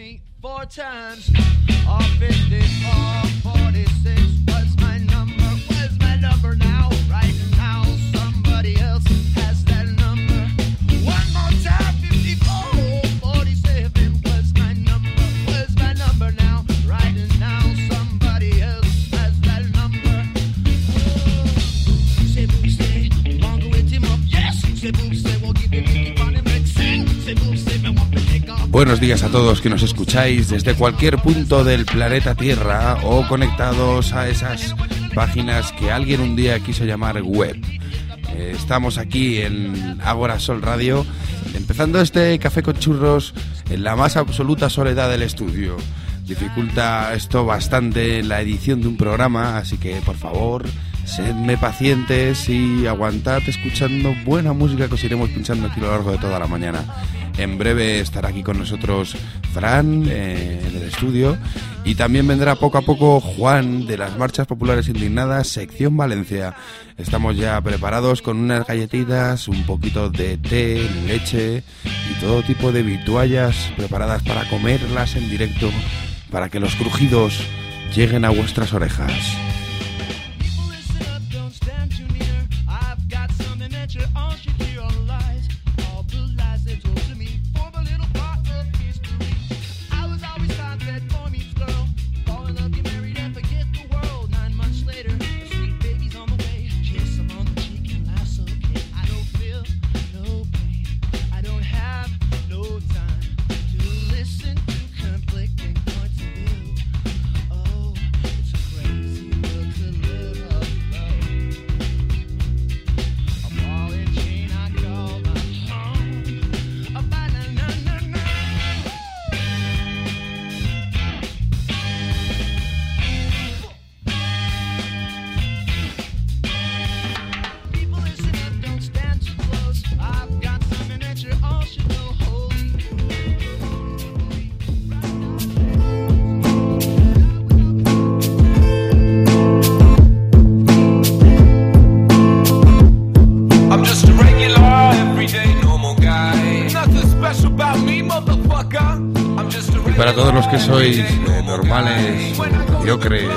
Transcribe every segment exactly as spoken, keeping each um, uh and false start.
me four times. Or fifty-four, forty-six was my number, was my number now. Right now, somebody else has that number. One more time, fifty-four, forty-seven was my number, was my number now. Right now, somebody else has that number. Oh, say boo, say, wanna go with him up? Yes, say boo, say, we'll give him fifty pound and make sing. Say boo, say, me want to take off. Buenos días a todos que nos escucháis desde cualquier punto del planeta Tierra o conectados a esas páginas que alguien un día quiso llamar web. Eh, estamos aquí en Ágora Sol Radio, empezando este café con churros en la más absoluta soledad del estudio. Dificulta esto bastante la edición de un programa, así que por favor, sedme pacientes y aguantad escuchando buena música que os iremos pinchando aquí a lo largo de toda la mañana. En breve estará aquí con nosotros Fran eh, en el estudio, y también vendrá poco a poco Juan de las Marchas Populares Indignadas, sección Valencia. Estamos ya preparados con unas galletitas, un poquito de té, leche y todo tipo de vituallas preparadas para comerlas en directo, para que los crujidos lleguen a vuestras orejas. Para todos los que sois eh, normales, mediocres,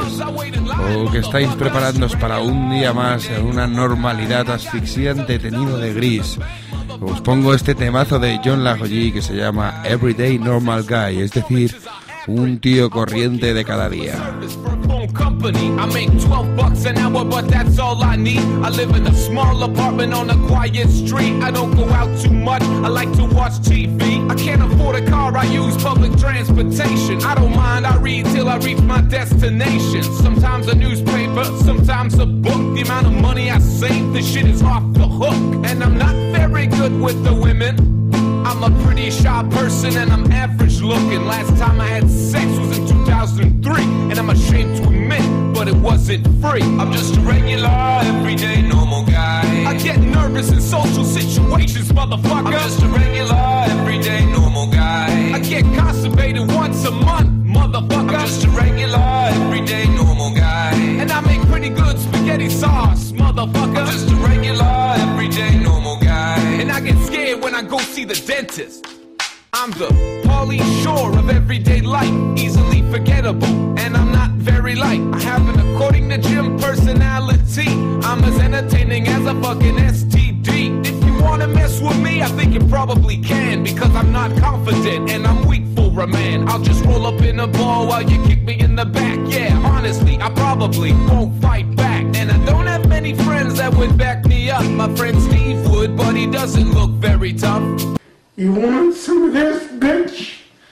o que estáis preparándoos para un día más en una normalidad asfixiante teñido de gris, os pongo este temazo de John LaJoie que se llama Everyday Normal Guy, es decir, un tío corriente de cada día. Company. I make twelve bucks an hour, but that's all I need. I live in a small apartment on a quiet street. I don't go out too much, I like to watch T V. I can't afford a car, I use public transportation. I don't mind, I read till I reach my destination. Sometimes a newspaper, sometimes a book. The amount of money I save, this shit is off the hook. And I'm not very good with the women. I'm a pretty shy person and I'm average looking. Last time I had sex was in two thousand three, and I'm ashamed to admit, but it wasn't free. I'm just a regular, everyday, normal guy. I get nervous in social situations, motherfucker. I'm just a regular, everyday, normal guy. I get constipated once a month, motherfucker. I'm just a regular, everyday, normal guy. And I make pretty good spaghetti sauce, motherfucker. I'm just a regular, everyday, normal guy. And I get scared when I go see the dentist. I'm the Pauly Shore of everyday life, easily forgettable, and I'm not very light. I have an according to Jim personality. I'm as entertaining as a fucking S T D. If you wanna mess with me, I think you probably can, because I'm not confident and I'm weak for a man. I'll just roll up in a ball while you kick me in the back. Yeah, honestly, I probably won't fight back, and I don't have many friends that would back me up. My friend Steve would, but he doesn't look very tough. You want some of this, bitch?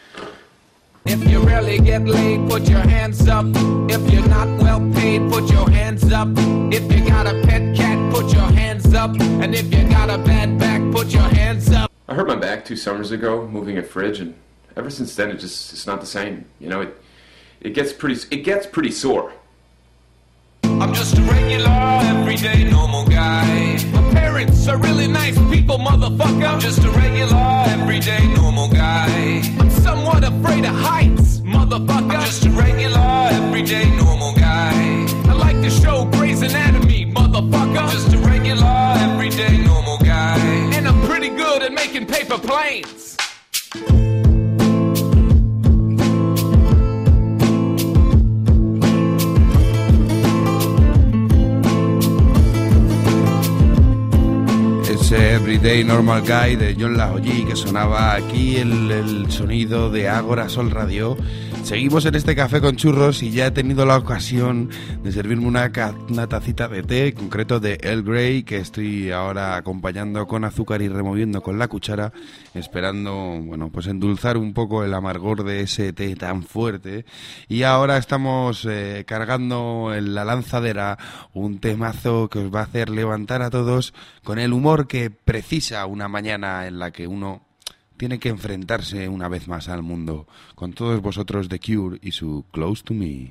If you really get laid, put your hands up. If you're not well paid, put your hands up. If you got a pet cat, put your hands up. And if you got a bad back, put your hands up. I hurt my back two summers ago moving a fridge, and ever since then it just it's not the same. You know, it it gets pretty it gets pretty sore. I'm just a regular, everyday, normal guy. My parents are really nice people, motherfucker. I'm just a regular, everyday, normal guy. I'm somewhat afraid of heights, motherfucker. I'm just a regular, everyday, normal guy. I like the show Grey's Anatomy, motherfucker. I'm just a regular, everyday, normal guy. And I'm pretty good at making paper planes. Everyday Normal Guy de John Lajoie, que sonaba aquí el, el sonido de Ágora Sol Radio. Seguimos en este café con churros y ya he tenido la ocasión de servirme una, una tacita de té, en concreto de Earl Grey, que estoy ahora acompañando con azúcar y removiendo con la cuchara, esperando, bueno, pues endulzar un poco el amargor de ese té tan fuerte. Y ahora estamos eh, cargando en la lanzadera un temazo que os va a hacer levantar a todos con el humor que precisa una mañana en la que uno tiene que enfrentarse una vez más al mundo. Con todos vosotros, The Cure y su Close to Me.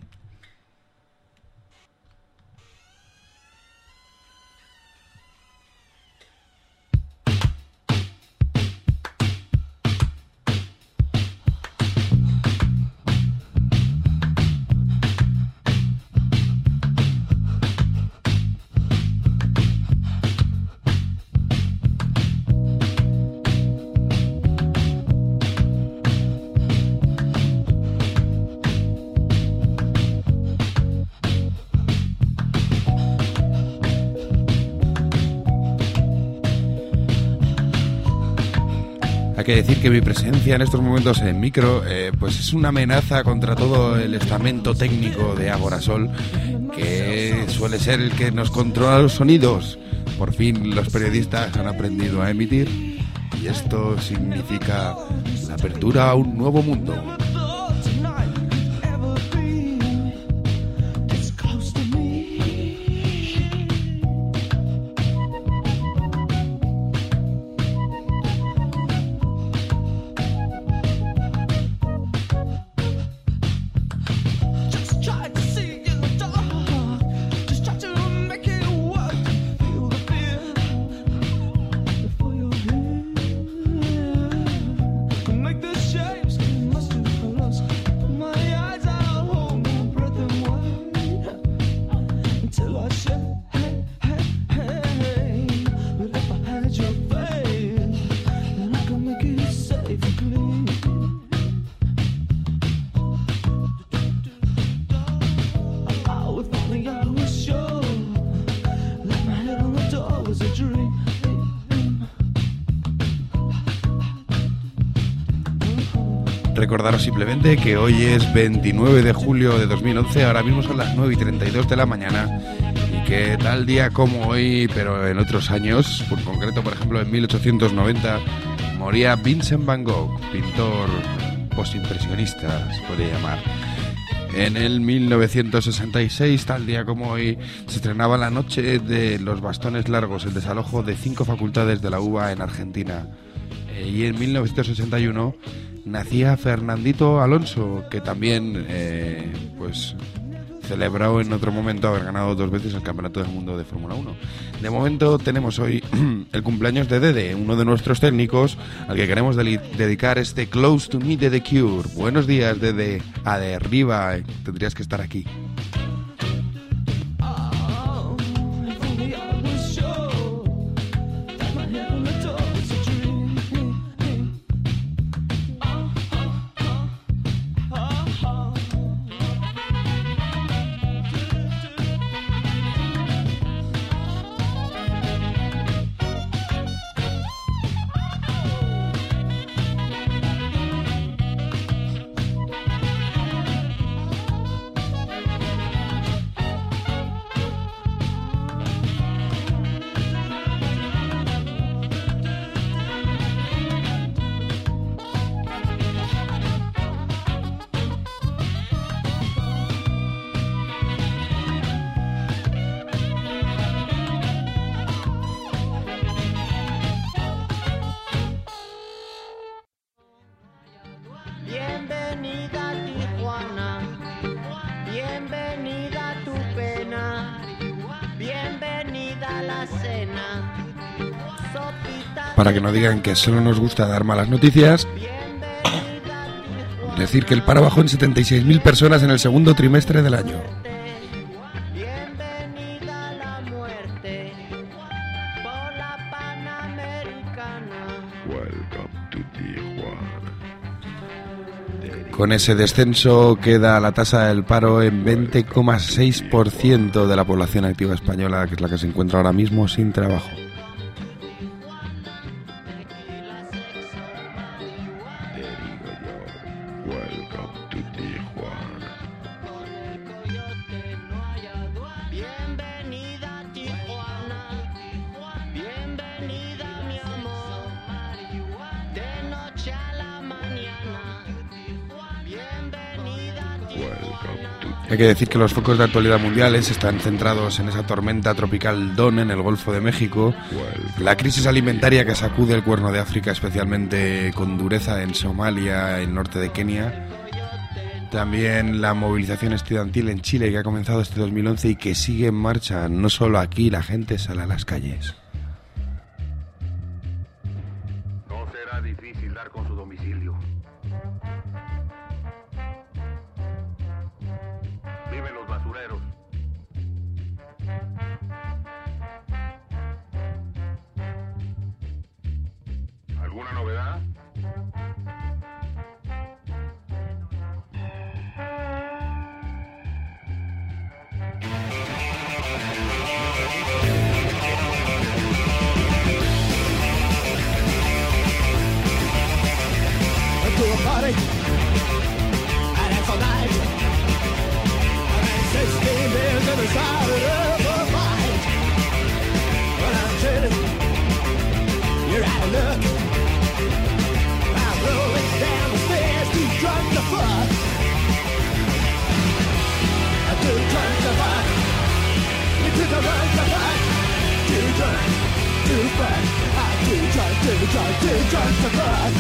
Hay que decir que mi presencia en estos momentos en micro eh, pues es una amenaza contra todo el estamento técnico de Ágora Sol, que suele ser el que nos controla los sonidos. Por fin los periodistas han aprendido a emitir y esto significa la apertura a un nuevo mundo. Recordaros simplemente que hoy es veintinueve de julio de dos mil once, ahora mismo son las nueve y treinta y dos de la mañana, y que tal día como hoy, pero en otros años, por concreto, por ejemplo, en mil ochocientos noventa, moría Vincent Van Gogh, pintor postimpresionista, se podría llamar. En el mil novecientos sesenta y seis, tal día como hoy, se estrenaba La Noche de los Bastones Largos, el desalojo de cinco facultades de la U B A en Argentina. Eh, y en mil novecientos sesenta y uno nacía Fernandito Alonso, que también eh, pues celebró en otro momento haber ganado dos veces el Campeonato del Mundo de Fórmula uno. De momento tenemos hoy el cumpleaños de Dede, uno de nuestros técnicos, al que queremos de- dedicar este Close to Me de The Cure. Buenos días, Dede. A de arriba, tendrías que estar aquí. Bienvenida a Tijuana, bienvenida a tu pena, bienvenida a la cena. Sopita Para que no digan que solo nos gusta dar malas noticias, bienvenida a Tijuana, decir que el paro bajó en setenta y seis mil personas en el segundo trimestre del año. bienvenida a la muerte por la Panamericana. Welcome to Tijuana. Con ese descenso queda la tasa del paro en veinte coma seis por ciento de la población activa española, que es la que se encuentra ahora mismo sin trabajo. Welcome to Tijuana. Bienvenida a Tijuana, bienvenida mi amor, de noche a la mañana, bienvenida a Tijuana. Hay que decir que los focos de actualidad mundiales están centrados en esa tormenta tropical Don en el Golfo de México, la crisis alimentaria que sacude el Cuerno de África, especialmente con dureza en Somalia, el norte de Kenia, también la movilización estudiantil en Chile que ha comenzado este dos mil once y que sigue en marcha. No solo aquí, la gente sale a las calles. No será difícil dar con su domicilio. Viven los basureros. ¿Alguna novedad? To a party, and it's all night. And then sixteen beers in the side of a fight. But I'm telling you, you're out of luck. I'm rolling down the stairs, too drunk to fuck. I'm too drunk to fuck. You took a run to fuck. Too drunk to fuck. I'm too drunk, too drunk, too drunk to fuck.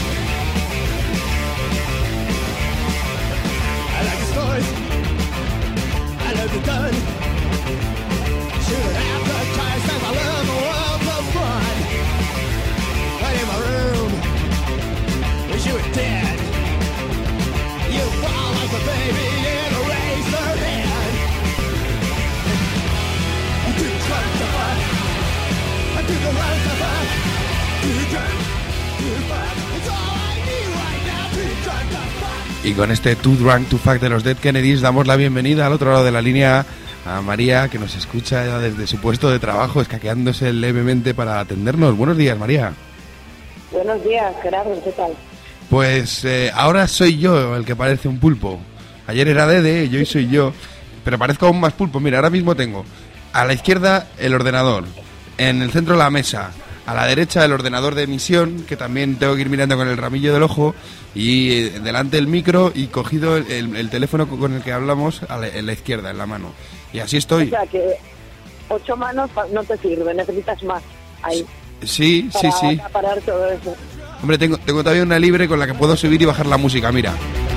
I like the stories, I love the gun. Shoot advertised as I love the world for fun. But in my room, wish you were dead. You fall like a baby in a razor head. I'm too drunk to fuck. I'm too drunk to fuck. Too drunk to fuck. It's all I need right now. Too drunk to fuck. Y con este Too Drunk to Fuck de los Dead Kennedys damos la bienvenida al otro lado de la línea a María, que nos escucha ya desde su puesto de trabajo, escaqueándose levemente para atendernos. Buenos días, María. Buenos días, Gerardo, ¿qué tal? Pues eh, ahora soy yo el que parece un pulpo. Ayer era Dede y hoy soy yo, pero parezco aún más pulpo. Mira, ahora mismo tengo a la izquierda el ordenador, en el centro la mesa, a la derecha el ordenador de emisión, que también tengo que ir mirando con el ramillo del ojo, y eh, delante el micro y cogido el, el, el teléfono con el que hablamos a la, en la izquierda, en la mano. Y así estoy. O sea que ocho manos pa- no te sirve, necesitas más ahí. Sí, para sí, sí. parar todo eso. Hombre, tengo, tengo todavía una libre con la que puedo subir y bajar la música, mira.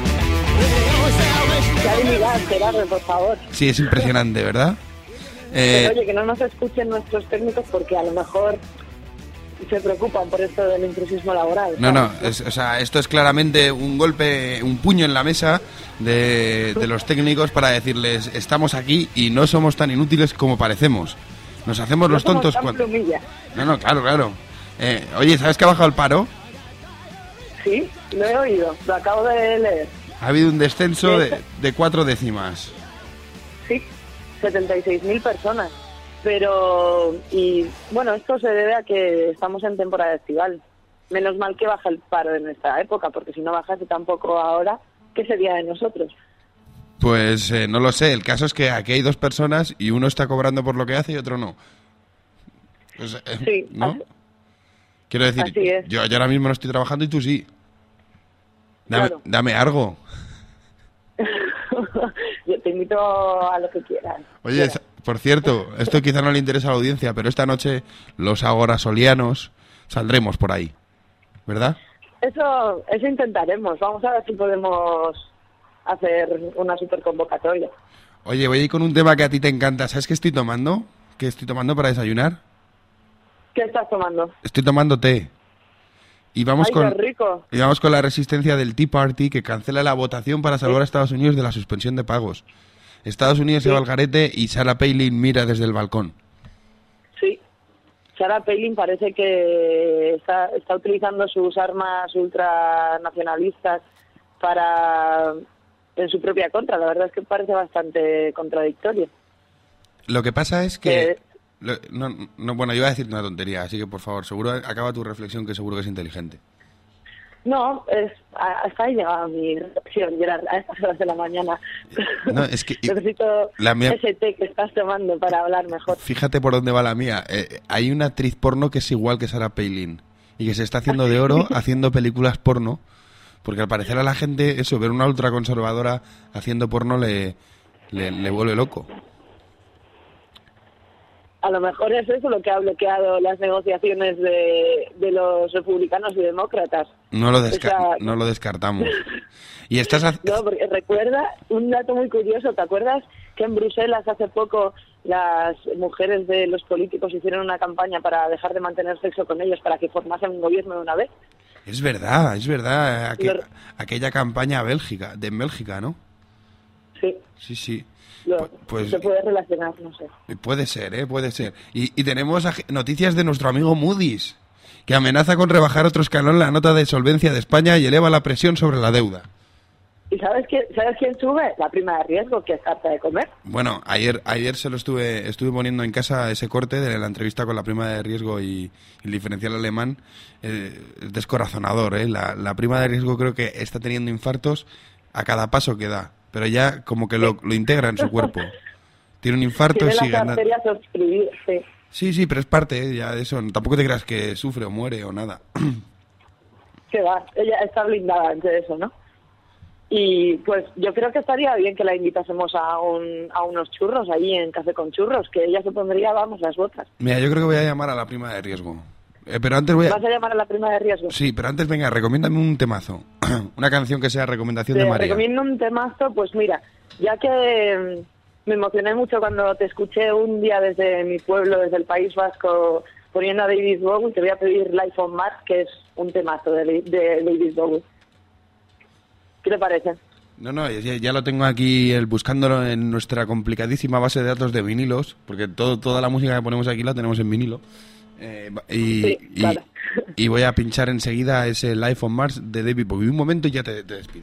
Qué habilidad, Gerardo, por favor. Sí, es impresionante, ¿verdad? Eh, Pero oye, que no nos escuchen nuestros técnicos porque a lo mejor se preocupan por esto del intrusismo laboral. No, no, ¿sabes? es, o sea, esto es claramente un golpe, un puño en la mesa de, de los técnicos para decirles, estamos aquí y no somos tan inútiles como parecemos. Nos hacemos No los somos tontos tan cuando... plumilla. No, no, claro, claro. Eh, oye, ¿sabes que ha bajado el paro? Sí, lo he oído, lo acabo de leer. Ha habido un descenso Sí. de, de cuatro décimas. Sí, setenta y seis mil personas. Pero, y bueno, esto se debe a que estamos en temporada estival. Menos mal que baja el paro en esta época, porque si no bajase tampoco ahora, ¿qué sería de nosotros? Pues eh, no lo sé, el caso es que aquí hay dos personas y uno está cobrando por lo que hace y otro no. Pues, eh, Sí, ¿no? así- Quiero decir, así es. yo, yo ahora mismo no estoy trabajando y tú sí. Dame, Claro. dame algo. Yo te invito a lo que quieras. Oye, Quieras. sa- por cierto, esto quizá no le interesa a la audiencia, pero esta noche los agorasolianos saldremos por ahí, ¿verdad? Eso, eso intentaremos. Vamos a ver si podemos hacer una super convocatoria. Oye, voy a ir con un tema que a ti te encanta. ¿Sabes qué estoy tomando? ¿Qué estoy tomando para desayunar? ¿Qué estás tomando? Estoy tomando té. Y vamos Ay, con qué rico. y vamos con la resistencia del Tea Party, que cancela la votación para salvar a Estados Unidos de la suspensión de pagos. Estados Unidos se va al garete y Sarah Palin mira desde el balcón. Sí. Sarah Palin parece que está, está utilizando sus armas ultranacionalistas para en su propia contra. La verdad es que parece bastante contradictorio. Lo que pasa es que... Que- lo- no, no, bueno, yo iba a decir una tontería, así que por favor, seguro acaba tu reflexión, que seguro que es inteligente. No, es, a- hasta ahí llegaba mi reflexión, Gerard, a estas horas de la mañana. No, es que- Necesito la mía- ese té que estás tomando para hablar mejor. Fíjate por dónde va la mía. Eh, hay una actriz porno que es igual que Sarah Palin y que se está haciendo de oro haciendo películas porno, porque al parecer a la gente eso, ver una ultraconservadora haciendo porno le, le, le vuelve loco. A lo mejor es eso lo que ha bloqueado las negociaciones de, de los republicanos y demócratas. No lo, desca- O sea, no lo descartamos. Y estás... ha- No, porque recuerda un dato muy curioso. ¿Te acuerdas que en Bruselas hace poco las mujeres de los políticos hicieron una campaña para dejar de mantener sexo con ellos para que formasen un gobierno de una vez? Es verdad, es verdad. aqu- Lo- aquella campaña Bélgica, de Bélgica, ¿no? Sí, Sí, sí. lo- Pu- pues- se puede relacionar, no sé. Puede ser, ¿eh? Puede ser. Y, y tenemos ag- noticias de nuestro amigo Moody's, que amenaza con rebajar otro escalón la nota de solvencia de España y eleva la presión sobre la deuda. ¿Y sabes quién, sabes quién sube? La prima de riesgo, que es harta de comer. Bueno, ayer ayer se lo estuve estuve poniendo en casa ese corte de la entrevista con la prima de riesgo y, y el diferencial alemán. Eh, es descorazonador, ¿eh? La, la prima de riesgo creo que está teniendo infartos a cada paso que da, pero ya como que lo, lo integra en su cuerpo. Tiene un infarto y Tiene sigue las andando. arterias obstruidas, sí. Sí, sí, pero es parte ¿eh? ya de eso. Tampoco te creas que sufre o muere o nada. Que va, ella está blindada ante eso, ¿no? Y pues yo creo que estaría bien que la invitásemos a, un, a unos churros ahí en Café con Churros, que ella se pondría, vamos, las botas. Mira, yo creo que voy a llamar a la prima de riesgo. Eh, pero antes voy a... ¿Vas a llamar a la prima de riesgo? Sí, pero antes venga, recomiéndame un temazo. Una canción que sea recomendación Te de María. recomiendo un temazo, pues mira, ya que mm, me emocioné mucho cuando te escuché un día desde mi pueblo, desde el País Vasco, poniendo a David Bowie, te voy a pedir Life on Mars, que es un temazo de, de David Bowie. ¿Qué te parece? No, no, ya, ya lo tengo aquí el, buscándolo en nuestra complicadísima base de datos de vinilos, porque todo, toda la música que ponemos aquí la tenemos en vinilo. Eh, y, Sí, y- claro. y voy a pinchar enseguida ese Life on Mars de David Bowie. Un momento y ya te, te despido.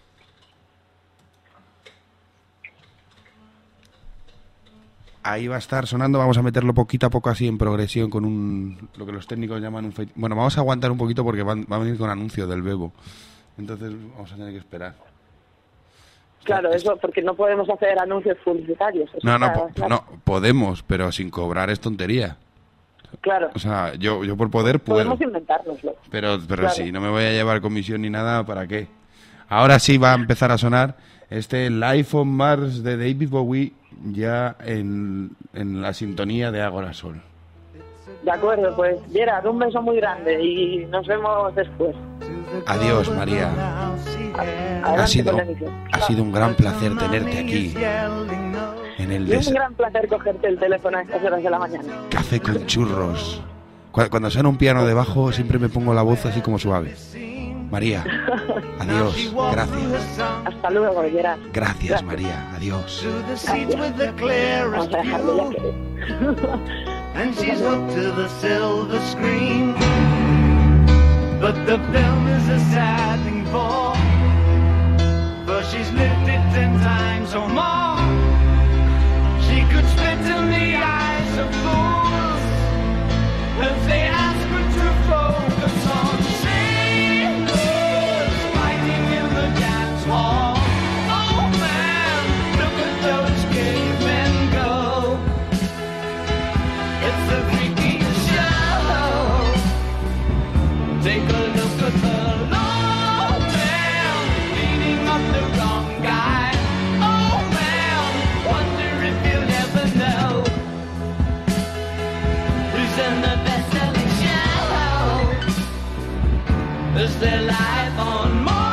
Ahí va a estar sonando, vamos a meterlo poquito a poco así en progresión con un lo que los técnicos llaman un... fade- Bueno, vamos a aguantar un poquito porque van- va a venir con anuncio del Bebo. Entonces vamos a tener que esperar. Claro, eso, porque no podemos hacer anuncios publicitarios. eso No, no, está po- claro. no, podemos, pero sin cobrar es tontería. Claro, O sea, yo, yo por poder puedo. podemos inventárnoslo. Pero, pero Claro. si no me voy a llevar comisión ni nada, ¿para qué? Ahora sí va a empezar a sonar este Life on Mars de David Bowie ya en, en la sintonía de Ágora Sol. De acuerdo, pues Gerard, un beso muy grande y nos vemos después. Adiós, María. Adelante Ha sido, con la emisión. ha sido un gran placer tenerte aquí en el Y es des- un gran placer cogerte el teléfono a estas horas de la mañana. Café con Churros. Cu- Cuando suena un piano debajo siempre me pongo la voz así como suave. María, adiós, gracias. Hasta luego, Gerard. Gracias, María, adiós. Vamos a dejarlo ya que... And she's hooked to the silver screen. But the film is a sad thing for, for she's lived it ten times or more. She could spit in the eyes of fools if they ask her to focus on sailors fighting in the dance hall. Oh man, look at those cavemen go. It's a freaky show. Take a look at the low man beating up the wrong guy. Oh man, wonder if you'll ever know who's in the best-selling show. Is their life on Mars?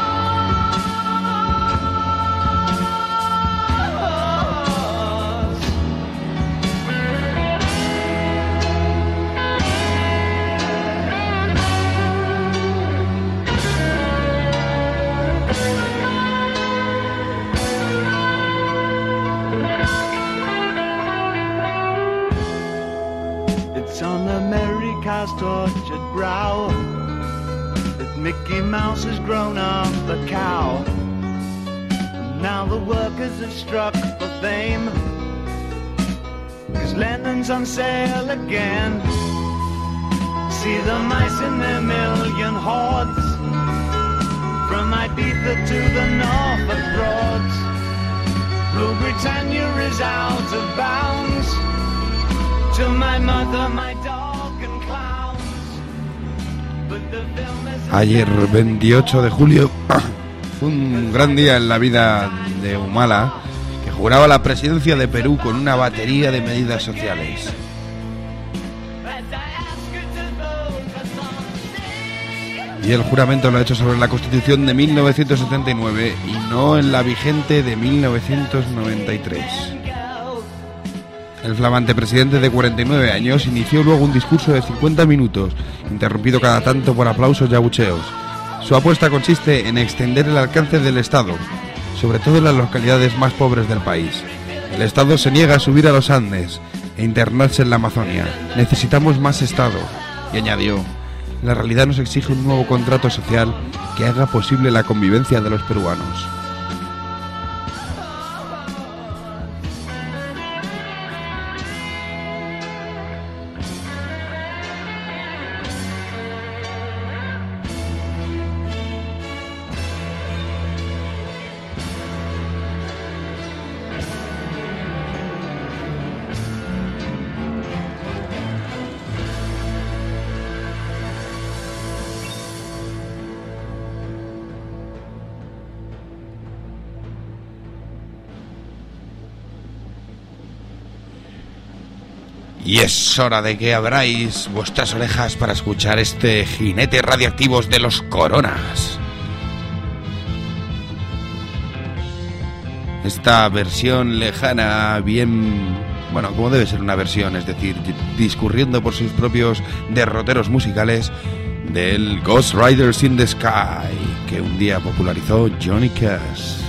It's on America's tortured brow that Mickey Mouse has grown up a cow. Now the workers have struck for fame, 'cause Lennon's on sale again. See the mice in their million hordes From Ibiza to the Norfolk Broads, Rule Britannia is out of bounds. To my mother, my dog and clowns. But the film is... Ayer, veintiocho de julio, fue un gran día en la vida de Humala, que juraba la presidencia de Perú con una batería de medidas sociales. Y el juramento lo ha hecho sobre la Constitución de mil novecientos setenta y nueve y no en la vigente de mil novecientos noventa y tres. El flamante presidente de cuarenta y nueve años inició luego un discurso de cincuenta minutos, interrumpido cada tanto por aplausos y abucheos. Su apuesta consiste en extender el alcance del Estado, sobre todo en las localidades más pobres del país. El Estado se niega a subir a los Andes e internarse en la Amazonia. Necesitamos más Estado. Y añadió: la realidad nos exige un nuevo contrato social que haga posible la convivencia de los peruanos. Y es hora de que abráis vuestras orejas para escuchar este jinete radiactivos de los coronas. Esta versión lejana, bien... bueno, como debe ser una versión, es decir, discurriendo por sus propios derroteros musicales del Ghost Riders in the Sky, que un día popularizó Johnny Cash.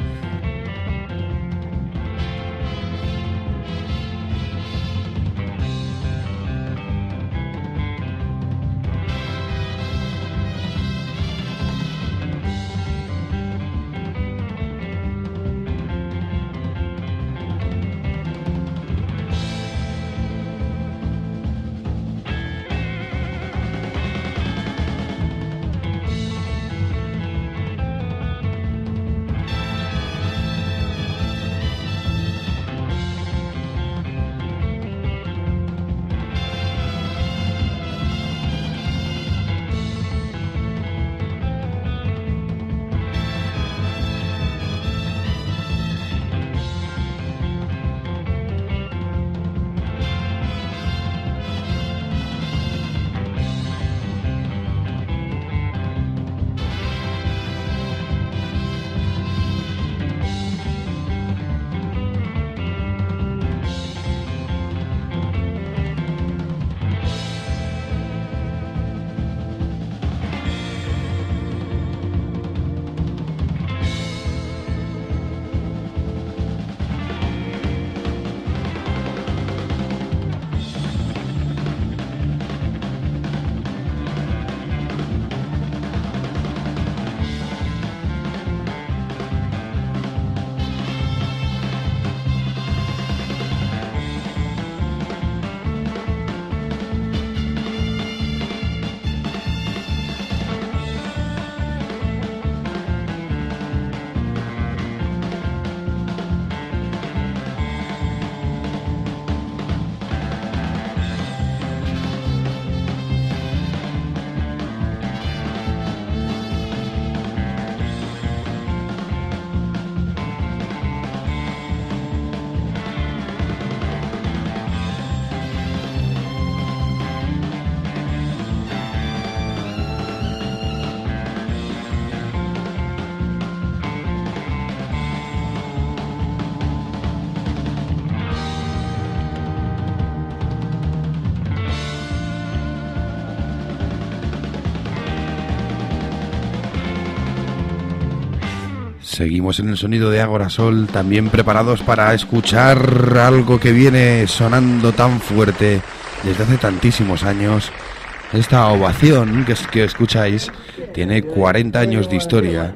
Seguimos en el sonido de Ágora Sol, también preparados para escuchar algo que viene sonando tan fuerte desde hace tantísimos años. Esta ovación que, que escucháis tiene cuarenta años de historia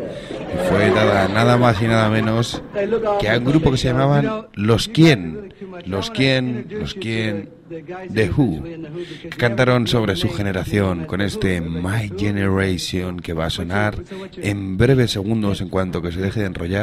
Fue dada nada más y nada menos que a un grupo que se llamaban Los Quién, Los Quién, Los Quién, The Who, que cantaron sobre su generación con este My Generation que va a sonar en breves segundos en cuanto que se deje de enrollar.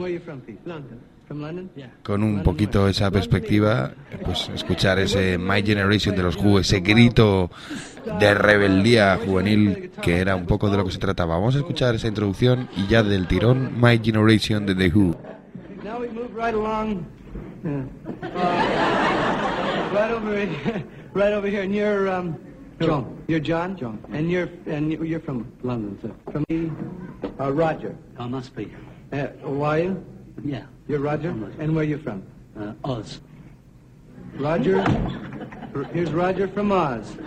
Con un poquito esa perspectiva, pues escuchar ese My Generation de los Who, ese grito de rebeldía juvenil que era un poco de lo que se trataba. Vamos a escuchar esa introducción y ya del tirón My Generation de The Who. Now we move right along, uh, right over here, right over here, and you're um, John. You're John. John. And you're and you're from London, sir. From me, uh, Roger. I must be. Uh, who are you? Yeah. You're Roger. And where are you from? Uh, Oz. Roger. Here's Roger from Oz.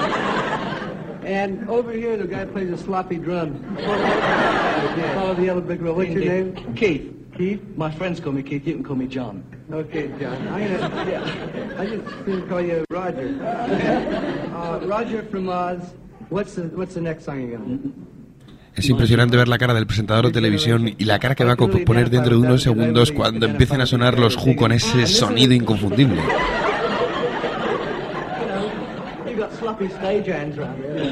And over here, the guy plays a sloppy drum. Follow the yellow brick road. What's your name? Keith. Keith. My friends call me Keith. You can call me John. Okay, John. I'm gonna, yeah, I just didn't call you Roger. Uh, Roger from Oz. What's the What's the next song you're gonna? Es impresionante ver la cara del presentador de televisión y la cara que va a poner dentro de unos segundos cuando empiecen a sonar los Who con ese sonido inconfundible. Sloppy stage hands around there.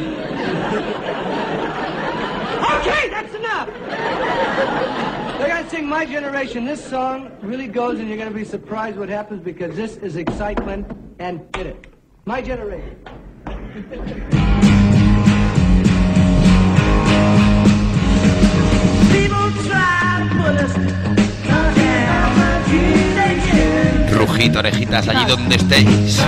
Okay, that's enough. They're gonna sing My Generation. This song really goes, and you're gonna be surprised what happens because this is excitement. And hit it. My Generation. Rugid, orejitas, allí donde estéis.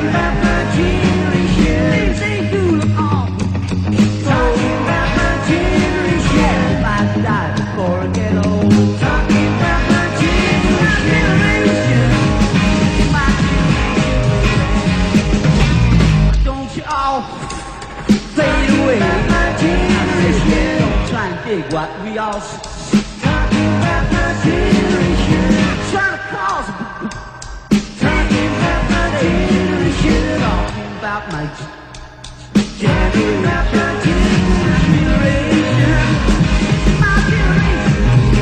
What we all talking about my generation, trying to cause talking about my generation, talking about my generation, my generation, my generation.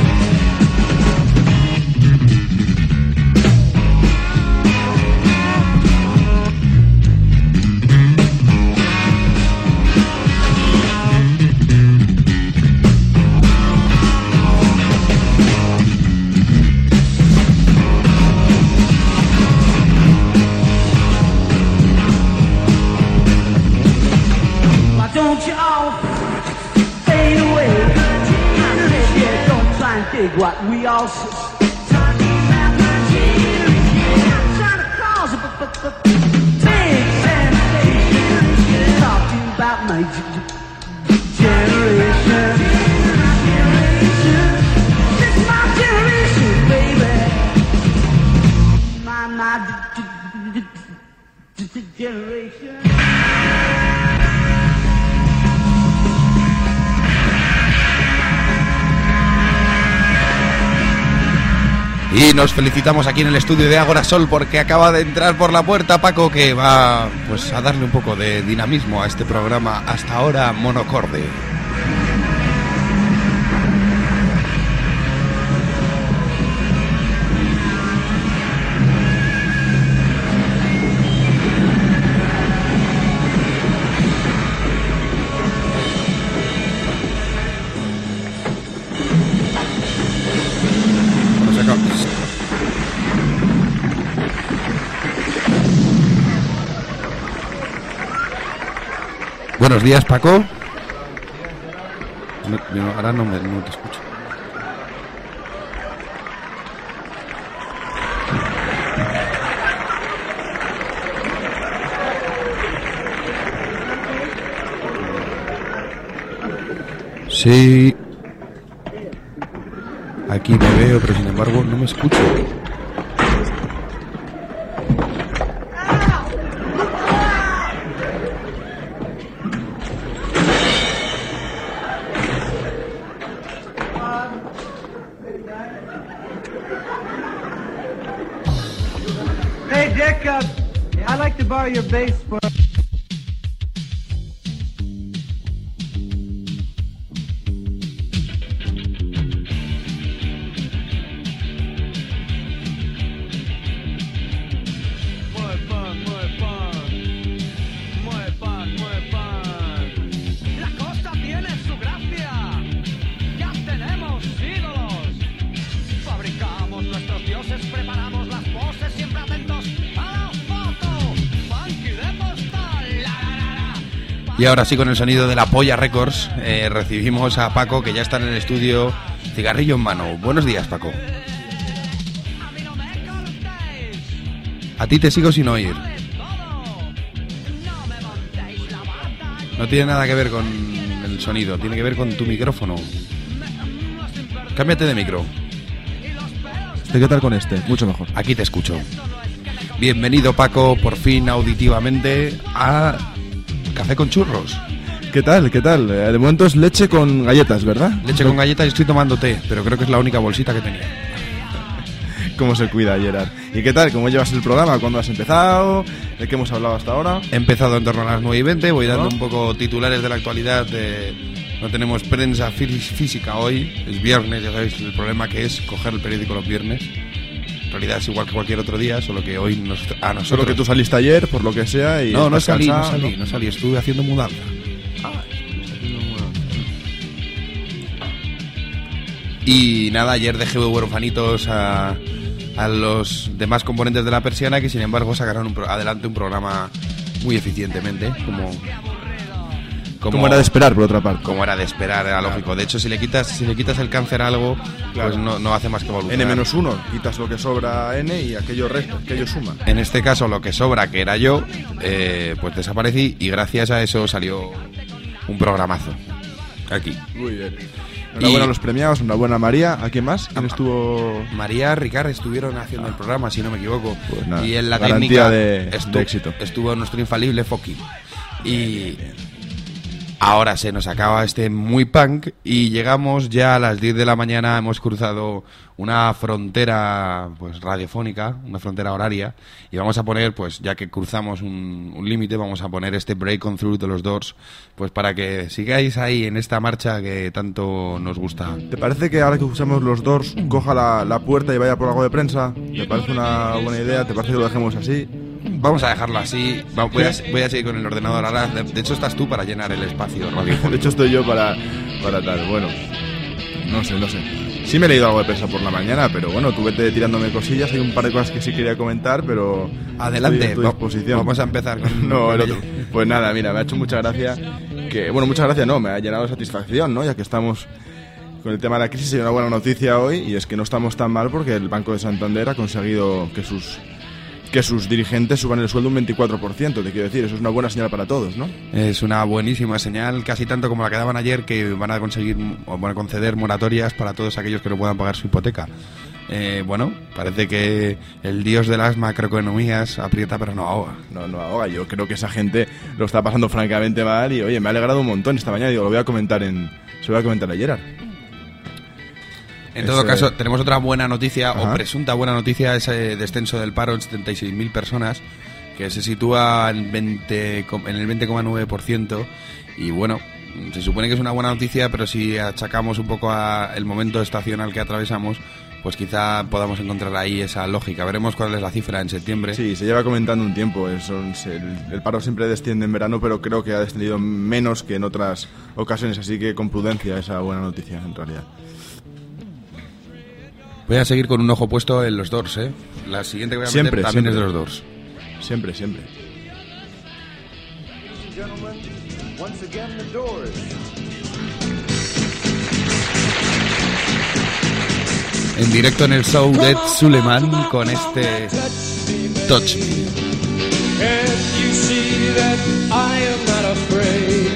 Don't you all fade away? Yeah, don't try and dig what we all talking about my generation. Trying to cause a big sensation. Talking about my generation. This is my generation, baby. My, my generation. Y nos felicitamos aquí en el estudio de Ágora Sol porque acaba de entrar por la puerta Paco, que va pues a darle un poco de dinamismo a este programa hasta ahora monocorde. Buenos días, Paco. No, no, ahora no, me, no te escucho. Sí. Aquí me veo, pero sin embargo no me escucho. Hey, Dick, uh, I'd like to borrow your bass for... Y ahora sí, con el sonido de la Polla Records, eh, recibimos a Paco, que ya está en el estudio, cigarrillo en mano. Buenos días, Paco. A ti te sigo sin oír. No tiene nada que ver con el sonido, tiene que ver con tu micrófono. Cámbiate de micro. ¿Qué tal con este? Mucho mejor. Aquí te escucho. Bienvenido, Paco, por fin auditivamente a Café con Churros. ¿Qué tal? ¿Qué tal? De momento es leche con galletas, ¿verdad? Leche con galletas y estoy tomando té, pero creo que es la única bolsita que tenía. ¿Cómo se cuida, Gerard? ¿Y qué tal? ¿Cómo llevas el programa? ¿Cuándo has empezado? ¿De qué hemos hablado hasta ahora? He empezado en torno a las nueve y veinte, voy dando ¿no? un poco titulares de la actualidad. De... No tenemos prensa física hoy, es viernes, ya sabéis el problema que es coger el periódico los viernes. En realidad es igual que cualquier otro día, solo que hoy nos, a nosotros... Solo que tú saliste ayer, por lo que sea, y... No, no salí, cansado, no salí, ¿no? no salí, estuve haciendo mudanza. Ah, estuve haciendo mudanza. Y nada, ayer dejé huérfanitos a... a los demás componentes de La Persiana, que sin embargo sacaron un pro- adelante un programa muy eficientemente, como, como como era de esperar, por otra parte. Como era de esperar, era lógico. De hecho, si le quitas si le quitas el cáncer a algo, claro, pues no, no hace más que evolucionar. N menos uno, quitas lo que sobra N y aquello resta, aquello suma. En este caso, lo que sobra, que era yo, eh, pues desaparecí y gracias a eso salió un programazo aquí. Muy bien. Enhorabuena Y- a los premiados, enhorabuena a María. ¿A quién más? ¿Quién Ah, estuvo? María, Ricard estuvieron haciendo el programa, si no me equivoco. Pues nada, y en la garantía técnica de- estu- de éxito. estuvo nuestro infalible Foki. Y ahora se nos acaba este muy punk y llegamos ya a las diez de la mañana. Hemos cruzado una frontera pues radiofónica, una frontera horaria, y vamos a poner, pues ya que cruzamos un, un límite, vamos a poner este Break On Through de los Doors, pues para que sigáis ahí en esta marcha que tanto nos gusta. ¿Te parece que ahora que usamos los Doors coja la, la puerta y vaya por algo de prensa? ¿Te parece una buena idea? ¿Te parece que lo dejemos así? Vamos a dejarlo así. Va- Voy a, voy a seguir con el ordenador ahora. De, de hecho, estás tú para llenar el espacio radiofónico. De hecho estoy yo para, para tal. Bueno, no sé, no sé. Sí me he leído algo de prensa por la mañana, pero bueno, tú vete tirándome cosillas. Hay un par de cosas que sí quería comentar, pero... Adelante, estoy a tu va- disposición. vamos a empezar con... No, el con otro. ello. Pues nada, mira, me ha hecho mucha gracia que... Bueno, muchas gracias, no, me ha llenado de satisfacción, ¿no? Ya que estamos con el tema de la crisis, hay una buena noticia hoy, y es que no estamos tan mal porque el Banco de Santander ha conseguido que sus... que sus dirigentes suban el sueldo un veinticuatro por ciento, te quiero decir, eso es una buena señal para todos, ¿no? Es una buenísima señal, casi tanto como la que daban ayer, que van a conseguir o van a conceder moratorias para todos aquellos que no puedan pagar su hipoteca. Eh, bueno, parece que el dios de las macroeconomías aprieta pero no ahoga. No, no ahoga, yo creo que esa gente lo está pasando francamente mal y, oye, me ha alegrado un montón esta mañana y digo, lo voy a comentar en... se lo voy a comentar a Gerard. En todo Ese- caso, tenemos otra buena noticia, Ajá. o presunta buena noticia, ese descenso del paro en setenta y seis mil personas, que se sitúa en, veinte, com- en el veinte coma nueve por ciento. Y bueno, se supone que es una buena noticia, pero si achacamos un poco al momento estacional que atravesamos, pues quizá podamos encontrar ahí esa lógica. Veremos cuál es la cifra en septiembre. Sí, se lleva comentando un tiempo, eso, el, el paro siempre desciende en verano, pero creo que ha descendido menos que en otras ocasiones, así que con prudencia esa buena noticia en realidad. Voy a seguir con un ojo puesto en los Doors, ¿eh? La siguiente que voy a Siempre, meter también siempre. es de los Doors. Siempre, siempre. Gentlemen, once again the Doors. En directo en el show de Ed Suleiman con este Touch Me. Can't you see that I am not afraid?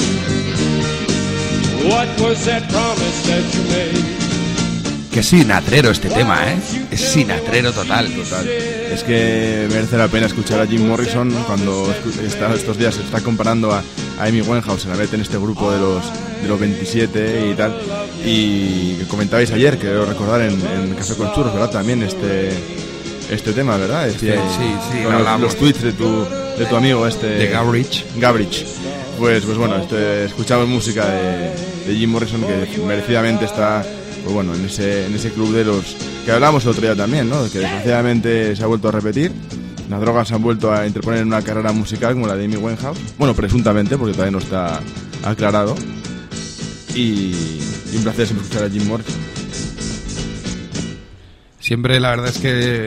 What was that promise that you made? Que sinatrero este tema, ¿eh? Es sinatrero total. Total. Es que merece la pena escuchar a Jim Morrison cuando escu- está, estos días se está comparando a, a Amy Winehouse, se la mete en este grupo de los de los veintisiete y tal. Y que comentabais ayer, creo recordar en, en Café con Churros, ¿verdad? También este este tema, ¿verdad? Decía, Sí, sí, sí, con los, hablamos. los tweets de tu, de tu amigo este... De Gabrich. Gabrich. Pues, pues bueno, este, escuchamos música de, de Jim Morrison que merecidamente está... Pues bueno, en ese, en ese club de los que hablamos el otro día también, ¿no? Que desgraciadamente se ha vuelto a repetir. Las drogas se han vuelto a interponer en una carrera musical como la de Amy Winehouse. Bueno, presuntamente, porque todavía no está aclarado. Y, y un placer siempre escuchar a Jim Morrison. Siempre la verdad es que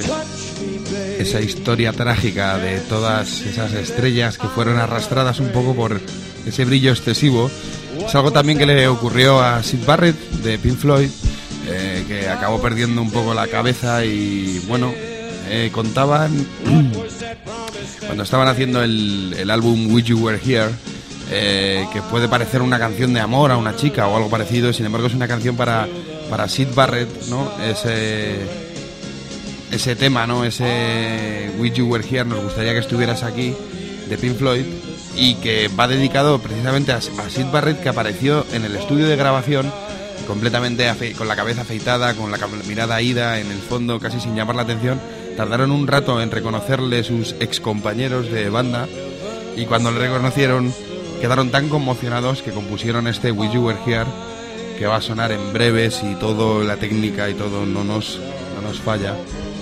esa historia trágica de todas esas estrellas que fueron arrastradas un poco por, ese brillo excesivo. Es algo también que le ocurrió a Syd Barrett de Pink Floyd, eh, que acabó perdiendo un poco la cabeza y bueno, eh, contaban cuando estaban haciendo el, el álbum Wish You Were Here, eh, que puede parecer una canción de amor a una chica o algo parecido, sin embargo es una canción para, para Syd Barrett, ¿no? Ese, ese tema, ¿no? Ese Wish You Were Here, nos gustaría que estuvieras aquí, de Pink Floyd, y que va dedicado precisamente a, a Syd Barrett, que apareció en el estudio de grabación completamente afe- con la cabeza afeitada, con la mirada ida en el fondo, casi sin llamar la atención. Tardaron un rato en reconocerle sus excompañeros de banda, y cuando le reconocieron quedaron tan conmocionados que compusieron este Wish You Were Here, que va a sonar en breve si todo, la técnica y todo no nos, no nos falla.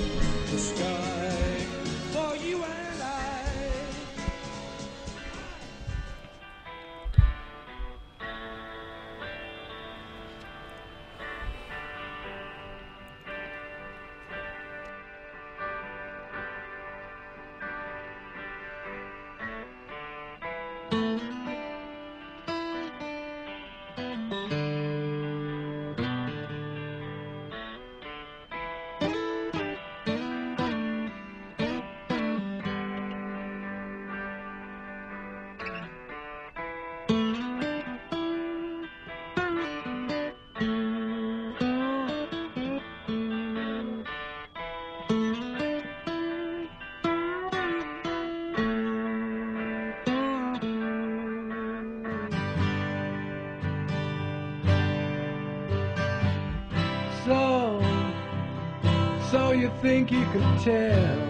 So, so you think you could tell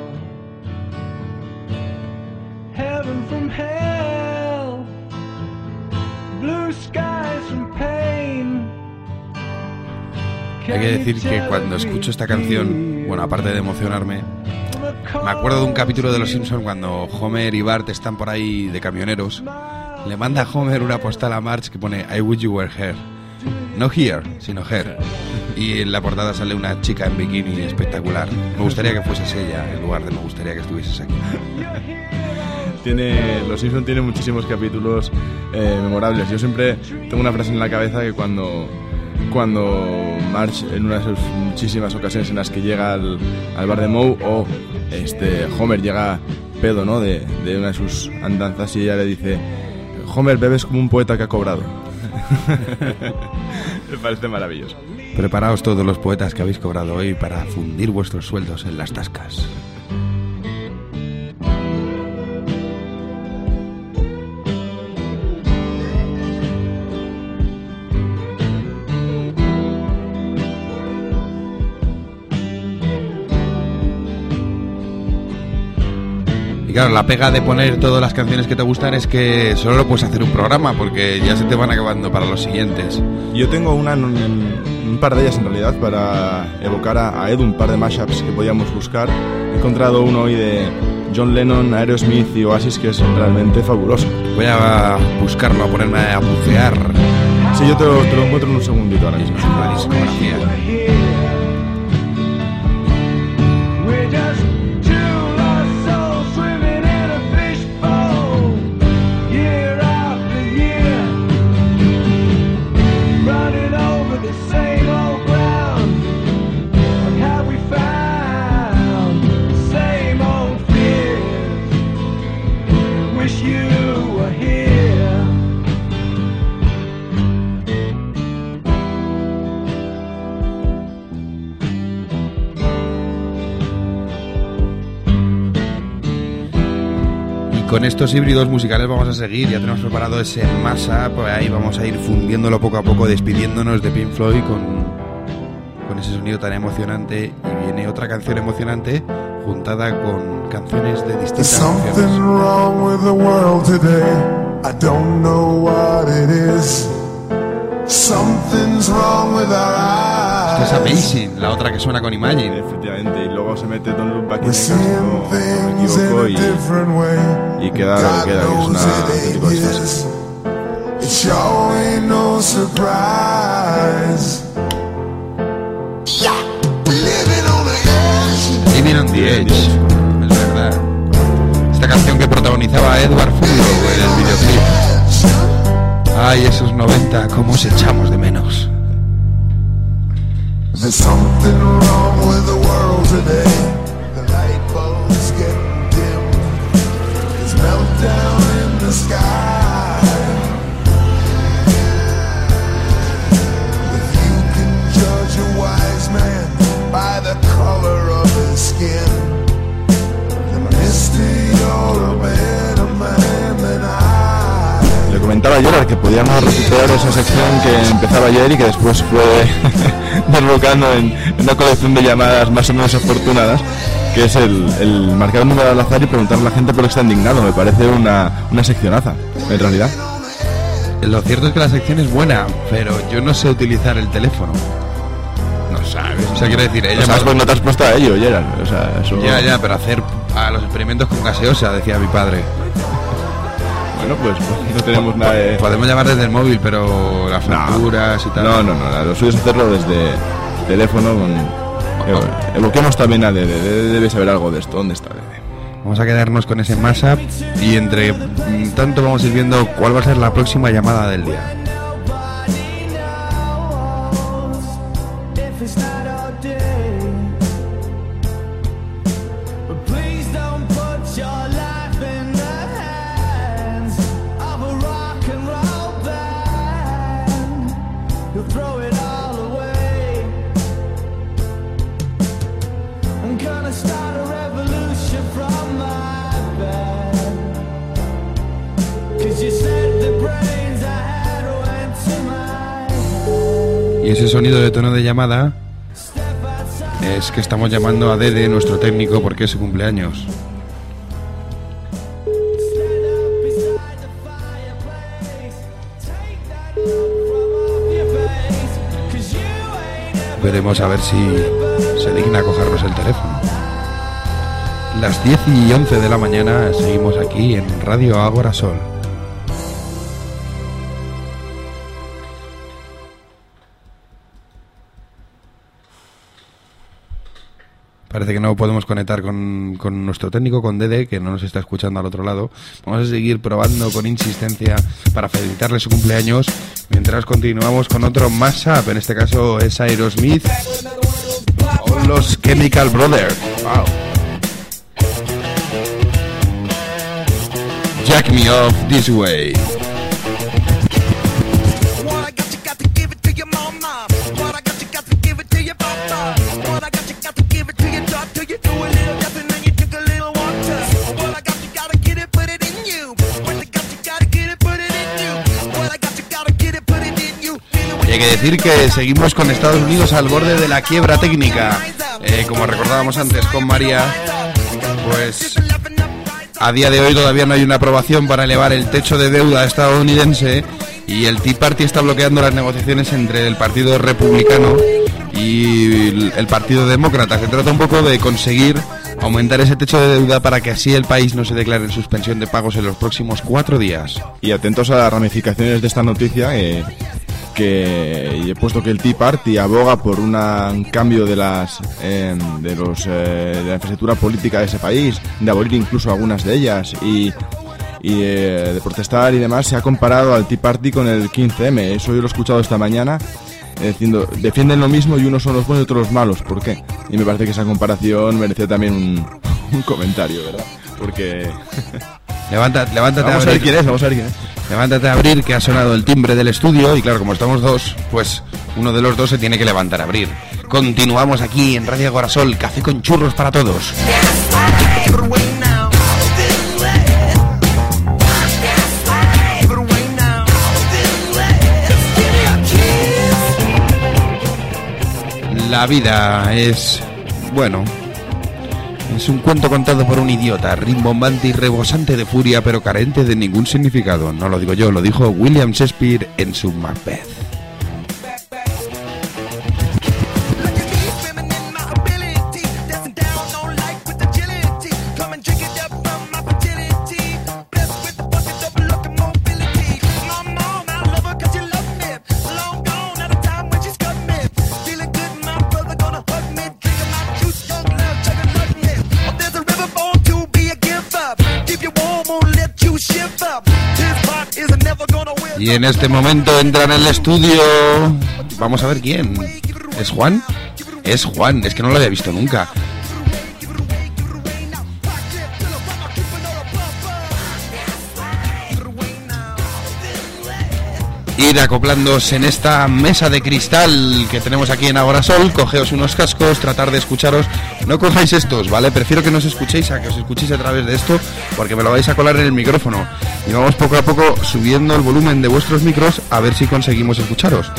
heaven from hell, blue skies from pain. Hay que decir que cuando escucho esta canción, bueno, aparte de emocionarme, me acuerdo de un capítulo de Los Simpsons cuando Homer y Bart están por ahí de camioneros. Le manda a Homer una postal a Marge que pone I wish you were here. No here, sino her. Y en la portada sale una chica en bikini espectacular. Me gustaría que fueses ella en lugar de me gustaría que estuvieses aquí. Tiene, Los Simpsons tiene muchísimos capítulos eh, memorables. Yo siempre tengo una frase en la cabeza que cuando, cuando Marge, en una de sus muchísimas ocasiones en las que llega al, al bar de Moe, o este, Homer llega pedo, ¿no?, de, de una de sus andanzas, y ella le dice: Homer, bebes como un poeta que ha cobrado. Me parece maravilloso. Preparaos todos los poetas que habéis cobrado hoy para fundir vuestros sueldos en las tascas. Y claro, la pega de poner todas las canciones que te gustan es que solo lo puedes hacer un programa, porque ya se te van acabando para los siguientes. Yo tengo una, un, un par de ellas en realidad para evocar a, a Edu, un par de mashups que podíamos buscar. He encontrado uno hoy de John Lennon, Aerosmith y Oasis que es realmente fabuloso. Voy a buscarlo, a ponerme a bucear. Sí, yo te lo, te lo encuentro en un segundito ahora mismo. La discografía. Con estos híbridos musicales vamos a seguir, ya tenemos preparado ese mashup, pues ahí vamos a ir fundiéndolo poco a poco, despidiéndonos de Pink Floyd con, con ese sonido tan emocionante, y viene otra canción emocionante juntada con canciones de distintas Something canciones. wrong with the world today. I don't know what it is. Something's wrong with our eyes. Esto es Amazing, la otra que suena con Imagine. Efectivamente, y luego se mete Don't Look Back in We're the Past, seeing no me things in equivoco, a y, different way. y queda lo que queda, que es una God knows auténtico it desfase. is. It sure ain't no surprise. Yeah, we're living on the edge. Living on the Edge, es verdad. Esta canción que protagonizaba Edward Furlong en el videoclip. Ay, esos noventa, cómo os echamos de menos. There's something wrong with the world today. The light bulb's getting dim. There's meltdown in the sky. If you can judge a wise man by the color of his skin, then mister, you're a better man than I. Le comentaba ayer que podíamos recuperar esa sección que empezaba ayer y que después fue derrocando en, en una colección de llamadas más o menos afortunadas, que es el, el marcar un número al azar y preguntarle a la gente por qué está indignado. Me parece una, una seccionaza, en realidad. Lo cierto es que la sección es buena, pero yo no sé utilizar el teléfono. No sabes. O sea, quiero decir, ella... O sea, pues no te has puesto a ello, Gerard. O sea, eso... Ya, ya, pero hacer a los experimentos con gaseosa, decía mi padre. Bueno, pues, pues no tenemos nada de... Podemos llamar desde el móvil, pero las facturas no, y tal... No, no, no, lo suyo es hacerlo desde teléfono con... Oh. Evoquemos también a Dede, Dede debe saber algo de esto. ¿Dónde está Dede? Vamos a quedarnos con ese mashup y entre tanto vamos a ir viendo cuál va a ser la próxima llamada del día. Y ese sonido de tono de llamada es que estamos llamando a Dede, nuestro técnico, porque es su cumpleaños. Veremos a ver si se digna cogernos el teléfono. Las diez y once de la mañana seguimos aquí en Radio Ágora Sol. Parece que no podemos conectar con, con nuestro técnico, con Dede, que no nos está escuchando al otro lado. Vamos a seguir probando con insistencia para felicitarle su cumpleaños, mientras continuamos con otro mashup. En este caso es Aerosmith o los Chemical Brothers. Wow. Jack Me Off This Way. Y hay que decir que seguimos con Estados Unidos al borde de la quiebra técnica. Eh, como recordábamos antes con María, pues a día de hoy todavía no hay una aprobación para elevar el techo de deuda estadounidense y el Tea Party está bloqueando las negociaciones entre el Partido Republicano y el Partido Demócrata. Se trata un poco de conseguir aumentar ese techo de deuda para que así el país no se declare en suspensión de pagos en los próximos cuatro días. Y atentos a las ramificaciones de esta noticia, eh, que y he puesto que el Tea Party aboga por una, un cambio de las eh, de los eh, de la infraestructura política de ese país, de abolir incluso algunas de ellas y y eh, de protestar y demás. Se ha comparado al Tea Party con el quince eme. Eso yo lo he escuchado esta mañana, diciendo, defienden lo mismo y unos son los buenos y otros los malos. ¿Por qué? Y me parece que esa comparación merecía también un, un comentario, ¿verdad? Porque... Levanta, levántate vamos a abrir. a ver quién es, vamos a ver quién es. Levántate a abrir, que ha sonado el timbre del estudio y claro, como estamos dos, pues uno de los dos se tiene que levantar a abrir. Continuamos aquí en Radio Ágora Sol, café con churros para todos. La vida es, bueno, es un cuento contado por un idiota, rimbombante y rebosante de furia, pero carente de ningún significado. No lo digo yo, lo dijo William Shakespeare en su Macbeth. Y en este momento entra en el estudio. Vamos a ver quién. ¿Es Juan? Es Juan, es que no lo había visto nunca. Ir acoplándose en esta mesa de cristal que tenemos aquí en Agorasol. Cogeos unos cascos, tratar de escucharos. No cojáis estos, ¿vale? Prefiero que no os escuchéis a que os escuchéis a través de esto, porque me lo vais a colar en el micrófono. Y vamos poco a poco subiendo el volumen de vuestros micros a ver si conseguimos escucharos.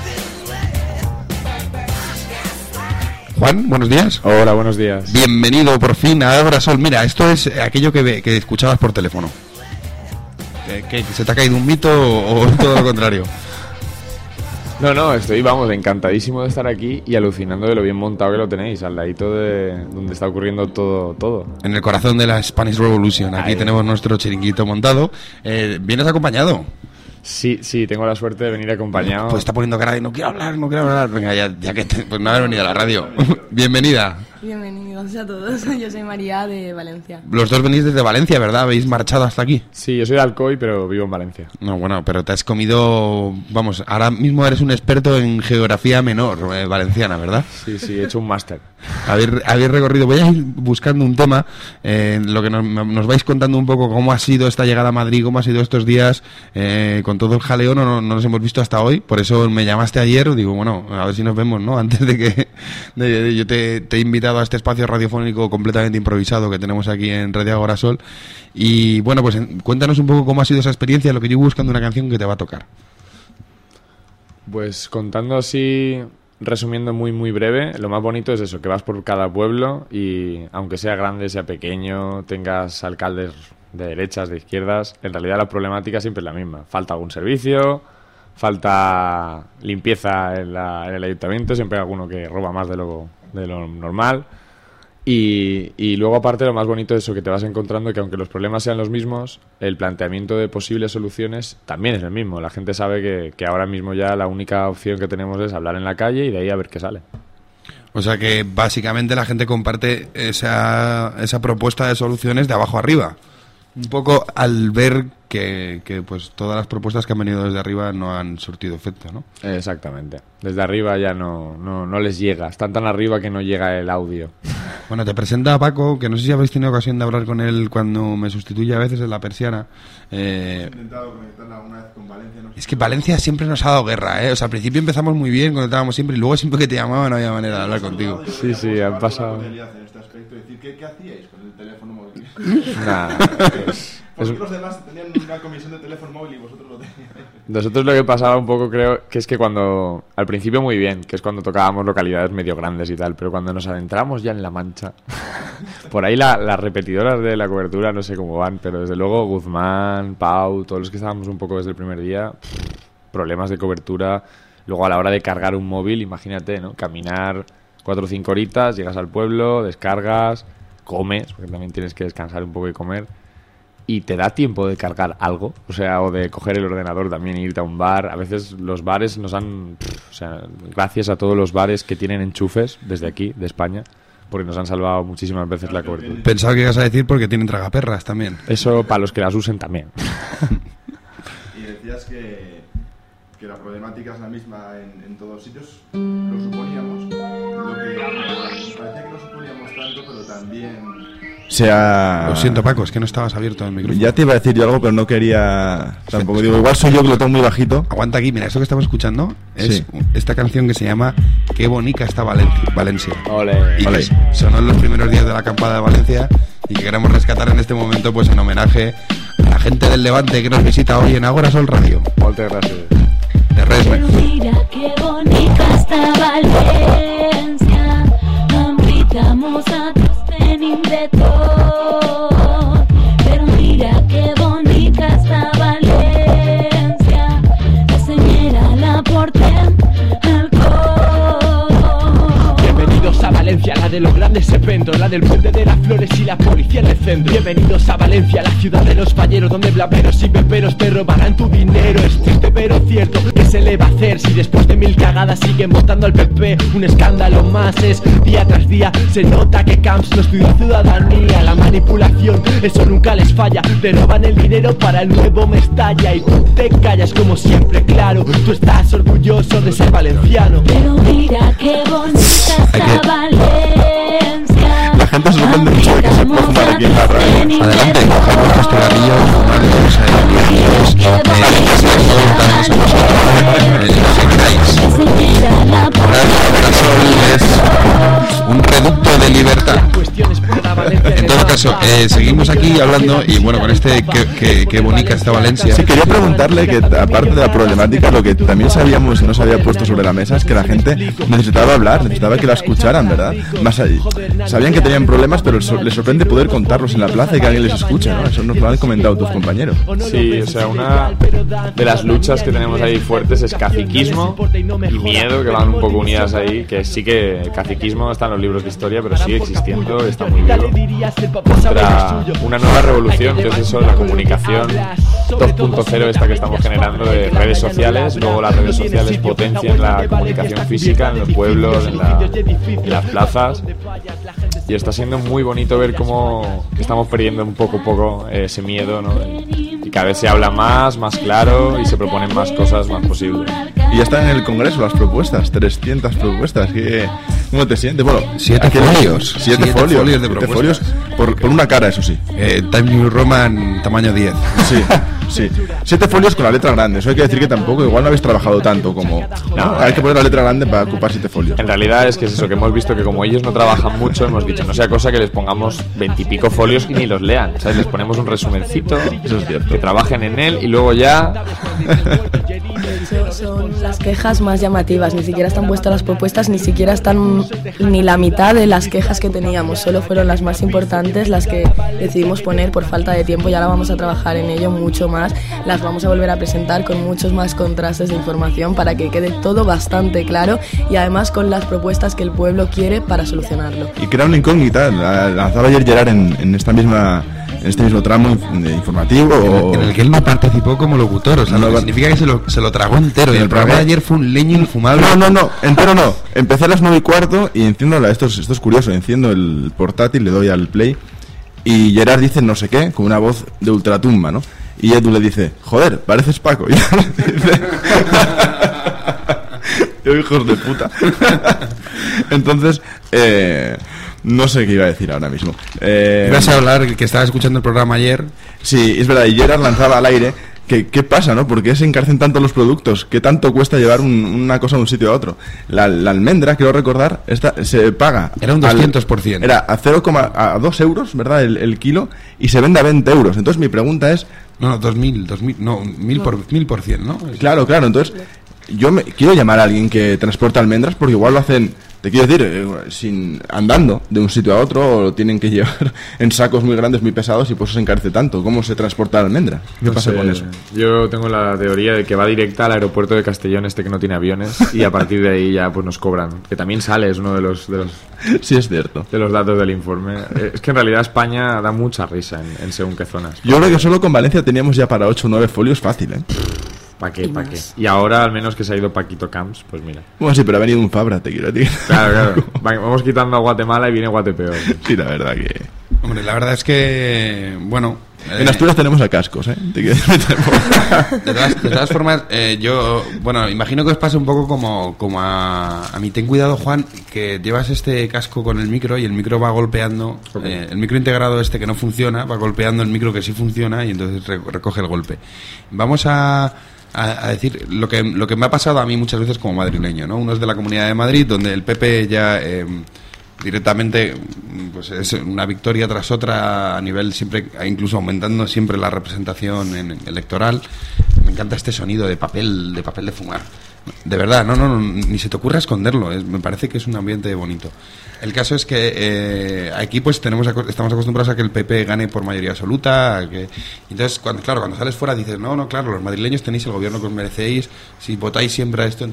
Juan, buenos días. Hola, buenos días. Bienvenido por fin a Agorasol. Mira, esto es aquello que, que escuchabas por teléfono. ¿Qué, se te ha caído un mito o, o todo lo contrario? No, no, estoy, vamos, encantadísimo de estar aquí y alucinando de lo bien montado que lo tenéis, al ladito de donde está ocurriendo todo, todo. En el corazón de la Spanish Revolution, aquí Ahí. tenemos nuestro chiringuito montado. Eh, ¿Vienes acompañado? Sí, sí, tengo la suerte de venir acompañado. Pues está poniendo cara de no quiero hablar, no quiero hablar. Venga, ya, ya que te, pues no haber venido a la radio. Bienvenida. Bienvenidos a todos, yo soy María de Valencia. Los dos venís desde Valencia, ¿verdad? ¿Habéis marchado hasta aquí? Sí, yo soy de Alcoy, pero vivo en Valencia. No, bueno, pero te has comido... Vamos, ahora mismo eres un experto en geografía menor eh, valenciana, ¿verdad? Sí, sí, he hecho un máster. Habéis, habéis recorrido... Voy a ir buscando un tema, eh, lo que nos, nos vais contando un poco cómo ha sido esta llegada a Madrid, cómo ha sido estos días, eh, con todo el jaleo, no, no, no nos hemos visto hasta hoy, por eso me llamaste ayer, digo, bueno, a ver si nos vemos, ¿no? Antes de que de, de, yo te, te he invitado a este espacio radiofónico completamente improvisado que tenemos aquí en Radio Agorasol. Y bueno, pues cuéntanos un poco cómo ha sido esa experiencia, lo que yo buscando una canción que te va a tocar. Pues contando así, resumiendo muy muy breve, lo más bonito es eso, que vas por cada pueblo y aunque sea grande, sea pequeño, tengas alcaldes de derechas, de izquierdas, en realidad la problemática siempre es la misma. Falta algún servicio, falta limpieza en, la, en el ayuntamiento, siempre hay alguno que roba más de lo, de lo normal. Y, y luego aparte lo más bonito es eso, que te vas encontrando que aunque los problemas sean los mismos, el planteamiento de posibles soluciones también es el mismo. La gente sabe que, que ahora mismo ya la única opción que tenemos es hablar en la calle y de ahí a ver qué sale. O sea que básicamente la gente comparte esa, esa propuesta de soluciones de abajo arriba. Un poco al ver que, que pues todas las propuestas que han venido desde arriba no han surtido efecto, ¿no? Exactamente. Desde arriba ya no, no, no les llega. Están tan arriba que no llega el audio. Bueno, te presenta a Paco, que no sé si habéis tenido ocasión de hablar con él cuando me sustituye a veces en la persiana. Eh, He intentado conectarla alguna vez con Valencia. No sé. Es que Valencia siempre nos ha dado guerra, ¿eh? O sea, al principio empezamos muy bien, conectábamos siempre, y luego siempre que te llamaban no había manera de hablar contigo. Sí, sí, han pasado... ¿Qué, ¿Qué hacíais con el teléfono móvil? Nada. Es, ¿Por qué es... los demás tenían una comisión de teléfono móvil y vosotros lo teníais? Nosotros lo que pasaba un poco, creo, que es que cuando... Al principio muy bien, que es cuando tocábamos localidades medio grandes y tal, pero cuando nos adentramos ya en La Mancha, por ahí la, las repetidoras de la cobertura no sé cómo van, pero desde luego Guzmán, Pau, todos los que estábamos un poco desde el primer día, pff, problemas de cobertura. Luego a la hora de cargar un móvil, imagínate, ¿no? Caminar cuatro o cinco horitas, llegas al pueblo, descargas, comes, porque también tienes que descansar un poco y comer, y te da tiempo de cargar algo, o sea, o de coger el ordenador también e irte a un bar. A veces los bares nos han, pff, o sea, gracias a todos los bares que tienen enchufes desde aquí, de España, porque nos han salvado muchísimas veces la cobertura. Pensaba que ibas a decir porque tienen tragaperras también. Eso para los que las usen también. Y decías que, que la problemática es la misma en, en todos sitios, lo suponíamos. Lo que parecía que no suponíamos tanto, pero también... O sea... Lo siento, Paco, es que no estabas abierto el micrófono. Ya te iba a decir yo algo, pero no quería... Tampoco digo, igual soy yo que lo tengo muy bajito. Aguanta aquí, mira, esto que estamos escuchando es sí. esta canción que se llama Qué bonita está Valencia. Valencia. Ole. Y Ole. Sonó en los primeros días de la acampada de Valencia y que queremos rescatar en este momento pues en homenaje a la gente del Levante que nos visita hoy en Agorasol Radio. Muchas gracias. De res, mira qué bonita está Valencia, invitamos a todos venim de tot, pero mira qué bonita está Valencia, la señora la portem al cor. Bienvenidos a Valencia, la La de los grandes eventos, la del puente de las flores y la policía en el centro. Bienvenidos a Valencia, la ciudad de los falleros, donde blaveros y peperos te robarán tu dinero. Es triste pero cierto, ¿qué se le va a hacer si después de mil cagadas siguen votando al P P? Un escándalo más es día tras día. Se nota que Camps no estudió ciudadanía. La manipulación, eso nunca les falla. Te roban el dinero para el nuevo Mestalla y tú te callas como siempre, claro. Tú estás orgulloso de ser valenciano. Pero mira qué bonita está Valencia. La gente se sorprende mucho de que se pueda fumar aquí en la radio. Adelante, cogemos los cigarrillos, fumamos cigarrillos, es un reducto de libertad. En todo caso, eh, seguimos aquí hablando y bueno, con este que, que, que bonita está Valencia. Sí, quería preguntarle que aparte de la problemática, lo que también sabíamos y no se había puesto sobre la mesa es que la gente necesitaba hablar, necesitaba que la escucharan, ¿verdad? Más allá, sabían que tenían problemas, pero les sorprende poder contarlos en la plaza y que alguien les escuche, ¿no? Eso nos lo han comentado tus compañeros. Sí, o sea, una de las luchas que tenemos ahí fuertes es caciquismo y miedo, que van un poco unidas ahí, que sí que el caciquismo está en los libros de historia, pero sigue existiendo, está muy vivo. Contra una nueva revolución, que es eso, la comunicación dos punto cero esta que estamos generando de redes sociales. Luego las redes sociales potencian la comunicación física en los pueblos, en, la, en las plazas, y está siendo muy bonito ver cómo estamos perdiendo un poco a poco ese miedo, ¿no? Y cada vez se habla más, más claro, y se proponen más cosas más posibles. Y ya están en el Congreso las propuestas, trescientas propuestas. ¿Qué, ¿Cómo te sientes? Bueno, siete folios. Siete, siete folios, folios de siete folios por, por una cara, eso sí. Eh, Times New Roman, tamaño diez. Sí, sí. Siete folios con la letra grande. Eso hay que decir que tampoco, igual no habéis trabajado tanto como... No, no hay que poner la letra grande para ocupar siete folios. En realidad es que es eso, que hemos visto que como ellos no trabajan mucho, hemos dicho, no sea cosa que les pongamos veintipico folios y ni los lean. ¿Sabes? Les ponemos un resumencito, eso es cierto, que trabajen en él y luego ya... Son las quejas más llamativas, ni siquiera están puestas las propuestas, ni siquiera están ni la mitad de las quejas que teníamos, solo fueron las más importantes las que decidimos poner por falta de tiempo, y ahora vamos a trabajar en ello mucho más, las vamos a volver a presentar con muchos más contrastes de información para que quede todo bastante claro y además con las propuestas que el pueblo quiere para solucionarlo. Y crea una incógnita, la lanzaba ayer Gerard en, en esta misma... en este mismo tramo informativo o... en el que él no participó como locutor, o sea, no, lo que significa que se lo, se lo tragó entero, y el, el programa de ayer fue un leño infumable. No, no, no, entero no, empecé a las nueve y cuarto y enciendo la, esto, es, esto es curioso, enciendo el portátil, le doy al play y Gerard dice no sé qué, con una voz de ultratumba, ¿no? Y Edu le dice, joder, pareces Paco. Y dice, yo, hijos de puta. Entonces, eh... no sé qué iba a decir ahora mismo. Eh, Ibas a hablar que estaba escuchando el programa ayer. Sí, es verdad, y Gerard lanzaba al aire que qué pasa, ¿no? ¿Por qué se encarecen tanto los productos? ¿Qué tanto cuesta llevar un, una cosa de un sitio a otro? La, la almendra, quiero recordar, esta se paga... Era un doscientos por ciento. Al, era a cero coma dos euros, ¿verdad? El, el kilo, y se vende a veinte euros. Entonces mi pregunta es... No, dos mil, dos mil, no, mil por, mil por cien, ¿no? Claro, claro, entonces yo me, quiero llamar a alguien que transporte almendras porque igual lo hacen... Te quiero decir, eh, sin andando de un sitio a otro, o lo tienen que llevar en sacos muy grandes, muy pesados, y por eso se encarece tanto. ¿Cómo se transporta la almendra? ¿Qué no pasa sé, con eso? Yo tengo la teoría de que va directa al aeropuerto de Castellón, este que no tiene aviones, y a partir de ahí ya pues nos cobran. Que también sale, es uno de los, de los, sí, es cierto, de los datos del informe. Es que en realidad España da mucha risa en, en según qué zonas. Yo creo que solo con Valencia teníamos ya para ocho o nueve folios fácil, ¿eh? ¿Para qué? ¿Para qué? Y ahora, al menos que se ha ido Paquito Camps, pues mira. Bueno, sí, pero ha venido un Fabra, te quiero decir. Claro, claro. Vamos quitando a Guatemala y viene Guatepeor. Sí, la verdad que... Hombre, la verdad es que, bueno... En Asturias tenemos a cascos, ¿eh? Te quiero decir. De todas, de todas formas, eh, yo... Bueno, imagino que os pase un poco como, como a, a mí. Ten cuidado, Juan, que llevas este casco con el micro y el micro va golpeando... Okay. Eh, el micro integrado este que no funciona va golpeando el micro que sí funciona y entonces recoge el golpe. Vamos a... A, a decir lo que lo que me ha pasado a mí muchas veces como madrileño, ¿no? Uno es de la Comunidad de Madrid, donde el P P ya eh, directamente pues es una victoria tras otra a nivel siempre, incluso aumentando siempre la representación en, electoral. Me encanta este sonido de papel de papel de fumar. De verdad, no, no, no ni se te ocurra esconderlo. Es, me parece que es un ambiente bonito. El caso es que eh, aquí pues tenemos estamos acostumbrados a que el P P gane por mayoría absoluta. A que, entonces, cuando, claro, cuando sales fuera dices, no, no, claro, los madrileños tenéis el gobierno que os merecéis, si votáis siempre a esto. Entonces,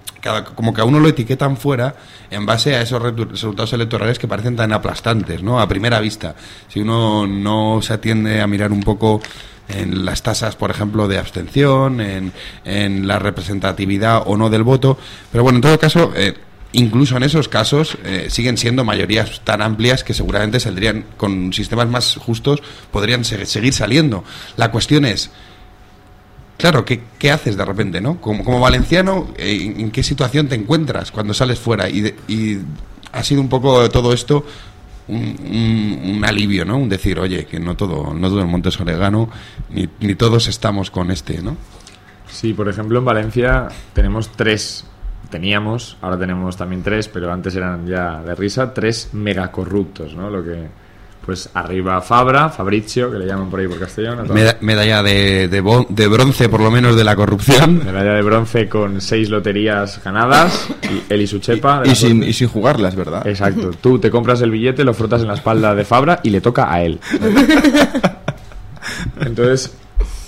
cada, como que a uno lo etiquetan fuera en base a esos retu- resultados electorales que parecen tan aplastantes, ¿no? A primera vista. Si uno no se atiende a mirar un poco en las tasas, por ejemplo, de abstención, en, en la representatividad o no del voto, pero bueno, en todo caso, eh, incluso en esos casos eh, siguen siendo mayorías tan amplias que seguramente saldrían, con sistemas más justos, podrían se- seguir saliendo. La cuestión es, claro, ¿qué, qué haces de repente, no? Como, como valenciano, eh, ¿en, ¿en qué situación te encuentras cuando sales fuera? Y, de, y ha sido un poco todo esto un, un, un alivio, ¿no? Un decir, oye, que no todo, no todo el monte es orégano, ni, ni todos estamos con este, ¿no? Sí, por ejemplo, en Valencia tenemos tres, teníamos, ahora tenemos también tres, pero antes eran ya de risa, tres megacorruptos, ¿no? Lo que... Pues arriba Fabra, Fabricio, que le llaman por ahí por castellano. Meda- medalla de, de, bo- de bronce, por lo menos, de la corrupción. Medalla de bronce con seis loterías ganadas. Y él y su chepa. Y, y, sin, y sin jugarlas, ¿verdad? Exacto. Tú te compras el billete, lo frotas en la espalda de Fabra y le toca a él. Entonces,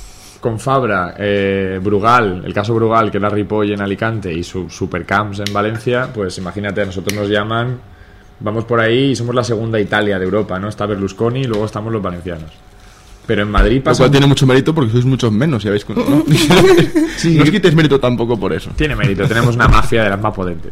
con Fabra, eh, Brugal, el caso Brugal, que era Ripoll en Alicante, y su Supercamps en Valencia, pues imagínate, a nosotros nos llaman... Vamos por ahí y somos la segunda Italia de Europa, ¿no? Está Berlusconi y luego estamos los valencianos. Pero en Madrid pasa... Lo cual tiene mucho mérito porque sois muchos menos, ya veis. ¿No? Sí. No os quitéis mérito tampoco por eso. Tiene mérito, tenemos una mafia de las más potentes.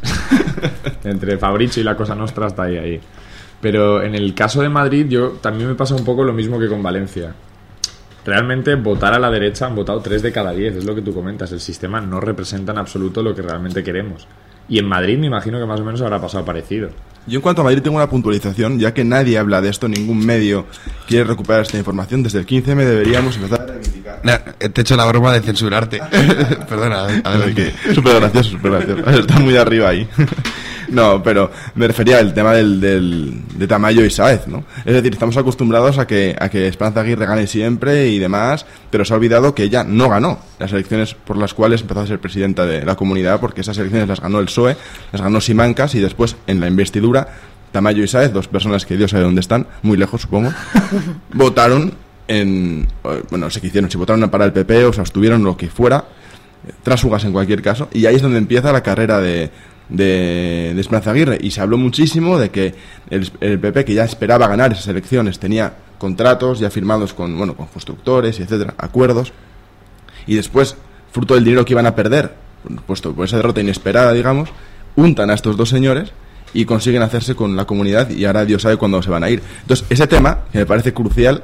Entre Fabricio y la Cosa Nostra está ahí, ahí. Pero en el caso de Madrid, yo también me pasa un poco lo mismo que con Valencia. Realmente votar a la derecha han votado tres de cada diez, es lo que tú comentas. El sistema no representa en absoluto lo que realmente queremos. Y en Madrid me imagino que más o menos habrá pasado parecido. Yo en cuanto a Madrid tengo una puntualización, ya que nadie habla de esto, ningún medio quiere recuperar esta información. Desde el quince eme deberíamos empezar a reivindicar. Nah, te he hecho la broma de censurarte. Perdona, adelante. Súper gracioso, súper gracioso. Está muy arriba ahí. No, pero me refería al tema del, del de Tamayo y Sáez, ¿no? Es decir, estamos acostumbrados a que, a que Esperanza Aguirre gane siempre y demás, pero se ha olvidado que ella no ganó las elecciones por las cuales empezó a ser presidenta de la comunidad, porque esas elecciones las ganó el P S O E, las ganó Simancas, y después en la investidura Tamayo y Sáez, dos personas que Dios sabe dónde están, muy lejos supongo, votaron en... Bueno, no sé qué hicieron, si votaron para el P P o se abstuvieron, lo que fuera, trásugas en cualquier caso, y ahí es donde empieza la carrera de... De, de Esperanza Aguirre, y se habló muchísimo de que el, el P P, que ya esperaba ganar esas elecciones, tenía contratos ya firmados con, bueno, con constructores y etcétera, acuerdos, y después, fruto del dinero que iban a perder, puesto por esa derrota inesperada, digamos, untan a estos dos señores y consiguen hacerse con la comunidad, y ahora Dios sabe cuándo se van a ir. Entonces, ese tema, que me parece crucial,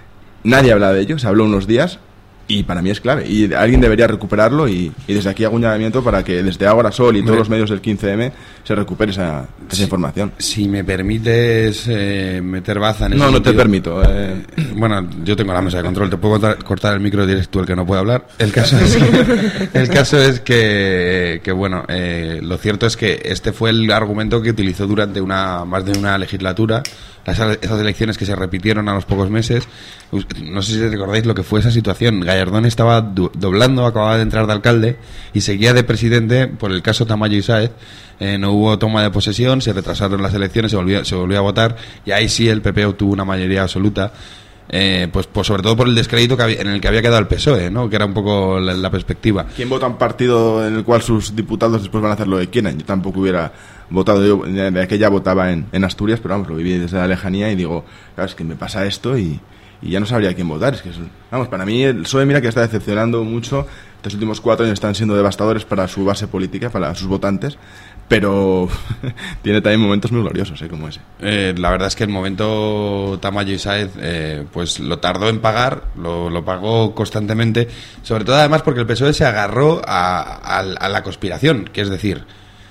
nadie habla de ello, se habló unos días, y para mí es clave, y alguien debería recuperarlo, y, y desde aquí hago un llamamiento para que desde Ágora Sol y todos Hombre. los medios del quince eme se recupere esa, esa Sí. información. Si me permites eh, meter baza en ese No, no te sentido. permito. Eh. Bueno, yo tengo la mesa de control, te puedo cortar, cortar el micro y eres tú el que no puede hablar. El caso es que, el caso es que, que bueno, eh, lo cierto es que este fue el argumento que utilizó durante una más de una legislatura, las, esas elecciones que se repitieron a los pocos meses. No sé si recordáis lo que fue esa situación. Gallardón estaba do, doblando, acababa de entrar de alcalde y seguía de presidente por el caso Tamayo y Sáez. Eh, no hubo toma de posesión, se retrasaron las elecciones, se volvió, se volvió a votar, y ahí sí el P P obtuvo una mayoría absoluta. Eh, pues, pues sobre todo por el descrédito que había, en el que había quedado el P S O E, ¿no? Que era un poco la, la perspectiva. ¿Quién vota un partido en el cual sus diputados después van a hacer lo que quieran? Yo tampoco hubiera votado, yo de aquella votaba en, en Asturias, pero vamos, lo viví desde la lejanía y digo, claro, es que me pasa esto y, y ya no sabría quién votar. Es que, es, vamos, para mí el P S O E, mira que está decepcionando mucho. Estos últimos cuatro años están siendo devastadores para su base política, para sus votantes, pero tiene también momentos muy gloriosos, ¿eh? Como ese. Eh, la verdad es que el momento Tamayo y Sáez eh, pues lo tardó en pagar, lo, lo pagó constantemente, sobre todo además porque el P S O E se agarró a, a, a la conspiración, que es decir,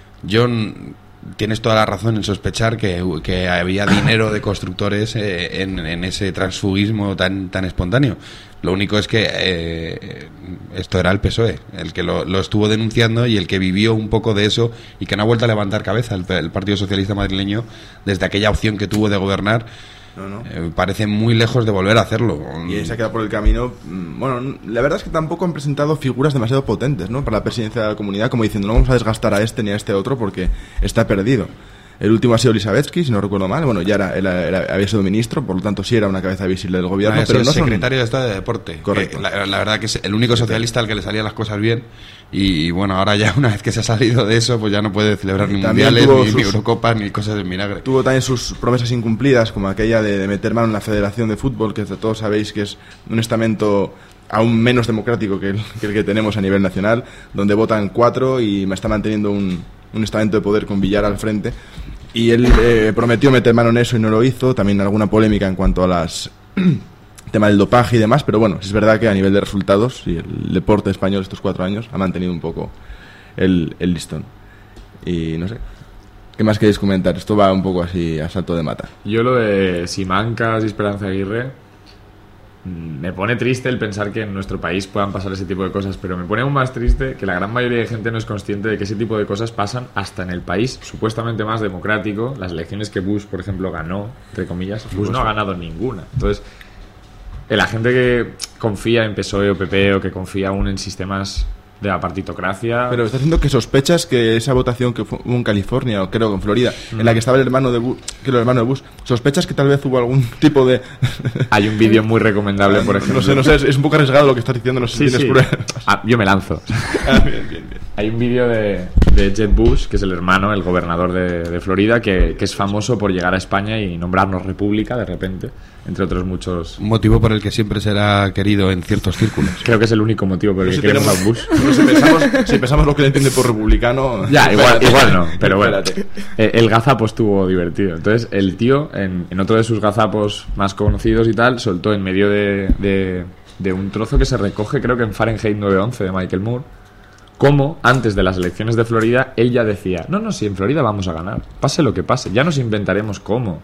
John, tienes toda la razón en sospechar que, que había dinero de constructores eh, en, en ese transfugismo tan, tan espontáneo. Lo único es que eh, esto era el P S O E, el que lo, lo estuvo denunciando y el que vivió un poco de eso y que no ha vuelto a levantar cabeza el, el Partido Socialista madrileño desde aquella opción que tuvo de gobernar. No, no. Eh, parece muy lejos de volver a hacerlo. Y se ha quedado por el camino. Bueno, la verdad es que tampoco han presentado figuras demasiado potentes, ¿no? Para la presidencia de la comunidad, como diciendo, no vamos a desgastar a este ni a este otro porque está perdido. El último ha sido Elisabetsky, si no recuerdo mal. Bueno, ya era, era, era, había sido ministro, por lo tanto sí era una cabeza visible del gobierno. No, pero no secretario son... de Estado de Deporte. Correcto. La, la verdad que es el único socialista al que le salían las cosas bien. Y, y bueno, ahora ya una vez que se ha salido de eso, pues ya no puede celebrar ni También mundiales, tuvo ni, sus- ni Eurocopas, ni cosas de vinagre. Tuvo también sus promesas incumplidas, como aquella de, de meter mano en la Federación de Fútbol, que todos sabéis que es un estamento aún menos democrático que el, que el que tenemos a nivel nacional, donde votan cuatro y me está manteniendo un, un estamento de poder con Villar al frente. Y él eh, prometió meter mano en eso y no lo hizo. También alguna polémica en cuanto a las tema del dopaje y demás, pero bueno, es verdad que a nivel de resultados y el deporte español estos cuatro años ha mantenido un poco el, el listón. Y no sé, ¿qué más queréis comentar? Esto va un poco así a salto de mata. Yo lo de Simancas y Esperanza Aguirre, mm, me pone triste el pensar que en nuestro país puedan pasar ese tipo de cosas, pero me pone aún más triste que la gran mayoría de gente no es consciente de que ese tipo de cosas pasan hasta en el país supuestamente más democrático. Las elecciones que Bush, por ejemplo, ganó, entre comillas, Bush no ha ganado ninguna. Entonces, eh, la gente que confía en P S O E o P P o que confía aún en sistemas de la partitocracia... Pero está diciendo que sospechas que esa votación que fue- hubo en California, o creo que en Florida, en la que estaba el hermano de Bush, que era el hermano de Bush, sospechas que tal vez hubo algún tipo de... Hay un vídeo muy recomendable, por ejemplo. No sé, no sé, es, es un poco arriesgado lo que estás diciendo, no sé Sí, si tienes sí. pruebas. Ah, yo me lanzo. Ah, bien, bien, bien. Hay un vídeo de, de Jeb Bush, que es el hermano, el gobernador de, de Florida, que, que es famoso por llegar a España y nombrarnos república de repente, entre otros muchos... Un motivo por el que siempre será querido en ciertos círculos. Creo que es el único motivo por el No que sé, queremos a tenemos- Bush. no sé, pensamos, si pensamos lo que le entiende por republicano... Ya, igual, espérate. igual no, pero bueno. Espérate. Eh, El gazapo estuvo divertido. Entonces, el tío, en, en otro de sus gazapos más conocidos y tal, soltó en medio de, de, de un trozo que se recoge, creo que en Fahrenheit nueve once de Michael Moore, como antes de las elecciones de Florida, él ya decía, no, no, si en Florida vamos a ganar, pase lo que pase, ya nos inventaremos cómo.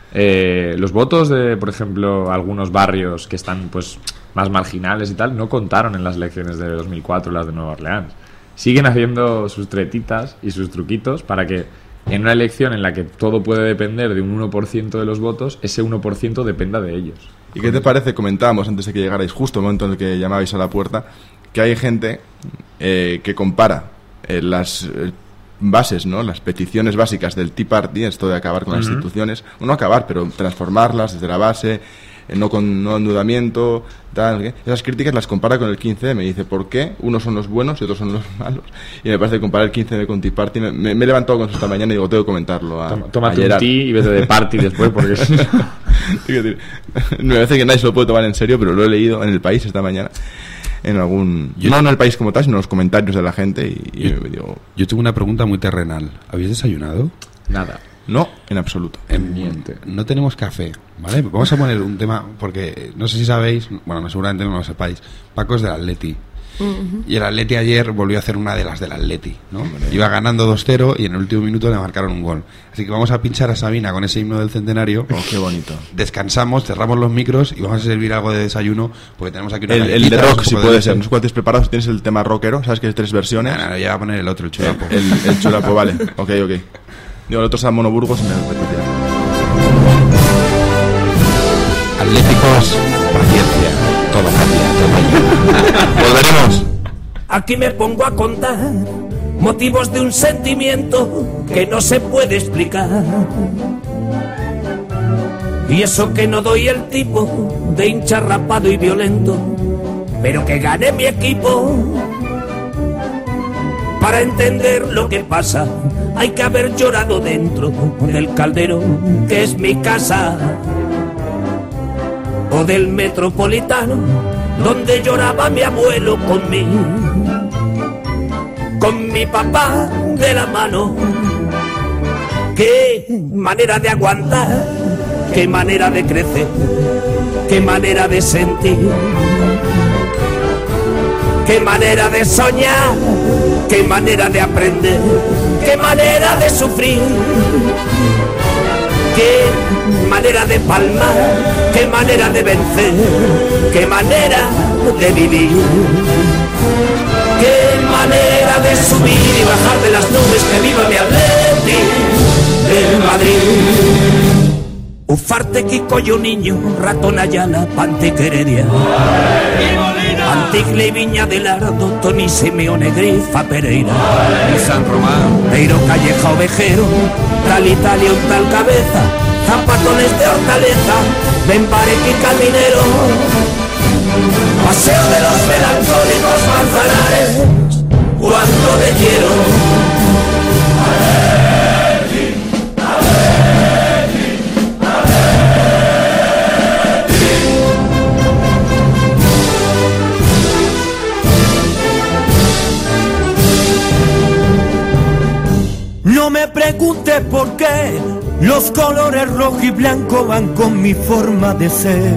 Eh, los votos de, por ejemplo, algunos barrios que están pues más marginales y tal, no contaron en las elecciones de dos mil cuatro, las de Nueva Orleans. Siguen haciendo sus tretitas y sus truquitos para que en una elección en la que todo puede depender de un uno por ciento de los votos, ese uno por ciento dependa de ellos. ¿Y qué te parece? Comentábamos antes de que llegarais, justo el momento en el que llamabais a la puerta, que hay gente eh, que compara eh, las eh, bases, ¿no? Las peticiones básicas del Tea Party, esto de acabar con las Ujú. instituciones, o no acabar, pero transformarlas desde la base, eh, no con no endeudamiento, tal, ¿qué? Esas críticas las compara con el quince eme, y dice, ¿por qué? Unos son los buenos y otros son los malos. Y me parece que comparar el quince eme con Tea Party, me, me, me he levantado con eso esta mañana y digo, tengo que comentarlo a, Toma- a Tómate un Gerard. tea y vete de party después, porque... Quiero decir, me parece que nadie se lo puede tomar en serio, pero lo he leído en El País esta mañana, en algún... Yo- no en El País como tal, sino en los comentarios de la gente, y, y me digo, Yo tengo una pregunta muy terrenal. ¿Habéis desayunado? Nada. no, en absoluto. Em, no tenemos café, ¿vale? Vamos a poner un tema, porque no sé si sabéis, bueno, no, seguramente no lo sepáis, Paco es del Atleti. Ujú. Y el Atleti ayer volvió a hacer una de las del Atleti, ¿no? Iba ganando dos cero y en el último minuto le marcaron un gol. Así que vamos a pinchar a Sabina con ese himno del centenario. Oh, qué bonito. Descansamos, cerramos los micros y vamos a servir algo de desayuno, porque tenemos aquí una El, el de galletita, rock, un si poco de puede leche. ser. No sé cuál tienes preparado, si tienes el tema rockero, sabes que hay tres versiones. No, no, ya va a poner el otro, el chulapo. El, el chulapo, vale. Ok, ok. Digo, el otro es a Monoburgos y me repetía. Atléticos, paciencia, todo cambia, todo cambia. Volveremos. Aquí me pongo a contar motivos de un sentimiento que no se puede explicar. Y eso que no doy el tipo de hincha rapado y violento, pero que gane mi equipo. Para entender lo que pasa, hay que haber llorado dentro del caldero que es mi casa, o del Metropolitano, donde lloraba mi abuelo conmigo, con mi papá de la mano. Qué manera de aguantar, qué manera de crecer, qué manera de sentir, qué manera de soñar, qué manera de aprender, qué manera de sufrir, qué manera de palmar, qué manera de vencer, qué manera de vivir, qué manera de subir y bajar de las nubes, que viva mi Atleti del Madrid. Ufarte, Kiko, yo niño, Ratón Ayala, Pantic Heredia, Antigle y Viña del Ardo, Tony Simeone, Grifa Pereira, San Román, Peiro Calleja Ovejero, tal Italia un tal cabeza, zapatones de Hortaleza, Benbarek y Caminero, Paseo de los melancólicos Manzanares, cuánto te quiero. No me preguntes por qué los colores rojo y blanco van con mi forma de ser.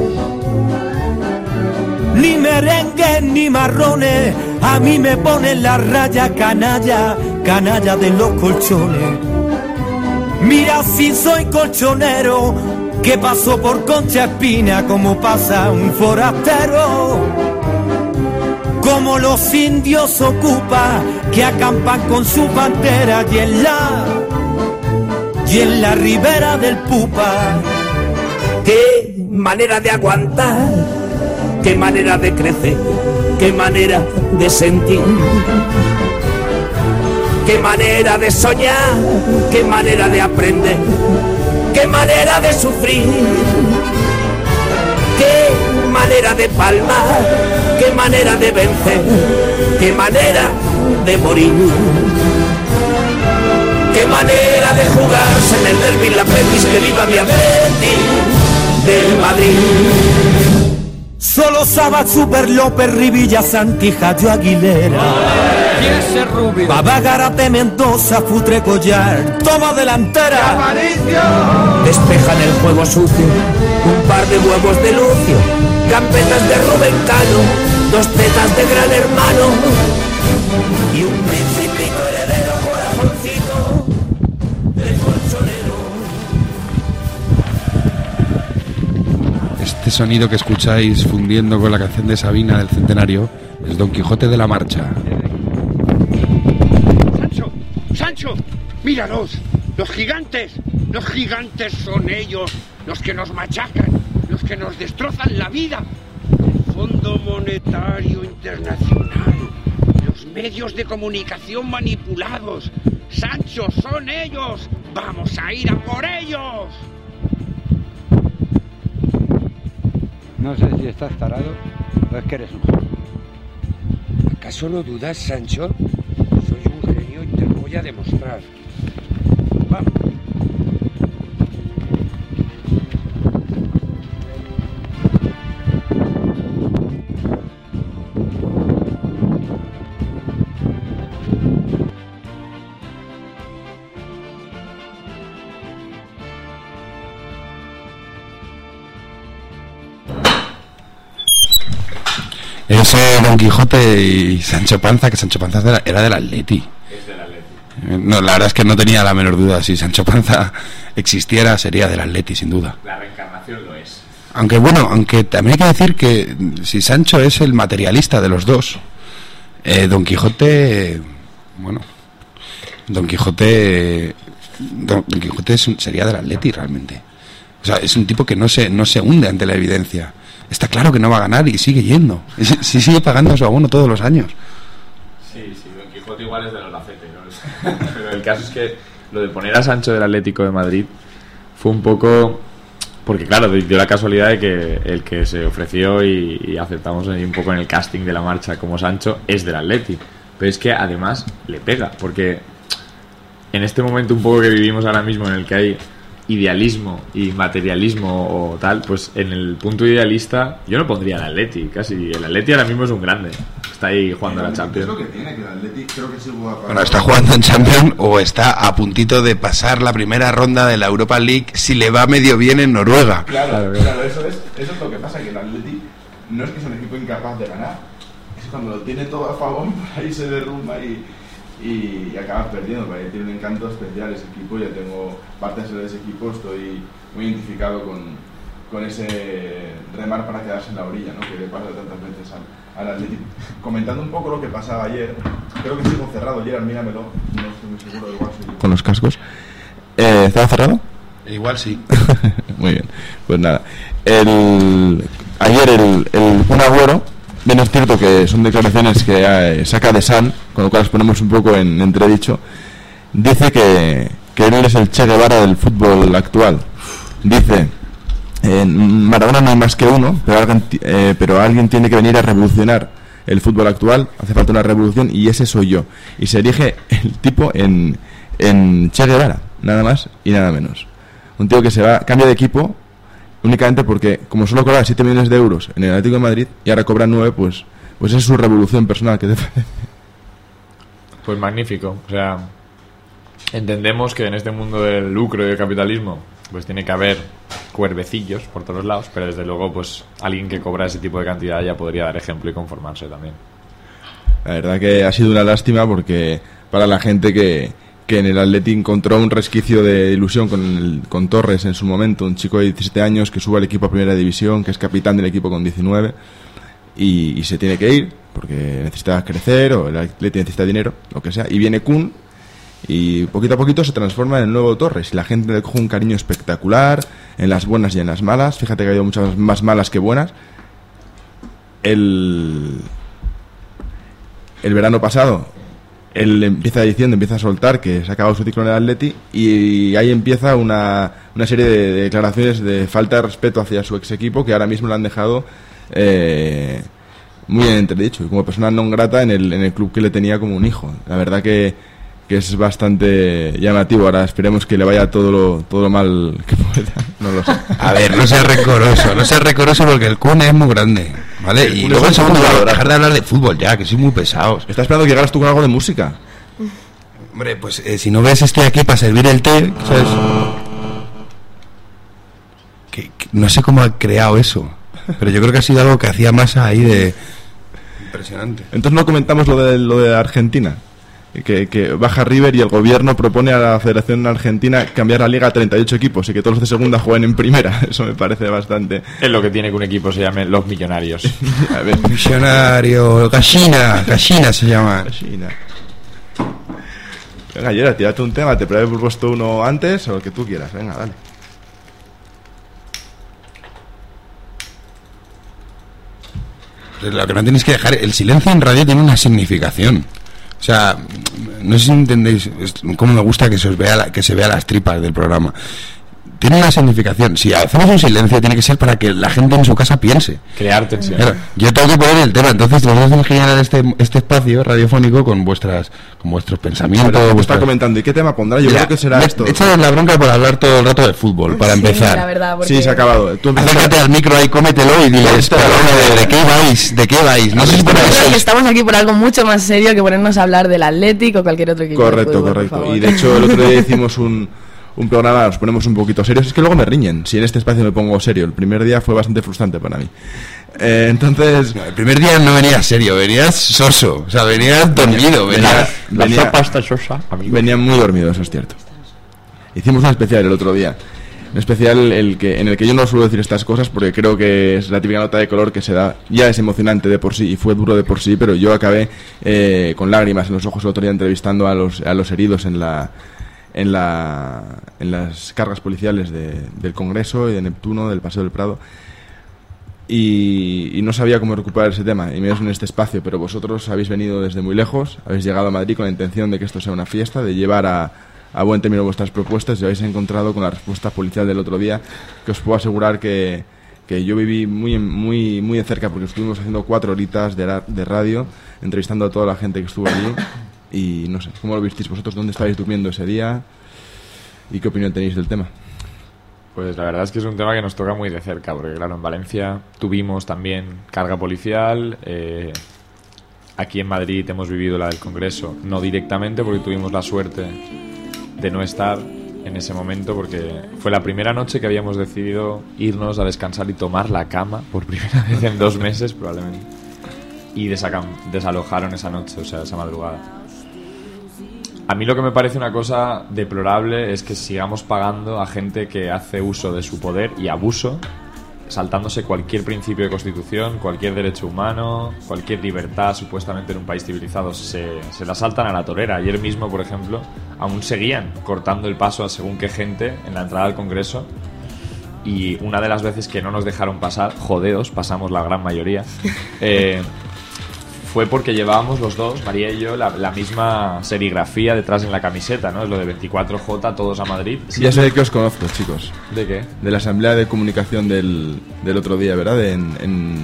Ni merengue ni marrones, a mí me ponen la raya canalla, canalla de los colchones. Mira si soy colchonero, que paso por Concha Espina como pasa un forastero. Como los indios ocupa, que acampan con su pantera y en la, y en la ribera del Pupa. Qué manera de aguantar, qué manera de crecer, qué manera de sentir, qué manera de soñar, qué manera de aprender, qué manera de sufrir, qué manera de palmar, qué manera de vencer, qué manera de morir, qué manera de jugarse en el derbi la Betis, que viva mi Atleti del Madrid. Solo Saba, Super López, Rivilla, Santija, yo Aguilera. ¿Quién es ese rubio? Baba, Garate, Mendoza, Futre, Collar, toma delantera. Despejan el juego sucio, un par de huevos de Lucio, gambetas de Rubén Cano, dos tetas de Gran Hermano y un principito heredero, corazoncito de colchonero. Este sonido que escucháis fundiendo con la canción de Sabina del Centenario es Don Quijote de la Marcha. ¡Sancho! ¡Sancho! ¡Míralos! ¡Los gigantes! ¡Los gigantes son ellos! ¡Los que nos machacan! ¡Los que nos destrozan la vida! El Fondo Monetario Internacional. Los medios de comunicación manipulados. ¡Sancho! ¡Son ellos! ¡Vamos a ir a por ellos! No sé si estás tarado o es que eres un genio. ¿Acaso lo dudas, Sancho? Soy un genio y te lo voy a demostrar. Vamos. Ese Don Quijote y Sancho Panza, que Sancho Panza era, era del Atleti. Es del Atleti. No, la verdad es que no tenía la menor duda. Si Sancho Panza existiera, sería del Atleti, sin duda. La reencarnación lo es. Aunque bueno, aunque también hay que decir que si Sancho es el materialista de los dos, eh, Don Quijote, bueno, Don Quijote, Don, Don Quijote es un, sería del Atleti realmente. O sea, es un tipo que no se, no se hunde ante la evidencia. Está claro que no va a ganar y sigue yendo. Sí, sigue pagando su abono todos los años. Sí, sí, Don Quijote igual es del Albacete, ¿no? Pero el caso es que lo de poner a Sancho del Atlético de Madrid fue un poco... Porque claro, dio la casualidad de que el que se ofreció y, y aceptamos ahí un poco en el casting de la marcha como Sancho es del Atleti. Pero es que además le pega, porque en este momento un poco que vivimos ahora mismo en el que hay idealismo y materialismo o tal, pues en el punto idealista yo no pondría el Atleti, casi. El Atleti ahora mismo es un grande, está ahí jugando a la Champions. Es lo que tiene, que el Atleti creo que sí juega para... Bueno, está jugando en Champions o está a puntito de pasar la primera ronda de la Europa League si le va medio bien en Noruega. Claro, claro, claro, eso es, eso es lo que pasa, que el Atleti no es que sea un equipo incapaz de ganar, es cuando lo tiene todo a favor, ahí se derrumba y... y acabas perdiendo, porque tiene un encanto especial ese equipo. Ya tengo partes de ese equipo, estoy muy identificado con, con ese remar para quedarse en la orilla, ¿no? Que le pasa tantas veces al, al Atlético. Comentando un poco lo que pasaba ayer, creo que sigo cerrado, Gerard, míramelo, no estoy muy seguro, igual soy yo. Con los cascos. Eh, ¿Estaba cerrado? Igual sí. Muy bien, pues nada. El, ayer el, el un Agüero, bien es cierto que son declaraciones que eh, saca de San, con lo cual las ponemos un poco en entredicho. Dice que, que él es el Che Guevara del fútbol actual. Dice, en Maradona no hay más que uno, pero alguien, eh, pero alguien tiene que venir a revolucionar el fútbol actual, hace falta una revolución y ese soy yo. Y se erige el tipo en, en Che Guevara, nada más y nada menos. Un tío que se va, cambia de equipo únicamente porque, como solo cobraba siete millones de euros en el Atlético de Madrid y ahora cobra nueve, pues, pues esa es su revolución personal. ¿Qué te parece? Pues magnífico. O sea, entendemos que en este mundo del lucro y del capitalismo pues tiene que haber cuervecillos por todos lados, pero desde luego pues alguien que cobra ese tipo de cantidad ya podría dar ejemplo y conformarse también. La verdad que ha sido una lástima porque para la gente que, que en el Atleti encontró un resquicio de ilusión con, el, con Torres en su momento, un chico de diecisiete años que sube al equipo a primera división, que es capitán del equipo con diecinueve y, y se tiene que ir porque necesita crecer o el Atleti necesita dinero, lo que sea, y viene Kun y poquito a poquito se transforma en el nuevo Torres y la gente le coge un cariño espectacular en las buenas y en las malas. Fíjate que ha habido muchas más malas que buenas. El, el verano pasado él empieza diciendo, empieza a soltar que se ha acabado su ciclo en el Atleti y ahí empieza una, una serie de, de declaraciones de falta de respeto hacia su ex equipo que ahora mismo le han dejado eh, muy en entredicho y como persona non grata en el, en el club que le tenía como un hijo. La verdad que que es bastante llamativo. Ahora esperemos que le vaya todo lo, todo lo mal que pueda. No lo sé. A ver, no seas recoroso, no seas recoroso porque el Kun es muy grande, ¿vale? El y Kun luego es en segundo un lugar, jugador. dejar de hablar de fútbol ya, que soy muy pesados. Está esperando que llegaras tú con algo de música. Hombre, pues eh, si no ves, estoy aquí para servir el té, ¿sabes? Que, que, no sé cómo ha creado eso, pero yo creo que ha sido algo que hacía Massa ahí de... Impresionante. Entonces no comentamos lo de, lo de Argentina. Que, que baja River y el gobierno propone a la Federación Argentina cambiar la liga a treinta y ocho equipos y que todos los de segunda jueguen en primera. Eso me parece bastante... Es lo que tiene que un equipo se llame Los Millonarios. A ver. Millonario, gallina, gallina se llama. Gallina. Venga, Yera, tírate un tema. Te he propuesto uno antes o el que tú quieras. Venga, dale. Lo que no tenéis que dejar, el silencio en radio tiene una significación. O sea, no sé si entendéis cómo me gusta que se os vea la, que se vea las tripas del programa. Tiene una significación. Si hacemos un silencio tiene que ser para que la gente en su casa piense. Crear tensión. Claro, yo tengo que poner el tema, entonces los dos tenéis que llenar este, este espacio radiofónico con vuestras con vuestros pensamientos. Pero, vuestras... está comentando, ¿y qué tema pondrá? Yo Mira, creo que será me, esto. Échale la bronca por hablar todo el rato de fútbol, para Sí, empezar. la verdad, porque... Sí, se ha acabado. Tú empiezas Acércate al micro ahí, cómetelo y diles, pero, ¿de, ¿de qué vais? ¿De qué vais? No sé si por Yo eso creo que es- estamos aquí por algo mucho más serio que ponernos a hablar del Atlético o cualquier otro equipo. de Correcto, fútbol, por correcto. favor. Y de hecho el otro día hicimos un, un programa, nos ponemos un poquito serios. Es que luego me riñen si en este espacio me pongo serio. El primer día fue bastante frustrante para mí. Eh, entonces... El primer día no venías serio, venías soso. O sea, venías dormido. Venías... La venía- sopa está sosa, amigo. Venían muy dormidos, eso es cierto. Hicimos un especial el otro día. Un especial el que, en el que yo no suelo decir estas cosas porque creo que es la típica nota de color que se da. Ya es emocionante de por sí y fue duro de por sí, pero yo acabé eh, con lágrimas en los ojos el otro día entrevistando a los, a los heridos en la... En, la, en las cargas policiales de, del Congreso y de Neptuno, del Paseo del Prado, y, y no sabía cómo recuperar ese tema, y menos en este espacio, pero vosotros habéis venido desde muy lejos, habéis llegado a Madrid con la intención de que esto sea una fiesta, de llevar a, a buen término vuestras propuestas, y habéis encontrado con la respuesta policial del otro día, que os puedo asegurar que, que yo viví muy, muy, muy de cerca, porque estuvimos haciendo cuatro horitas de, ra- de radio, entrevistando a toda la gente que estuvo allí. Y no sé, ¿cómo lo visteis vosotros? ¿Dónde estabais durmiendo ese día? ¿Y qué opinión tenéis del tema? Pues la verdad es que es un tema que nos toca muy de cerca, porque claro, en Valencia tuvimos también carga policial, eh, aquí en Madrid hemos vivido la del Congreso, no directamente porque tuvimos la suerte de no estar en ese momento, porque fue la primera noche que habíamos decidido irnos a descansar y tomar la cama, por primera vez en dos meses probablemente, y desacam- desalojaron esa noche, o sea, esa madrugada. A mí lo que me parece una cosa deplorable es que sigamos pagando a gente que hace uso de su poder y abuso, saltándose cualquier principio de constitución, cualquier derecho humano, cualquier libertad supuestamente en un país civilizado, se, se la saltan a la torera. Ayer mismo, por ejemplo, aún seguían cortando el paso a según qué gente en la entrada al Congreso, y una de las veces que no nos dejaron pasar, jodeos, pasamos la gran mayoría, eh, fue porque llevábamos los dos, María y yo, la, la misma serigrafía detrás en la camiseta, ¿no? Es lo de veinticuatro J, todos a Madrid. Ya sé que os conozco, chicos. ¿De qué? De la asamblea de comunicación del, del otro día, ¿verdad? En, en,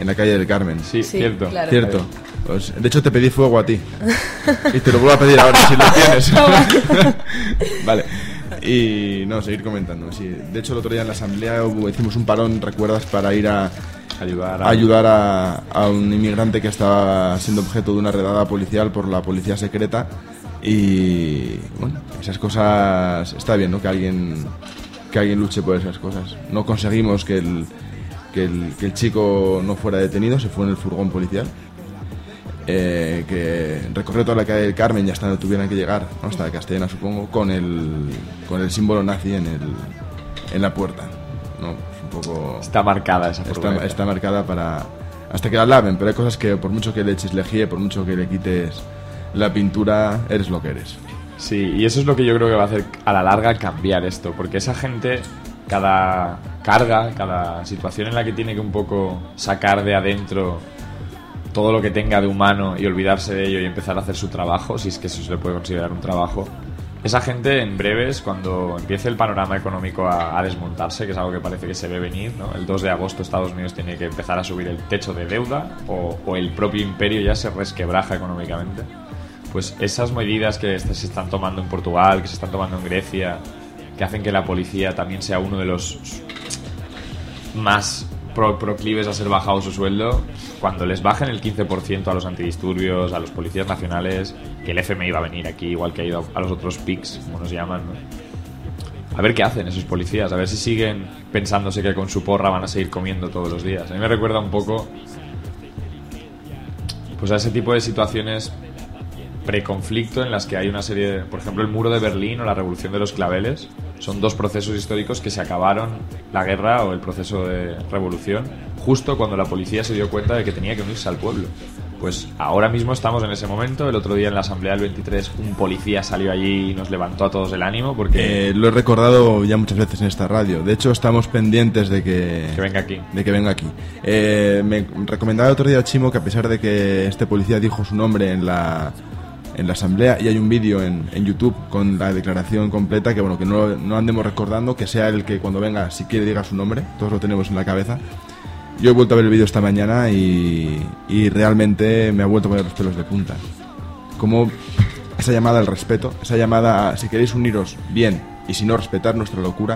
en la calle del Carmen. Sí, sí, cierto. Claro. Cierto. Pues, de hecho, te pedí fuego a ti. Y te lo vuelvo a pedir ahora si lo tienes. Vale. Y no, seguir comentando. Sí. De hecho, el otro día en la asamblea hubo, hicimos un parón, ¿recuerdas? Para ir a ayudar a, a, ayudar a, a un inmigrante que estaba siendo objeto de una redada policial por la policía secreta. Y bueno, esas cosas está bien, ¿no? Que alguien que alguien luche por esas cosas. No conseguimos que el que el, que el chico no fuera detenido, se fue en el furgón policial. Eh, que recorrió toda la calle del Carmen y hasta donde tuvieran que llegar, ¿no? Hasta Castellana, supongo, con el con el símbolo nazi en el en la puerta, ¿no? Es un poco está marcada esa furgoneta. Está, está marcada para hasta que la laven, pero hay cosas que por mucho que le eches lejía, por mucho que le quites la pintura, eres lo que eres. Sí, y eso es lo que yo creo que va a hacer a la larga cambiar esto, porque esa gente, cada carga, cada situación en la que tiene que un poco sacar de adentro todo lo que tenga de humano y olvidarse de ello y empezar a hacer su trabajo, si es que eso se le puede considerar un trabajo, esa gente en breves, cuando empiece el panorama económico a, a desmontarse, que es algo que parece que se ve venir, ¿no? El dos de agosto Estados Unidos tiene que empezar a subir el techo de deuda o, o el propio imperio ya se resquebraja económicamente. Pues esas medidas que se están tomando en Portugal, que se están tomando en Grecia, que hacen que la policía también sea uno de los más pro proclives a ser bajado su sueldo, cuando les bajen el quince por ciento a los antidisturbios, a los policías nacionales, que el F M I va a venir aquí, igual que ha ido a los otros P I Cs, como nos llaman, ¿no? A ver qué hacen esos policías, a ver si siguen pensándose que con su porra van a seguir comiendo todos los días. A mí me recuerda un poco pues a ese tipo de situaciones preconflicto en las que hay una serie de, por ejemplo, el muro de Berlín o la revolución de los claveles son dos procesos históricos que se acabaron, la guerra o el proceso de revolución, justo cuando la policía se dio cuenta de que tenía que unirse al pueblo. Pues ahora mismo estamos en ese momento. El otro día en la asamblea del veintitrés un policía salió allí y nos levantó a todos el ánimo porque eh, lo he recordado ya muchas veces en esta radio. De hecho, estamos pendientes de que que venga aquí. De que venga aquí. Eh, me recomendaba el otro día Chimo que a pesar de que este policía dijo su nombre en la en la asamblea y hay un vídeo en, en YouTube con la declaración completa, que bueno, que no, no andemos recordando, que sea el que cuando venga, si quiere, diga su nombre. Todos lo tenemos en la cabeza. Yo he vuelto a ver el vídeo esta mañana y, y realmente me ha vuelto a poner los pelos de punta. Como esa llamada al respeto, esa llamada a, si queréis uniros, bien, y si no, respetar nuestra locura.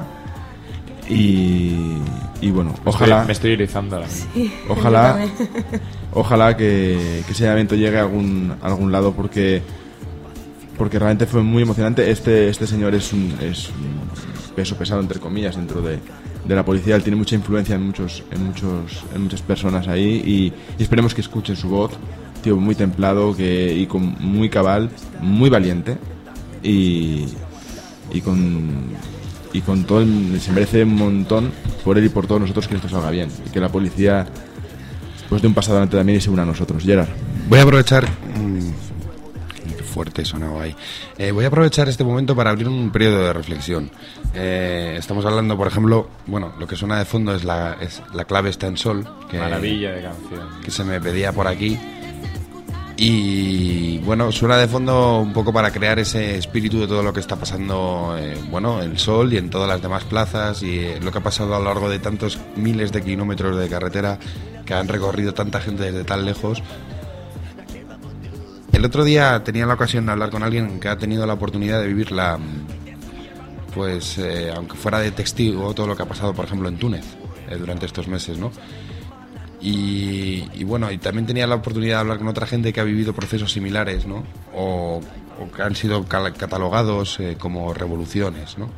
Y, y bueno, me ojalá... Estoy, me estoy erizando ahora mismo. Sí, ojalá ojalá que, que ese llamamiento llegue a algún, a algún lado, porque porque realmente fue muy emocionante. Este este señor es un, es un peso pesado, entre comillas, dentro de, de la policía. Él tiene mucha influencia en muchos en muchos en muchas personas ahí y, y esperemos que escuchen su voz. Tío muy templado que y con muy cabal, muy valiente y y con y con todo el, se merece un montón por él y por todos nosotros que esto salga bien y que la policía pues de un paso adelante también y se una a nosotros. Gerard, voy a aprovechar mmm, qué fuerte sonaba ahí eh, voy a aprovechar este momento para abrir un periodo de reflexión. Eh, estamos hablando, por ejemplo, bueno, lo que suena de fondo es la, es la clave está en sol, que, maravilla de canción, que se me pedía por aquí. Y bueno, suena de fondo un poco para crear ese espíritu de todo lo que está pasando, eh, bueno, en Sol y en todas las demás plazas y eh, lo que ha pasado a lo largo de tantos miles de kilómetros de carretera que han recorrido tanta gente desde tan lejos. El otro día tenía la ocasión de hablar con alguien que ha tenido la oportunidad de vivir la, pues, eh, aunque fuera de testigo, todo lo que ha pasado, por ejemplo, en Túnez eh, durante estos meses, ¿no? Y, y bueno, y también tenía la oportunidad de hablar con otra gente que ha vivido procesos similares, ¿no? O, o que han sido catalogados eh, como revoluciones, ¿no?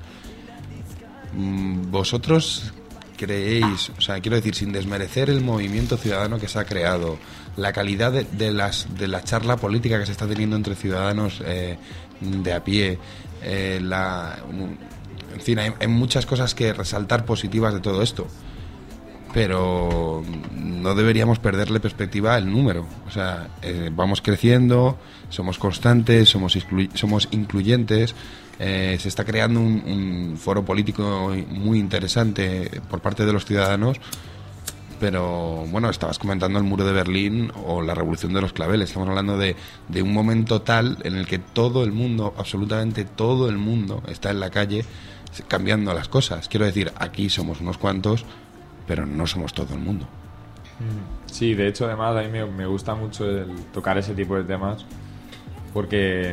¿Vosotros creéis, o sea, quiero decir, sin desmerecer el movimiento ciudadano que se ha creado, la calidad de, de, las, de la charla política que se está teniendo entre ciudadanos eh, de a pie, eh, la, en fin, hay, hay muchas cosas que resaltar positivas de todo esto? Pero no deberíamos perderle perspectiva al número. O sea, eh, vamos creciendo, somos constantes, somos, exclu- somos incluyentes, eh, se está creando un, un foro político muy interesante por parte de los ciudadanos. Pero bueno, estabas comentando el muro de Berlín o la revolución de los claveles. Estamos hablando de, de un momento tal en el que todo el mundo, absolutamente todo el mundo, está en la calle cambiando las cosas. Quiero decir, aquí somos unos cuantos, pero no somos todo el mundo. Sí, de hecho, además, a mí me, me gusta mucho el tocar ese tipo de temas porque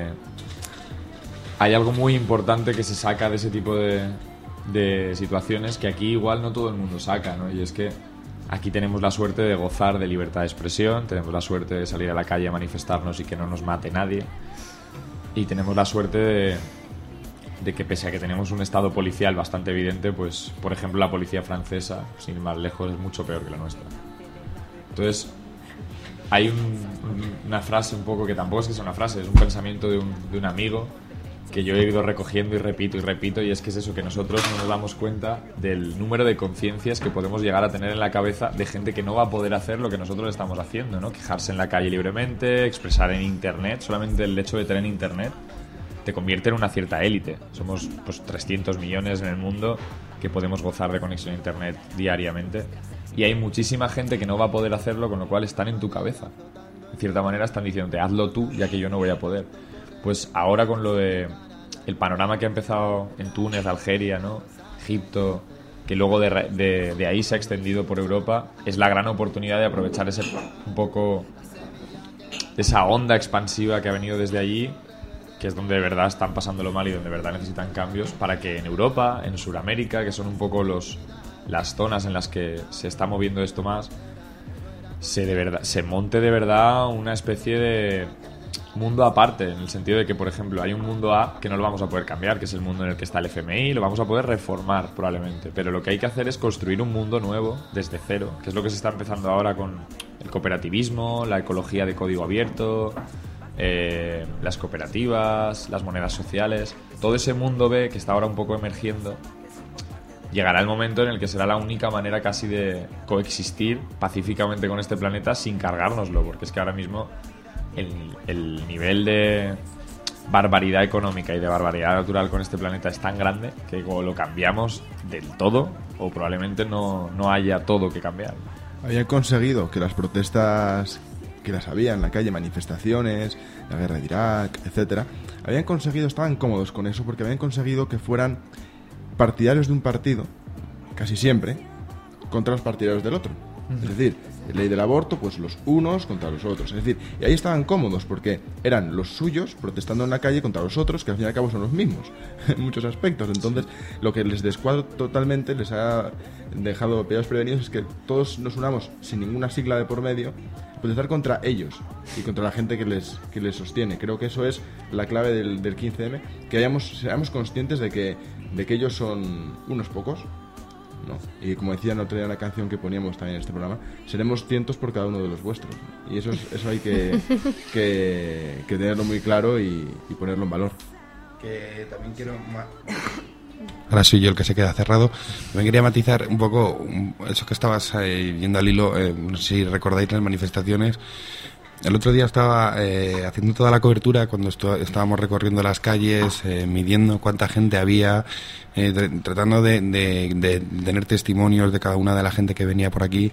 hay algo muy importante que se saca de ese tipo de, de situaciones que aquí igual no todo el mundo saca, ¿no? Y es que aquí tenemos la suerte de gozar de libertad de expresión, tenemos la suerte de salir a la calle a manifestarnos y que no nos mate nadie, y tenemos la suerte de, de que pese a que tenemos un estado policial bastante evidente, pues, por ejemplo, la policía francesa, sin ir más lejos, es mucho peor que la nuestra. Entonces, hay un, un, una frase un poco que tampoco es que sea una frase, es un pensamiento de un, de un amigo que yo he ido recogiendo y repito y repito, y es que es eso, que nosotros no nos damos cuenta del número de conciencias que podemos llegar a tener en la cabeza de gente que no va a poder hacer lo que nosotros estamos haciendo, ¿no? Quejarse en la calle libremente, expresar en internet. Solamente el hecho de tener internet te convierte en una cierta élite. Somos pues trescientos millones en el mundo que podemos gozar de conexión a internet diariamente, y hay muchísima gente que no va a poder hacerlo, con lo cual están en tu cabeza. De cierta manera están diciéndote, hazlo tú, ya que yo no voy a poder. Pues ahora con lo de el panorama que ha empezado en Túnez, Algeria, ¿no? Egipto, que luego de, de, de ahí se ha extendido por Europa, es la gran oportunidad de aprovechar ese un poco esa onda expansiva que ha venido desde allí, que es donde de verdad están pasándolo mal y donde de verdad necesitan cambios, para que en Europa, en Sudamérica, que son un poco los las zonas en las que se está moviendo esto más, se de verdad se monte de verdad una especie de mundo aparte, en el sentido de que, por ejemplo, hay un mundo A que no lo vamos a poder cambiar, que es el mundo en el que está el F M I, lo vamos a poder reformar probablemente, pero lo que hay que hacer es construir un mundo nuevo desde cero, que es lo que se está empezando ahora con el cooperativismo, la ecología de código abierto, eh, las cooperativas, las monedas sociales. Todo ese mundo B que está ahora un poco emergiendo, llegará el momento en el que será la única manera casi de coexistir pacíficamente con este planeta sin cargárnoslo, porque es que ahora mismo el, el nivel de barbaridad económica y de barbaridad natural con este planeta es tan grande que o lo cambiamos del todo o probablemente no, no haya todo que cambiar. Habían conseguido que las protestas que las había en la calle, manifestaciones, la guerra de Irak, etcétera, habían conseguido, estaban cómodos con eso porque habían conseguido que fueran partidarios de un partido, casi siempre, contra los partidarios del otro. Uh-huh. Es decir, ley del aborto, pues los unos contra los otros. Es decir, y ahí estaban cómodos porque eran los suyos protestando en la calle contra los otros, que al fin y al cabo son los mismos en muchos aspectos. Entonces, lo que les descuadra totalmente, les ha dejado pegados prevenidos, es que todos nos unamos sin ninguna sigla de por medio, protestar contra ellos y contra la gente que les que les sostiene. Creo que eso es la clave del, del quince eme, que hayamos, seamos conscientes de que de que ellos son unos pocos, ¿no? Y como decía en otra día la canción que poníamos también en este programa, seremos cientos por cada uno de los vuestros. Y eso es, eso hay que, que, que tenerlo muy claro y, y ponerlo en valor. Que también quiero... Ahora soy yo el que se queda cerrado. Me quería matizar un poco eso que estabas eh, yendo al hilo. Eh, no sé si recordáis las manifestaciones. El otro día estaba eh, haciendo toda la cobertura cuando estu- estábamos recorriendo las calles, eh, midiendo cuánta gente había, eh, tr- tratando de, de, de tener testimonios de cada una de la gente que venía por aquí.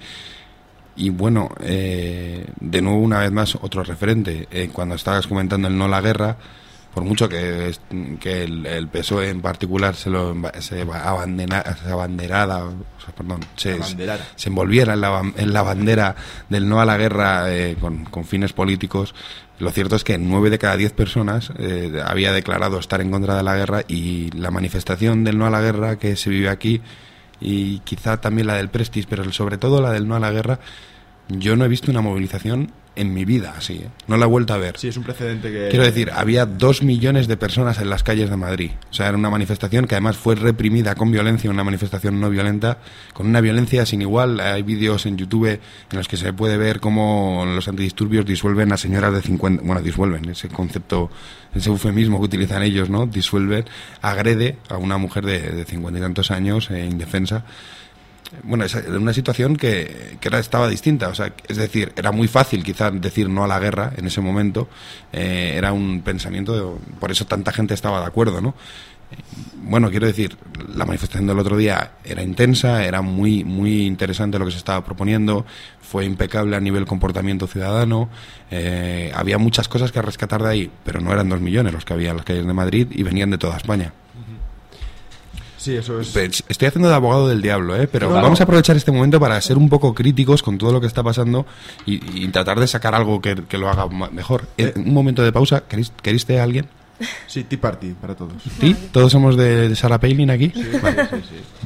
Y bueno, eh, de nuevo una vez más otro referente. Eh, cuando estabas comentando el no a la guerra, por mucho que, que el, el P S O E en particular se lo se abandera, se abanderada, o sea, perdón, se, se envolviera en la, en la bandera del no a la guerra eh, con, con fines políticos, lo cierto es que nueve de cada diez personas eh, había declarado estar en contra de la guerra, y la manifestación del no a la guerra que se vive aquí, y quizá también la del Prestige, pero sobre todo la del no a la guerra, yo no he visto una movilización en mi vida así, ¿eh? No la he vuelto a ver. Sí, es un precedente que... Quiero decir, había dos millones de personas en las calles de Madrid. O sea, era una manifestación que además fue reprimida con violencia, una manifestación no violenta, con una violencia sin igual. Hay vídeos en YouTube en los que se puede ver cómo los antidisturbios disuelven a señoras de cincuenta... Bueno, disuelven, ese concepto, ese eufemismo que utilizan ellos, ¿no? Disuelven, agrede a una mujer de, de cincuenta y tantos años, eh, indefensa. Bueno, es una situación que, que era, estaba distinta, o sea, es decir, era muy fácil quizás decir no a la guerra en ese momento, eh, era un pensamiento, de, por eso tanta gente estaba de acuerdo, ¿no? Bueno, quiero decir, la manifestación del otro día era intensa, era muy muy interesante lo que se estaba proponiendo, fue impecable a nivel comportamiento ciudadano, eh, había muchas cosas que rescatar de ahí, pero no eran dos millones los que había en las calles de Madrid y venían de toda España. Sí, eso es. Pues, estoy haciendo de abogado del diablo, ¿eh? Pero No, vamos no. a aprovechar este momento para ser un poco críticos con todo lo que está pasando y, y tratar de sacar algo que, que lo haga ma- mejor. Eh, un momento de pausa. ¿Queréis, ¿queréis té a alguien? Sí, Tea Party para todos. ¿Sí? ¿Todos somos de, de Sarah Palin aquí? Sí, sí, sí, sí.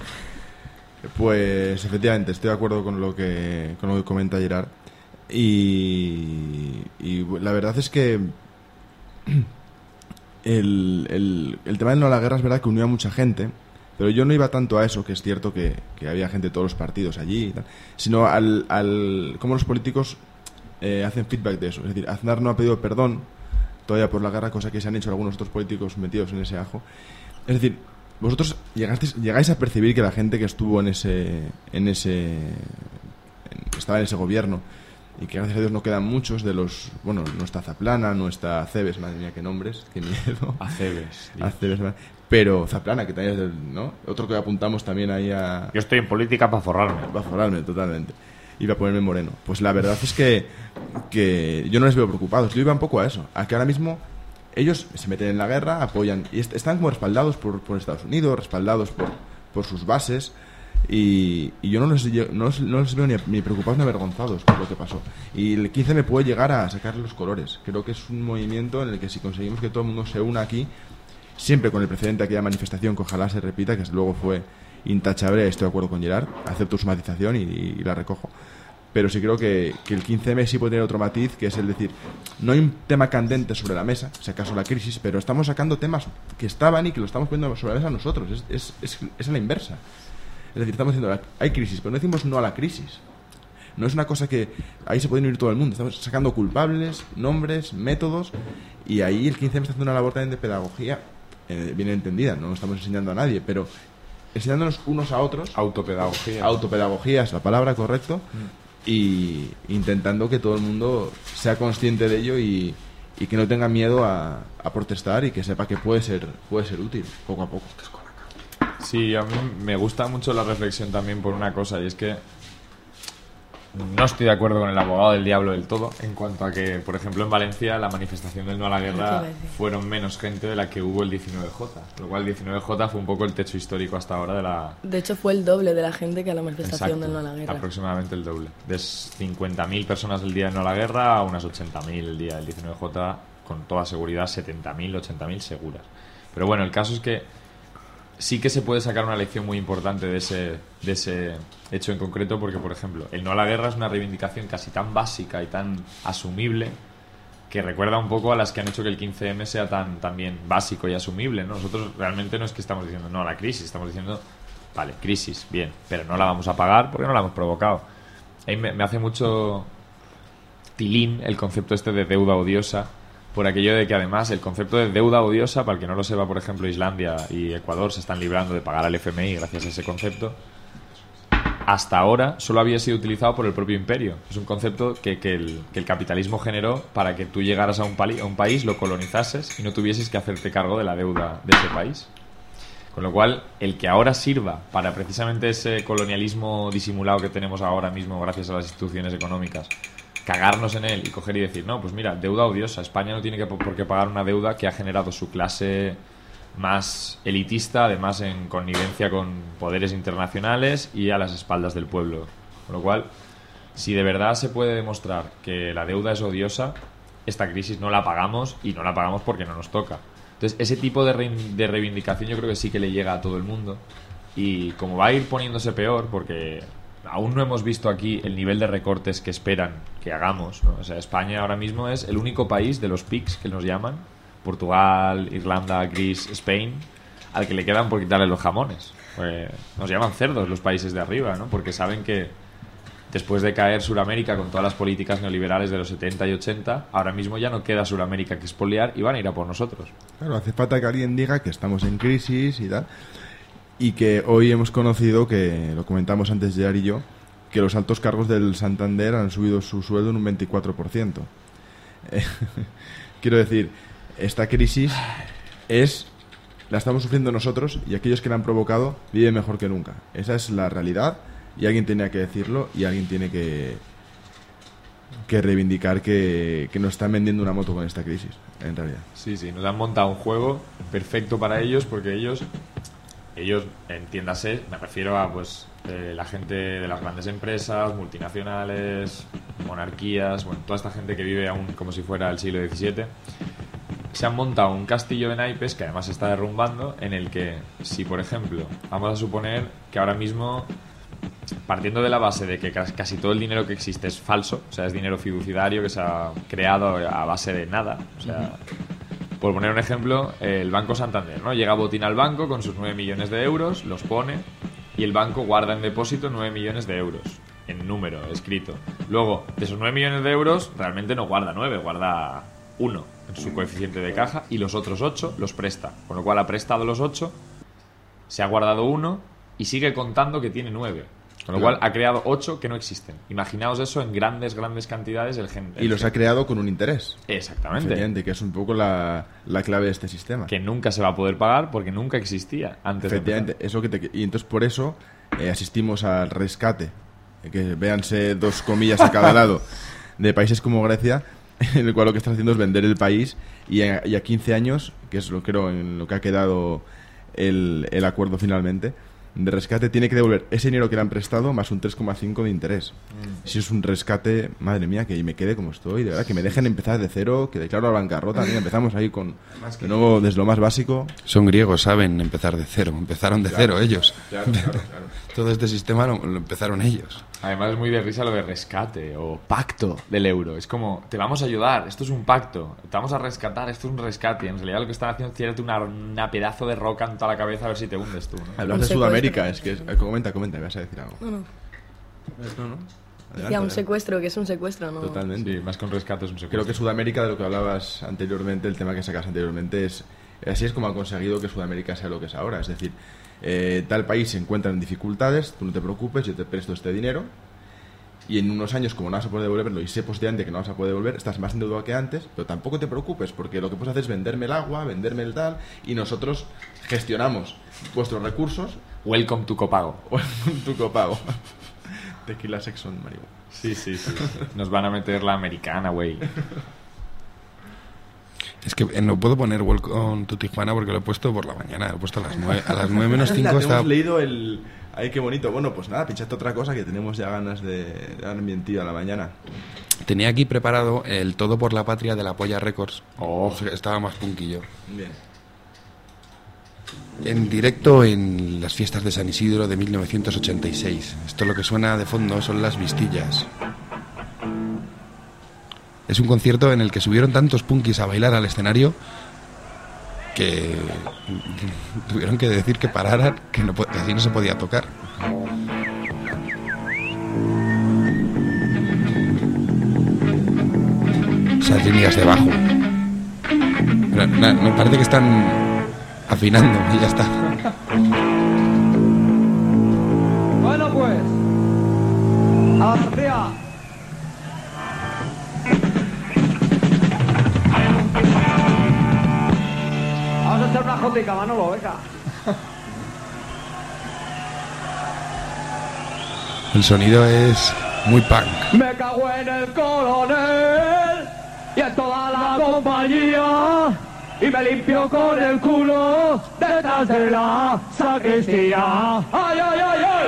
Pues efectivamente estoy de acuerdo con lo que con lo que comenta Gerard y, y la verdad es que el, el, el tema del no a la guerra es verdad que unió a mucha gente, pero yo no iba tanto a eso, que es cierto que, que había gente de todos los partidos allí y tal, sino al, al cómo los políticos eh, hacen feedback de eso. Es decir, Aznar no ha pedido perdón todavía por la guerra, cosa que se han hecho algunos otros políticos metidos en ese ajo. Es decir, vosotros llegasteis, llegáis a percibir que la gente que estuvo en ese en ese en, que estaba en ese gobierno, y que gracias a Dios no quedan muchos de los, bueno, no está Zaplana, no está Cebes, madre mía, qué nombres, qué miedo. Aceves, tío. Aceves, ¿vale? Pero Zaplana, que también es del, ¿no? Otro que apuntamos también ahí a... Yo estoy en política para forrarme. Para forrarme, totalmente. Y para ponerme moreno. Pues la verdad es que, que yo no les veo preocupados. Yo iba un poco a eso, a que ahora mismo ellos se meten en la guerra, apoyan, y est- están como respaldados por, por Estados Unidos, respaldados por, por sus bases, y, y yo no les, lle- no, les, no les veo ni, ni preocupados ni avergonzados por lo que pasó. Y el quince me puede llegar a sacar los colores. Creo que es un movimiento en el que si conseguimos que todo el mundo se una aquí, siempre con el precedente de aquella manifestación que ojalá se repita, que luego fue intachable, estoy de acuerdo con Gerard, acepto su matización y, y la recojo. Pero sí creo que, que el quince eme sí puede tener otro matiz, que es el decir, no hay un tema candente sobre la mesa, si acaso la crisis, pero estamos sacando temas que estaban y que lo estamos poniendo sobre la mesa nosotros. Es, es, es, es a la inversa. Es decir, estamos diciendo, hay crisis, pero no decimos no a la crisis. No es una cosa que ahí se puede unir todo el mundo. Estamos sacando culpables, nombres, métodos, y ahí el quince eme está haciendo una labor también de pedagogía eh, bien entendida. No lo estamos enseñando a nadie, pero enseñándonos unos a otros. Autopedagogía. Autopedagogía es la palabra, correcto. Mm. Y intentando que todo el mundo sea consciente de ello y, y que no tenga miedo a, a protestar y que sepa que puede ser puede ser útil poco a poco. Sí, a mí me gusta mucho la reflexión también por una cosa, y es que no estoy de acuerdo con el abogado del diablo del todo en cuanto a que, por ejemplo, en Valencia la manifestación del no a la guerra fueron menos gente de la que hubo el diecinueve jota, lo cual el diecinueve jota fue un poco el techo histórico hasta ahora de la... De hecho, fue el doble de la gente que a la manifestación Exacto, del no a la guerra. aproximadamente el doble. De cincuenta mil personas el día del no a la guerra a unas ochenta mil el día del diecinueve jota, con toda seguridad setenta mil, ochenta mil seguras. Pero bueno, el caso es que sí que se puede sacar una lección muy importante de ese, de ese hecho en concreto, porque, por ejemplo, el no a la guerra es una reivindicación casi tan básica y tan asumible que recuerda un poco a las que han hecho que el quince eme sea tan también básico y asumible, ¿no? Nosotros realmente no es que estamos diciendo no a la crisis, estamos diciendo, vale, crisis, bien, pero no la vamos a pagar porque no la hemos provocado. Ahí me, me hace mucho tilín el concepto este de deuda odiosa, por aquello de que además el concepto de deuda odiosa, para el que no lo sepa, por ejemplo, Islandia y Ecuador se están librando de pagar al efe eme i gracias a ese concepto. Hasta ahora solo había sido utilizado por el propio imperio. Es un concepto que, que, el, que el capitalismo generó para que tú llegaras a un, pali, a un país, lo colonizases y no tuvieses que hacerte cargo de la deuda de ese país. Con lo cual, el que ahora sirva para precisamente ese colonialismo disimulado que tenemos ahora mismo gracias a las instituciones económicas, cagarnos en él y coger y decir, no, pues mira, deuda odiosa, España no tiene que, por qué pagar una deuda que ha generado su clase más elitista, además en connivencia con poderes internacionales y a las espaldas del pueblo. Con lo cual, si de verdad se puede demostrar que la deuda es odiosa, esta crisis no la pagamos, y no la pagamos porque no nos toca. Entonces, ese tipo de, re de reivindicación yo creo que sí que le llega a todo el mundo, y como va a ir poniéndose peor, porque aún no hemos visto aquí el nivel de recortes que esperan que hagamos, ¿no? O sea, España ahora mismo es el único país de los P I Cs que nos llaman, Portugal, Irlanda, Greece, Spain, al que le quedan por quitarle los jamones. Pues nos llaman cerdos los países de arriba, ¿no? Porque saben que después de caer Suramérica con todas las políticas neoliberales de los setenta y ochenta, ahora mismo ya no queda Suramérica que expoliar y van a ir a por nosotros. Claro, hace falta que alguien diga que estamos en crisis y tal. Y que hoy hemos conocido, que lo comentamos antes Gerard y yo, que los altos cargos del Santander han subido su sueldo en un veinticuatro por ciento. Eh, quiero decir, esta crisis es la estamos sufriendo nosotros, y aquellos que la han provocado viven mejor que nunca. Esa es la realidad, y alguien tenía que decirlo, y alguien tiene que que reivindicar que, que nos están vendiendo una moto con esta crisis, en realidad. Sí, sí, nos han montado un juego perfecto para ellos, porque ellos ellos, entiéndase, me refiero a pues eh, la gente de las grandes empresas, multinacionales, monarquías, bueno, toda esta gente que vive aún como si fuera el siglo diecisiete, se han montado un castillo de naipes que además se está derrumbando, en el que, si por ejemplo, vamos a suponer que ahora mismo, partiendo de la base de que casi todo el dinero que existe es falso, o sea, es dinero fiduciario que se ha creado a base de nada, o sea, por poner un ejemplo, el Banco Santander, ¿no? Llega Botín al banco con sus nueve millones de euros, los pone y el banco guarda en depósito nueve millones de euros, en número, escrito. Luego, de esos nueve millones de euros, realmente no guarda nueve, guarda uno en su coeficiente de caja y los otros ocho los presta. Con lo cual ha prestado los ocho, se ha guardado uno y sigue contando que tiene nueve. Con lo Claro. cual ha creado ocho que no existen. Imaginaos eso en grandes, grandes cantidades. El gen, el Y los gen- ha creado con un interés. Exactamente. Efectivamente, que es un poco la, la clave de este sistema. Que nunca se va a poder pagar porque nunca existía antes de Efectivamente, empezar. eso que te, y entonces por eso eh, asistimos al rescate, eh, que véanse dos comillas a cada lado, de países como Grecia, en el cual lo que están haciendo es vender el país y a, y a quince años, que es lo creo en lo que ha quedado el, el acuerdo finalmente, de rescate, tiene que devolver ese dinero que le han prestado más un tres coma cinco de interés. Mm. Si es un rescate, madre mía, que me quede como estoy, de verdad, que me dejen empezar de cero, que declaro la bancarrota. Mira, empezamos ahí con, de nuevo, desde lo más básico. Son griegos, saben empezar de cero. Empezaron de Claro, cero ellos. claro, claro, claro. Todo este sistema lo, lo empezaron ellos. Además es muy de risa lo de rescate o pacto del euro. Es como, te vamos a ayudar, esto es un pacto. Te vamos a rescatar, esto es un rescate. Y en realidad lo que están haciendo es tirarte una, una pedazo de roca en toda la cabeza a ver si te hundes tú, ¿no? Hablas de Sudamérica, es que... Es, eh, comenta, comenta, me vas a decir algo. No, no. No, no. Adelante, Decía un adelante. secuestro, que es un secuestro, ¿no? Totalmente. Sí, más que un rescate es un secuestro. Creo que Sudamérica, de lo que hablabas anteriormente, el tema que sacas anteriormente, es así es como ha conseguido que Sudamérica sea lo que es ahora. Es decir, eh, tal país se encuentra en dificultades, tú no te preocupes, yo te presto este dinero y en unos años, como no vas a poder devolverlo y sé positivamente que no vas a poder devolver, estás más endeudado que antes, pero tampoco te preocupes porque lo que puedes hacer es venderme el agua, venderme el tal y nosotros gestionamos vuestros recursos. Welcome to Copago. Welcome to Copago. Tequila, sexo, marihuana. Sí, sí, sí. Nos van a meter la americana, güey. Es que eh, no puedo poner Welcome to Tijuana porque lo he puesto por la mañana. Lo he puesto a las nueve, a las nueve menos cinco. Hemos Está... leído el... Ay, qué bonito. Bueno, pues nada, pinchate otra cosa que tenemos ya ganas de, de dar ambientillo a la mañana. Tenía aquí preparado el Todo por la Patria de la Polla Records. Oh, estaba más punquillo. Bien. En directo en las fiestas de San Isidro de mil novecientos ochenta y seis. Esto lo que suena de fondo son las vistillas. Es un concierto en el que subieron tantos punkis a bailar al escenario que tuvieron que decir que pararan, que, no, que así no se podía tocar. Esas líneas de bajo. Pero, na, me parece que están afinando y ya está. Bueno, pues. A la partida. Vamos a hacer una jotica, Manolo, venga. El sonido es muy punk. Me cago en el coronel y en toda la compañía y me limpio con el culo detrás de la sacristía. ¡Ay, ay, ay, ay!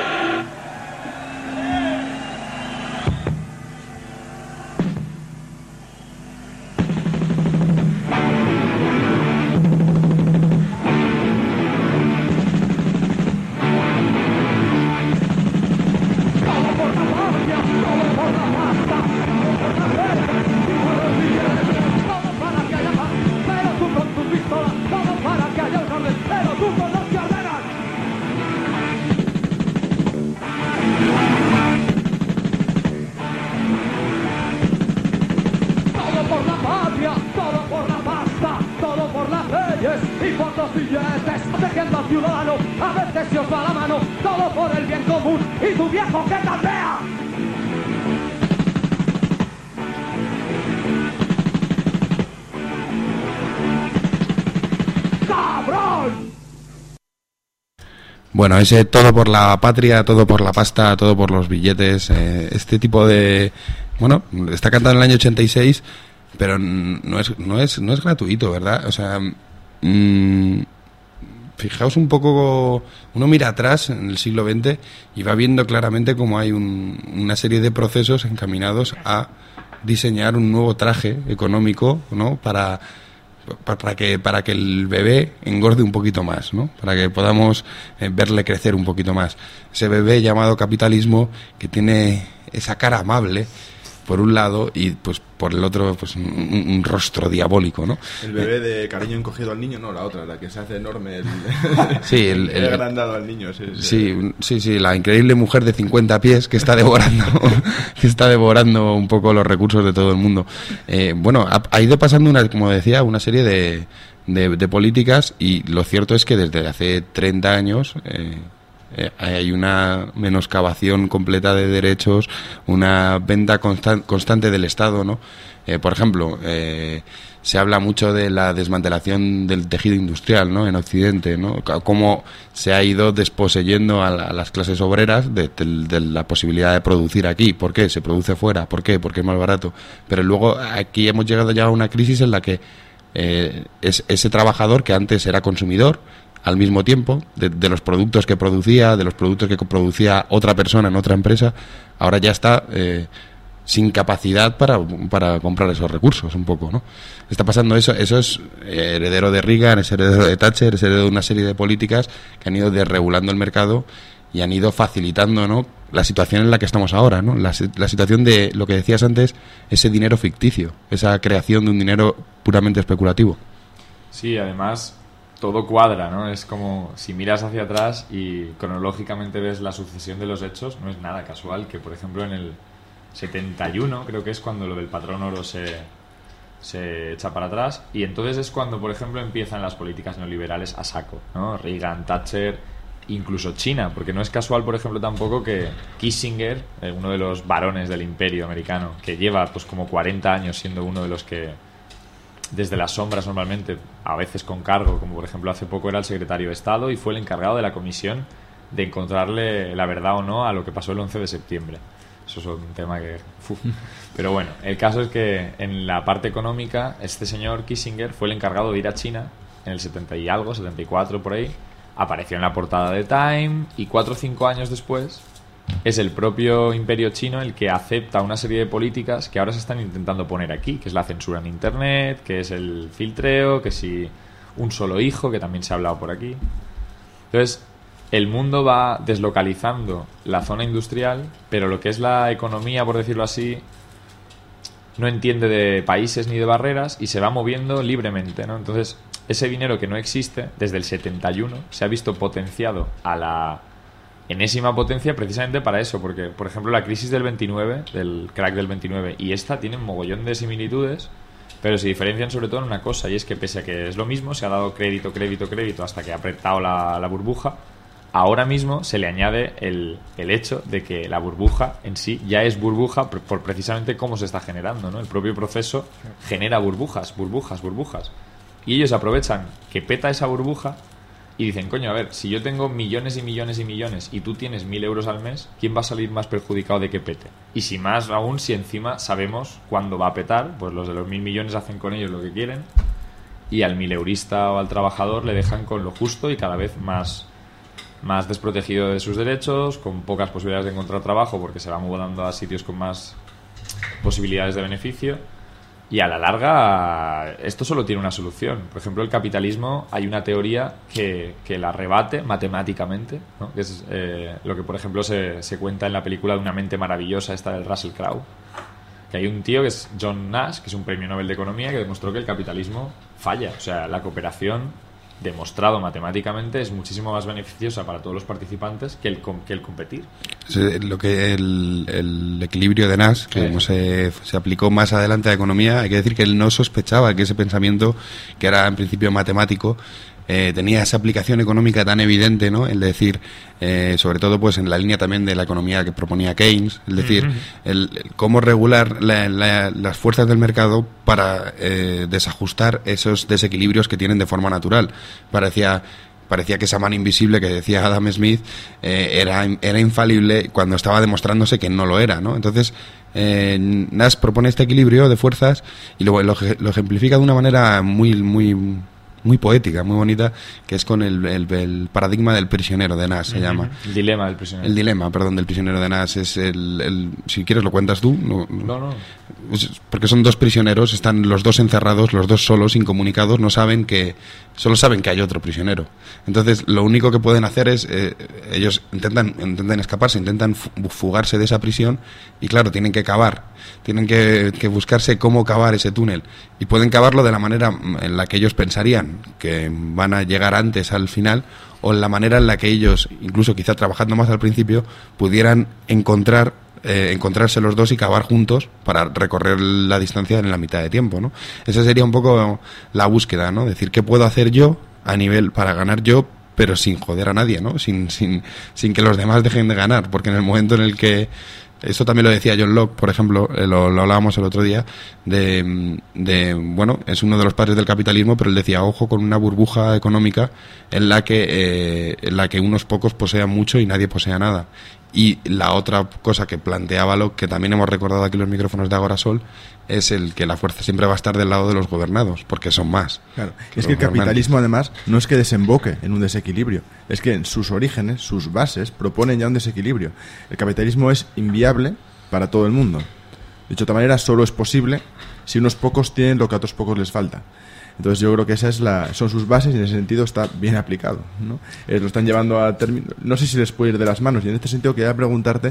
Y por los billetes, protegiendo al ciudadano, a veces se os va la mano, todo por el bien común y tu viejo que caldea. ¡Cabrón! Bueno, ese todo por la patria, todo por la pasta, todo por los billetes, eh, este tipo de... Bueno, está cantado en el año ochenta y seis, pero no es, no es, no es gratuito, ¿verdad? O sea, mmm, fijaos un poco, uno mira atrás en el siglo veinte y va viendo claramente cómo hay un, una serie de procesos encaminados a diseñar un nuevo traje económico, ¿no? Para, para que para que el bebé engorde un poquito más, ¿no? Para que podamos eh, verle crecer un poquito más. Ese bebé llamado capitalismo, que tiene esa cara amable por un lado y pues por el otro pues un, un rostro diabólico, ¿no? El bebé de cariño encogido al niño, no, la otra, la que se hace enorme, el, sí, el, el, el agrandado al niño. Sí, sí. Sí, sí, sí, la increíble mujer de cincuenta pies que está devorando que está devorando un poco los recursos de todo el mundo. Eh, bueno, ha, ha ido pasando, una, como decía, una serie de, de, de políticas, y lo cierto es que desde hace treinta años... Eh, Eh, hay una menoscabación completa de derechos, una venta constan- constante del Estado, ¿no? Eh, por ejemplo, eh, se habla mucho de la desmantelación del tejido industrial, ¿no? En Occidente, ¿no? C- cómo se ha ido desposeyendo a, la, a las clases obreras de, de, de la posibilidad de producir aquí. ¿Por qué? Se produce fuera. ¿Por qué? Porque es más barato. Pero luego aquí hemos llegado ya a una crisis en la que eh, es, ese trabajador que antes era consumidor, al mismo tiempo, de, de los productos que producía, de los productos que producía otra persona en otra empresa, ahora ya está eh, sin capacidad para, para comprar esos recursos, un poco, ¿no? Está pasando eso, eso es eh, heredero de Reagan, es heredero de Thatcher, es heredero de una serie de políticas que han ido desregulando el mercado y han ido facilitando, ¿no?, la situación en la que estamos ahora, ¿no? La, la situación de, lo que decías antes, ese dinero ficticio, esa creación de un dinero puramente especulativo. Sí, además... todo cuadra, ¿no? Es como si miras hacia atrás y cronológicamente ves la sucesión de los hechos, no es nada casual que, por ejemplo, en el setenta y uno, creo que es cuando lo del patrón oro se, se echa para atrás, y entonces es cuando, por ejemplo, empiezan las políticas neoliberales a saco, ¿no? Reagan, Thatcher, incluso China, porque no es casual, por ejemplo, tampoco que Kissinger, eh, uno de los varones del imperio americano, que lleva pues como cuarenta años siendo uno de los que desde las sombras normalmente, a veces con cargo, como por ejemplo hace poco era el secretario de Estado y fue el encargado de la comisión de encontrarle la verdad o no a lo que pasó el once de septiembre. Eso es un tema que... Uf. Pero bueno, el caso es que en la parte económica este señor Kissinger fue el encargado de ir a China en el setenta y algo, setenta y cuatro por ahí, apareció en la portada de Time y cuatro o cinco años después es el propio imperio chino el que acepta una serie de políticas que ahora se están intentando poner aquí, que es la censura en internet, que es el filtreo, que si un solo hijo, que también se ha hablado por aquí. Entonces, el mundo va deslocalizando la zona industrial, pero lo que es la economía, por decirlo así, no entiende de países ni de barreras y se va moviendo libremente, ¿no? Entonces, ese dinero que no existe desde el setenta y uno se ha visto potenciado a la enésima potencia precisamente para eso, porque por ejemplo la crisis del veintinueve, del crack del veintinueve y esta tienen mogollón de similitudes, pero se diferencian sobre todo en una cosa, y es que pese a que es lo mismo, se ha dado crédito, crédito, crédito hasta que ha apretado la, la burbuja, ahora mismo se le añade el, el hecho de que la burbuja en sí ya es burbuja por, por precisamente cómo se está generando, ¿no? El propio proceso genera burbujas, burbujas, burbujas, y ellos aprovechan que peta esa burbuja y dicen, coño, a ver, si yo tengo millones y millones y millones y tú tienes mil euros al mes, ¿quién va a salir más perjudicado de que pete? Y si más aún, si encima sabemos cuándo va a petar, pues los de los mil millones hacen con ellos lo que quieren y al mileurista o al trabajador le dejan con lo justo y cada vez más, más desprotegido de sus derechos, con pocas posibilidades de encontrar trabajo porque se va mudando a sitios con más posibilidades de beneficio. Y a la larga esto solo tiene una solución. Por ejemplo, el capitalismo, hay una teoría que, que la rebate matemáticamente, ¿no? Que es eh, lo que por ejemplo se, se cuenta en la película de Una mente maravillosa, esta del Russell Crowe, que hay un tío que es John Nash, que es un premio Nobel de Economía, que demostró que el capitalismo falla. O sea, la cooperación, demostrado matemáticamente, es muchísimo más beneficiosa para todos los participantes que el, que el competir. Lo que el, el equilibrio de Nash, que como se, se aplicó más adelante a la economía, hay que decir que él no sospechaba que ese pensamiento, que era en principio matemático, eh, tenía esa aplicación económica tan evidente, ¿no? El decir, eh, sobre todo pues en la línea también de la economía que proponía Keynes, es decir, uh-huh. el, el cómo regular la, la, las fuerzas del mercado para eh, desajustar esos desequilibrios que tienen de forma natural. Parecía parecía que esa mano invisible que decía Adam Smith eh, era, era infalible cuando estaba demostrándose que no lo era, ¿no? Entonces eh, Nash propone este equilibrio de fuerzas y luego lo, lo ejemplifica de una manera muy muy muy poética, muy bonita, que es con el, el, el paradigma del prisionero de Nash, se Uh-huh. llama. El dilema del prisionero. El dilema, perdón, del prisionero de Nash es el, el si quieres lo cuentas tú. No, No, no. Es- porque son dos prisioneros, están los dos encerrados, los dos solos, incomunicados, no saben que, solo saben que hay otro prisionero. Entonces, lo único que pueden hacer es, eh, ellos intentan, intentan escaparse, intentan fu- fugarse de esa prisión y claro, tienen que cavar, tienen que, que buscarse cómo cavar ese túnel y pueden cavarlo de la manera en la que ellos pensarían que van a llegar antes al final o en la manera en la que ellos, incluso quizá trabajando más al principio, pudieran encontrar eh, encontrarse los dos y cavar juntos para recorrer la distancia en la mitad de tiempo, ¿no? Esa sería un poco la búsqueda, ¿no? Decir, ¿qué puedo hacer yo a nivel para ganar yo, pero sin joder a nadie, ¿no? Sin, sin, sin que los demás dejen de ganar, porque en el momento en el que esto también lo decía John Locke, por ejemplo, eh, lo, lo hablábamos el otro día, de, de, bueno, es uno de los padres del capitalismo, pero él decía, ojo con una burbuja económica en la que, eh, en la que unos pocos posean mucho y nadie posea nada. Y la otra cosa que planteaba Locke, que también hemos recordado aquí los micrófonos de Agorasol, es el que la fuerza siempre va a estar del lado de los gobernados, porque son más. Claro, que es que los el gobernantes. capitalismo además no es que desemboque en un desequilibrio, es que en sus orígenes, sus bases, proponen ya un desequilibrio. El capitalismo es inviable para todo el mundo. Dicho de otra manera, solo es posible si unos pocos tienen lo que a otros pocos les falta. Entonces yo creo que esa es la, son sus bases y en ese sentido está bien aplicado, ¿no? Eh, lo están llevando a término. No sé si les puede ir de las manos y en este sentido quería preguntarte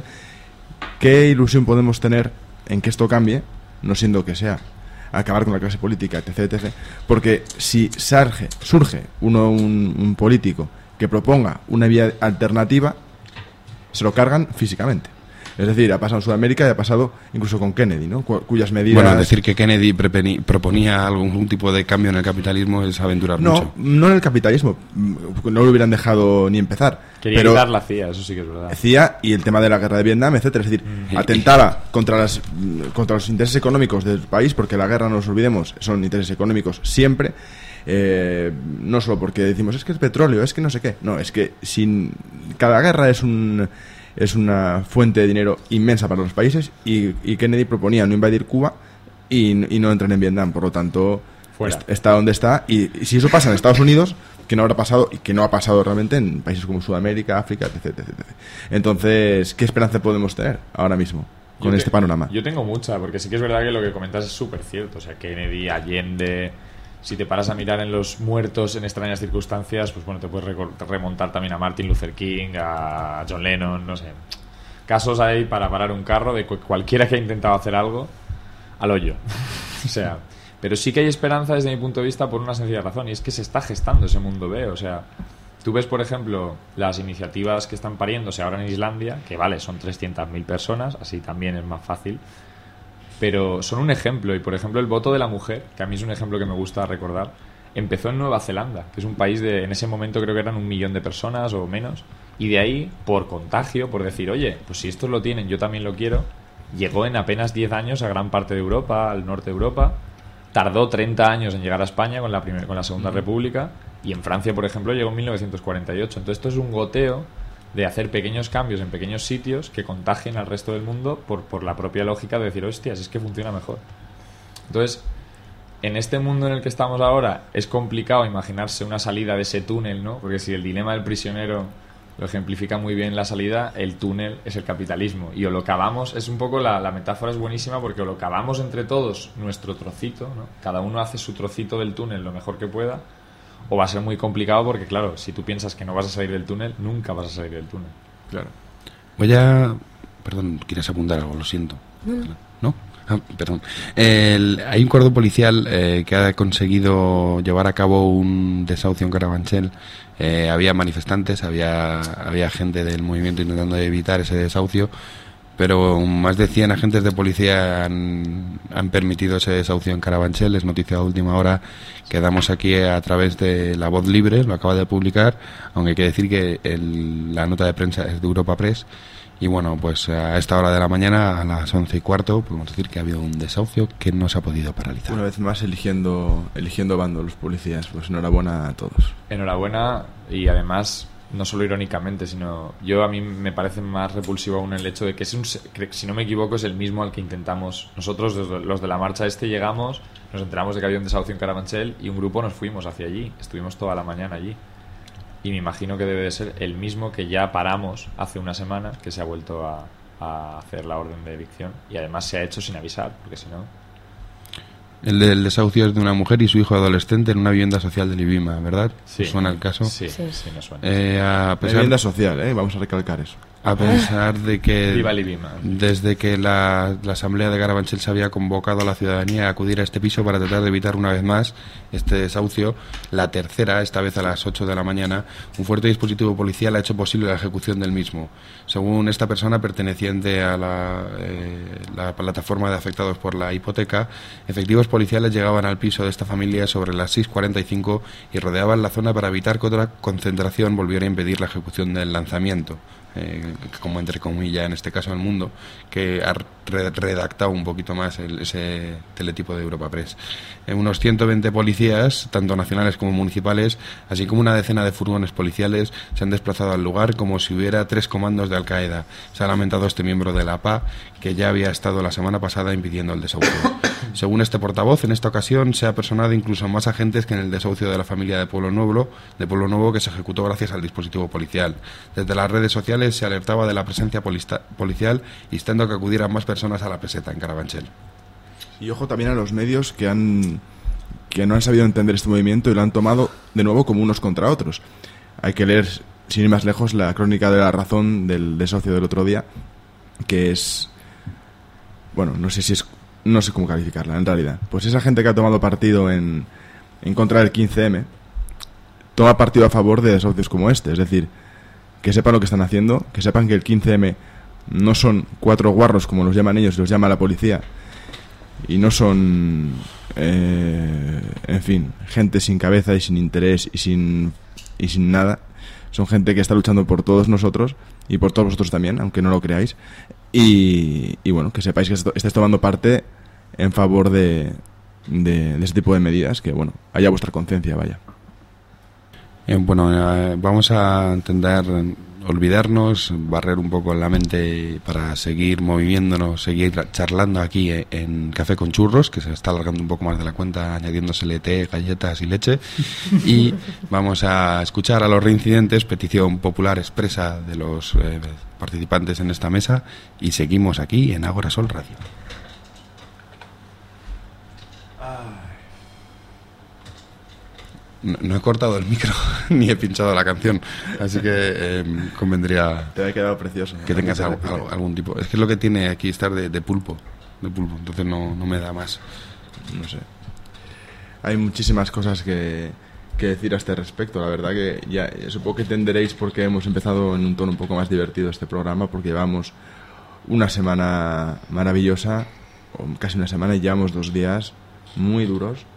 qué ilusión podemos tener en que esto cambie, no siendo que sea acabar con la clase política, etc, etcétera. Porque si surge, surge uno, un, un político que proponga una vía alternativa, se lo cargan físicamente. Es decir, ha pasado en Sudamérica y ha pasado incluso con Kennedy, ¿no? Cu- cuyas medidas... Bueno, decir que Kennedy prepeni- proponía algún tipo de cambio en el capitalismo es aventurar No, mucho. no en el capitalismo, no lo hubieran dejado ni empezar. Quería pero quitar la C I A, eso sí que es verdad. C I A y el tema de la guerra de Vietnam, etcétera. Es decir, Mm. atentaba contra las contra los intereses económicos del país, porque la guerra, no nos olvidemos, son intereses económicos siempre. Eh, no solo porque decimos es que es petróleo, es que no sé qué. No, es que sin cada guerra es un es una fuente de dinero inmensa para los países y, y Kennedy proponía no invadir Cuba y, y no entrar en Vietnam. Por lo tanto, Fuera. est- está donde está. Y, y si eso pasa en Estados Unidos, que no habrá pasado y que no ha pasado realmente en países como Sudamérica, África, etcétera, etcétera. Entonces, ¿qué esperanza podemos tener ahora mismo con Yo este te- panorama? Yo tengo mucha, porque sí que es verdad que lo que comentas es súper cierto. O sea, Kennedy, Allende. Si te paras a mirar en los muertos en extrañas circunstancias, pues bueno, te puedes recor- remontar también a Martin Luther King, a John Lennon, no sé. Casos ahí para parar un carro de cu- cualquiera que ha intentado hacer algo al hoyo. O sea, pero sí que hay esperanza desde mi punto de vista por una sencilla razón, y es que se está gestando ese mundo B. O sea, tú ves, por ejemplo, las iniciativas que están pariéndose ahora en Islandia, que vale, son trescientas mil personas, así también es más fácil, pero son un ejemplo. Y por ejemplo el voto de la mujer, que a mí es un ejemplo que me gusta recordar, empezó en Nueva Zelanda, que es un país de, en ese momento creo que eran un millón de personas o menos, y de ahí, por contagio, por decir, oye, pues si estos lo tienen, yo también lo quiero, llegó en apenas diez años a gran parte de Europa, al norte de Europa, tardó treinta años en llegar a España con la, primer, con la Segunda República, y en Francia, por ejemplo, llegó en mil novecientos cuarenta y ocho. Entonces esto es un goteo de hacer pequeños cambios en pequeños sitios que contagien al resto del mundo por, por la propia lógica de decir, hostias, es que funciona mejor. Entonces, en este mundo en el que estamos ahora, es complicado imaginarse una salida de ese túnel, ¿no? Porque si el dilema del prisionero lo ejemplifica muy bien la salida, el túnel es el capitalismo. Y o lo cavamos, es un poco, la, la metáfora es buenísima, porque o lo cavamos entre todos nuestro trocito, ¿no? Cada uno hace su trocito del túnel lo mejor que pueda, o va a ser muy complicado porque, claro, si tú piensas que no vas a salir del túnel, nunca vas a salir del túnel. Claro. Voy a... Perdón, ¿quieres apuntar algo? Lo siento. ¿No? Ah, perdón. El- hay un cuerpo policial eh, que ha conseguido llevar a cabo un desahucio en Carabanchel. Eh, había manifestantes, había, había gente del movimiento intentando evitar ese desahucio, pero más de cien agentes de policía han, han permitido ese desahucio en Carabanchel. Es noticia de última hora que damos aquí a través de La Voz Libre, lo acaba de publicar, aunque hay que decir que el- la nota de prensa es de Europa Press. Y bueno, pues a esta hora de la mañana, a las once y cuarto, podemos decir que ha habido un desahucio que no se ha podido paralizar. Una vez más eligiendo eligiendo bando los policías, pues enhorabuena a todos. Enhorabuena, y además no solo irónicamente, sino yo a mí me parece más repulsivo aún el hecho de que es un, que, si no me equivoco, es el mismo al que intentamos nosotros, desde los de la marcha este, llegamos, nos enteramos de que había un desahucio en Carabanchel y un grupo nos fuimos hacia allí, estuvimos toda la mañana allí, y me imagino que debe de ser el mismo que ya paramos hace una semana, que se ha vuelto a, a hacer la orden de evicción, y además se ha hecho sin avisar, porque si no... El del desahucio es de una mujer y su hijo adolescente en una vivienda social de Libima, ¿verdad? Sí. ¿Suena el caso? Sí, sí, sí me suena. Eh, a pesar, vivienda social, ¿eh? Vamos a recalcar eso. A pesar de que Viva Libima. desde que la, la asamblea de Carabanchel se había convocado a la ciudadanía a acudir a este piso para tratar de evitar una vez más este desahucio, la tercera, esta vez a las ocho de la mañana, un fuerte dispositivo policial ha hecho posible la ejecución del mismo. Según esta persona perteneciente a la, eh, la plataforma de afectados por la hipoteca, efectivos policiales llegaban al piso de esta familia sobre las seis cuarenta y cinco y rodeaban la zona para evitar que otra concentración volviera a impedir la ejecución del lanzamiento. Eh, como entre comillas en este caso el Mundo, que ha re redactado un poquito más el, ese teletipo de Europa Press. Eh, unos ciento veinte policías, tanto nacionales como municipales, así como una decena de furgones policiales se han desplazado al lugar como si hubiera tres comandos de Al-Qaeda. Se ha lamentado este miembro de la A P A, que ya había estado la semana pasada impidiendo el desahucio. Según este portavoz, en esta ocasión se ha personado incluso más agentes que en el desahucio de la familia de Pueblo Nuevo, de Pueblo Nuevo que se ejecutó gracias al dispositivo policial. Desde las redes sociales se alertaba de la presencia policial, instando a que acudieran más personas a la peseta en Carabanchel. Y ojo también a los medios que han que no han sabido entender este movimiento y lo han tomado de nuevo como unos contra otros. Hay que leer, sin ir más lejos, la crónica de La Razón del desahucio del otro día, que es... Bueno, no sé si es... No sé cómo calificarla, en realidad. Pues esa gente que ha tomado partido en, en contra del quince eme toma partido a favor de desahucios como este. Es decir, que sepan lo que están haciendo, que sepan que el quince eme no son cuatro guarros como los llaman ellos y los llama la policía, y no son, eh, en fin, gente sin cabeza y sin interés y sin, y sin nada. Son gente que está luchando por todos nosotros y por todos vosotros también, aunque no lo creáis. Y, y bueno, que sepáis que estáis tomando parte en favor de, de, de ese tipo de medidas, que bueno, haya vuestra conciencia, vaya. Eh, bueno, eh, vamos a intentar olvidarnos, barrer un poco la mente para seguir moviéndonos, seguir charlando aquí en Café con Churros, que se está alargando un poco más de la cuenta, añadiéndosele té, galletas y leche. Y vamos a escuchar a los reincidentes, petición popular expresa de los eh, participantes en esta mesa, y seguimos aquí en Ágora Sol Radio. No, no he cortado el micro ni he pinchado la canción, así que eh, convendría te ha quedado precioso que tengas algo, algo, algún tipo. Es que es lo que tiene aquí estar de, de pulpo, de pulpo, entonces no, no me da más. No sé. Hay muchísimas cosas que, que decir a este respecto. La verdad que ya supongo que entenderéis por qué hemos empezado en un tono un poco más divertido este programa, porque llevamos una semana maravillosa, o casi una semana, y llevamos dos días muy duros.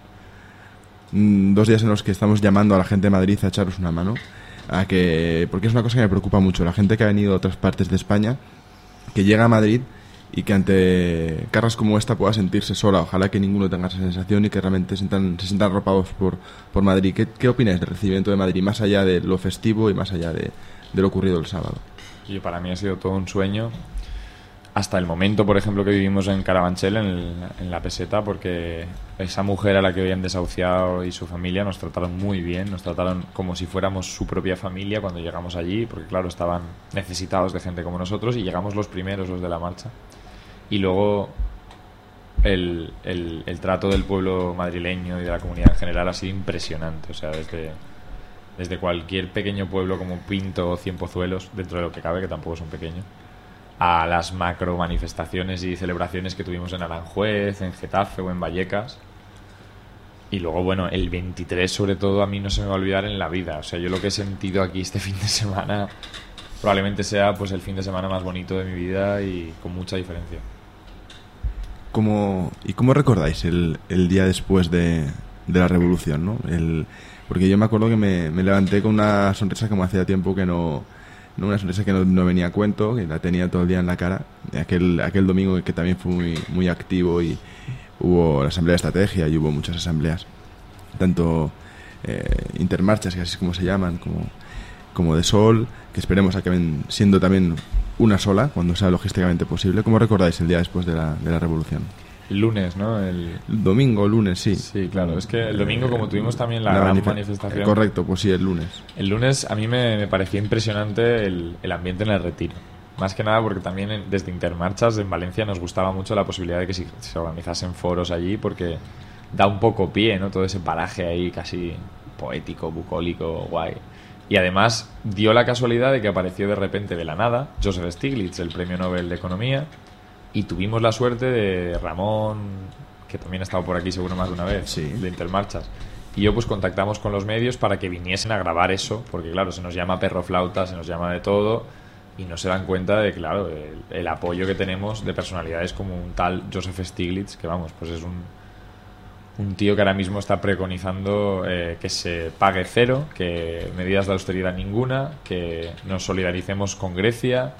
Dos días en los que estamos llamando a la gente de Madrid a echaros una mano, a que, porque es una cosa que me preocupa mucho, la gente que ha venido de otras partes de España, que llega a Madrid y que ante cargas como esta pueda sentirse sola. Ojalá que ninguno tenga esa sensación y que realmente se sientan, se sientan arropados por, por Madrid. ¿Qué, ¿Qué opináis del recibimiento de Madrid, más allá de lo festivo y más allá de, de lo ocurrido el sábado? Y para mí ha sido todo un sueño, hasta el momento, por ejemplo, que vivimos en Carabanchel, en, el, en la peseta, porque esa mujer a la que habían desahuciado y su familia nos trataron muy bien, nos trataron como si fuéramos su propia familia cuando llegamos allí, porque claro, estaban necesitados de gente como nosotros y llegamos los primeros, los de la marcha. Y luego el, el, el trato del pueblo madrileño y de la comunidad en general ha sido impresionante, o sea, desde, desde cualquier pequeño pueblo como Pinto o Cienpozuelos, dentro de lo que cabe, que tampoco son pequeños, a las macro manifestaciones y celebraciones que tuvimos en Aranjuez, en Getafe o en Vallecas. Y luego, bueno, el veintitrés sobre todo a mí no se me va a olvidar en la vida. O sea, yo lo que he sentido aquí este fin de semana probablemente sea pues el fin de semana más bonito de mi vida y con mucha diferencia. ¿Cómo, ¿Y cómo recordáis el, el día después de, de la revolución, ¿no? El, porque yo me acuerdo que me, me levanté con una sonrisa como hacía tiempo que no... No, una sonrisa que no, no venía a cuento, que la tenía todo el día en la cara. Aquel, aquel domingo que también fue muy, muy activo y hubo la asamblea de estrategia y hubo muchas asambleas, tanto eh, intermarchas, que así es como se llaman, como, como de Sol, que esperemos acaben siendo también una sola, cuando sea logísticamente posible. ¿Cómo recordáis el día después de la, de la revolución? El lunes, ¿no? El... el domingo, lunes, sí. Sí, claro. Es que el domingo, como tuvimos también la, la gran manif- manifestación... Correcto, pues sí, el lunes. El lunes a mí me, me parecía impresionante el, el ambiente en el Retiro. Más que nada porque también en, desde Intermarchas en Valencia nos gustaba mucho la posibilidad de que se, se organizasen foros allí, porque da un poco pie, ¿no? Todo ese paraje ahí casi poético, bucólico, guay. Y además dio la casualidad de que apareció de repente de la nada Joseph Stiglitz, el premio Nobel de Economía, y tuvimos la suerte de Ramón, que también ha estado por aquí seguro más de una vez, sí. de Intermarchas, y yo pues contactamos con los medios para que viniesen a grabar eso, porque claro, se nos llama perro flauta, se nos llama de todo, y no se dan cuenta de, claro, el, el apoyo que tenemos de personalidades como un tal Joseph Stiglitz, que vamos, pues es un, un tío que ahora mismo está preconizando eh, que se pague cero, que medidas de austeridad ninguna, que nos solidaricemos con Grecia.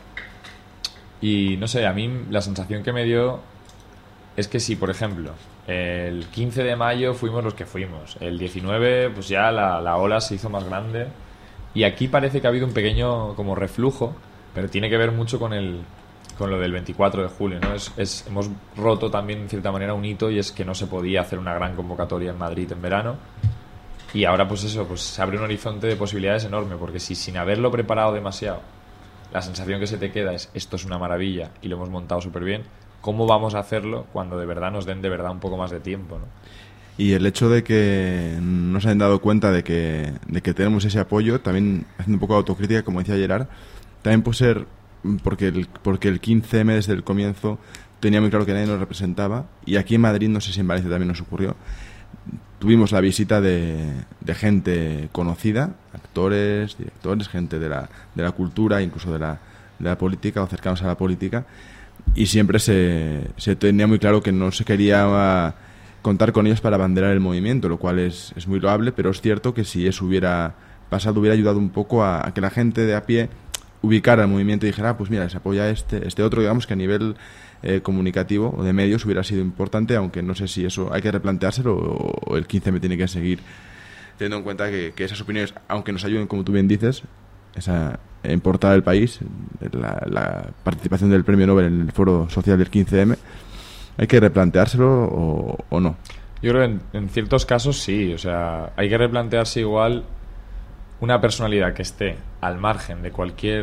Y no sé, a mí la sensación que me dio es que si, por ejemplo, el quince de mayo fuimos los que fuimos, el diecinueve pues ya la, la ola se hizo más grande, y aquí parece que ha habido un pequeño como reflujo, pero tiene que ver mucho con el con lo del veinticuatro de julio, ¿no? Es, es, hemos roto también en cierta manera un hito, y es que no se podía hacer una gran convocatoria en Madrid en verano, y ahora pues eso, pues se abre un horizonte de posibilidades enorme, porque si sin haberlo preparado demasiado la sensación que se te queda es esto es una maravilla y lo hemos montado súper bien, ¿cómo vamos a hacerlo cuando de verdad nos den de verdad un poco más de tiempo, ¿no? Y el hecho de que no se hayan dado cuenta de que, de que tenemos ese apoyo, también haciendo un poco de autocrítica, como decía Gerard, también puede ser porque el, porque el quince eme desde el comienzo tenía muy claro que nadie nos representaba, y aquí en Madrid, no sé si en Valencia también nos ocurrió, tuvimos la visita de, de gente conocida, actores, directores, gente de la, de la cultura, incluso de la, de la política o cercanos a la política, y siempre se, se tenía muy claro que no se quería contar con ellos para abanderar el movimiento, lo cual es, es muy loable, pero es cierto que si eso hubiera pasado hubiera ayudado un poco a, a que la gente de a pie ubicara el movimiento y dijera, ah, pues mira, se apoya este, este otro, digamos que a nivel eh, comunicativo o de medios hubiera sido importante, aunque no sé si eso hay que replanteárselo o, o el quince eme tiene que seguir teniendo en cuenta que, que esas opiniones, aunque nos ayuden, como tú bien dices, esa en portada del país, la, la participación del premio Nobel en el foro social del quince eme, hay que replanteárselo o, o no. Yo creo que en, en ciertos casos sí, o sea, hay que replantearse igual una personalidad que esté al margen de cualquier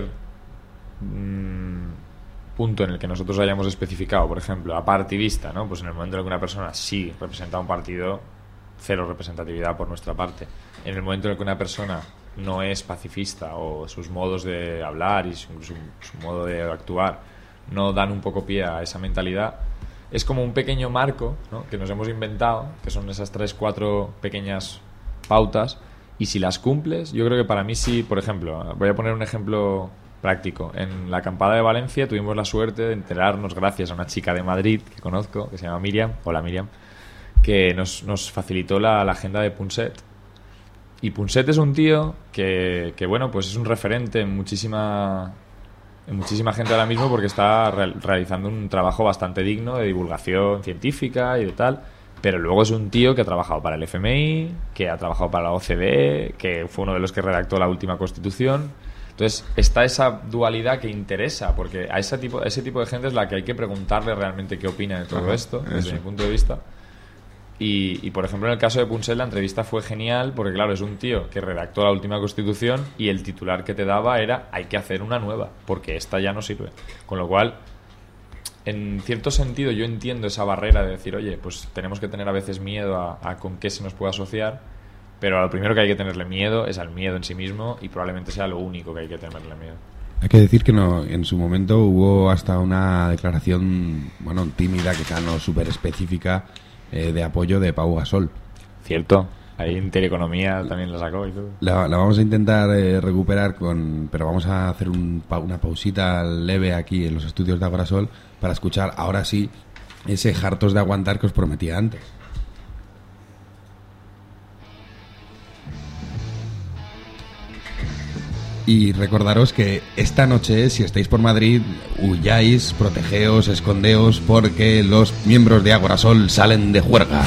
mmm, punto en el que nosotros hayamos especificado, por ejemplo, apartidista, ¿no? Pues en el momento en el que una persona sí representa un partido, cero representatividad por nuestra parte. En el momento en el que una persona no es pacifista o sus modos de hablar y su, su, su modo de actuar no dan un poco pie a esa mentalidad, es como un pequeño marco, ¿no? Que nos hemos inventado, que son esas tres, cuatro pequeñas pautas, y si las cumples, yo creo que para mí sí. Por ejemplo, voy a poner un ejemplo práctico. En la acampada de Valencia tuvimos la suerte de enterarnos, gracias a una chica de Madrid que conozco, que se llama Miriam, hola Miriam, que nos, nos facilitó la, la agenda de Punset. Y Punset es un tío que, que, bueno, pues es un referente en muchísima, en muchísima gente ahora mismo, porque está re- realizando un trabajo bastante digno de divulgación científica y de tal. Pero luego es un tío que ha trabajado para el efe eme i, que ha trabajado para la o ce de e, que fue uno de los que redactó la última Constitución. Entonces está esa dualidad que interesa, porque a ese tipo, a ese tipo de gente es la que hay que preguntarle realmente qué opina de todo Ajá, esto, desde eso. mi punto de vista. Y, y, por ejemplo, en el caso de Punset, la entrevista fue genial, porque claro, es un tío que redactó la última Constitución y el titular que te daba era hay que hacer una nueva, porque esta ya no sirve. Con lo cual, en cierto sentido, yo entiendo esa barrera de decir, oye, pues tenemos que tener a veces miedo a, a con qué se nos puede asociar, pero a lo primero que hay que tenerle miedo es al miedo en sí mismo, y probablemente sea lo único que hay que tenerle miedo. Hay que decir que no, en su momento hubo hasta una declaración, bueno, tímida, quizá no súper específica, eh, de apoyo de Pau Gasol. Cierto. Ahí Intereconomía también la sacó y todo. La, la vamos a intentar eh, recuperar, con, pero vamos a hacer un, pa- una pausita leve aquí en los estudios de Agorasol para escuchar ahora sí ese hartos de aguantar que os prometía antes. Y recordaros que esta noche, si estáis por Madrid, huyáis, protegeos, escondeos, porque los miembros de Agorasol salen de juerga.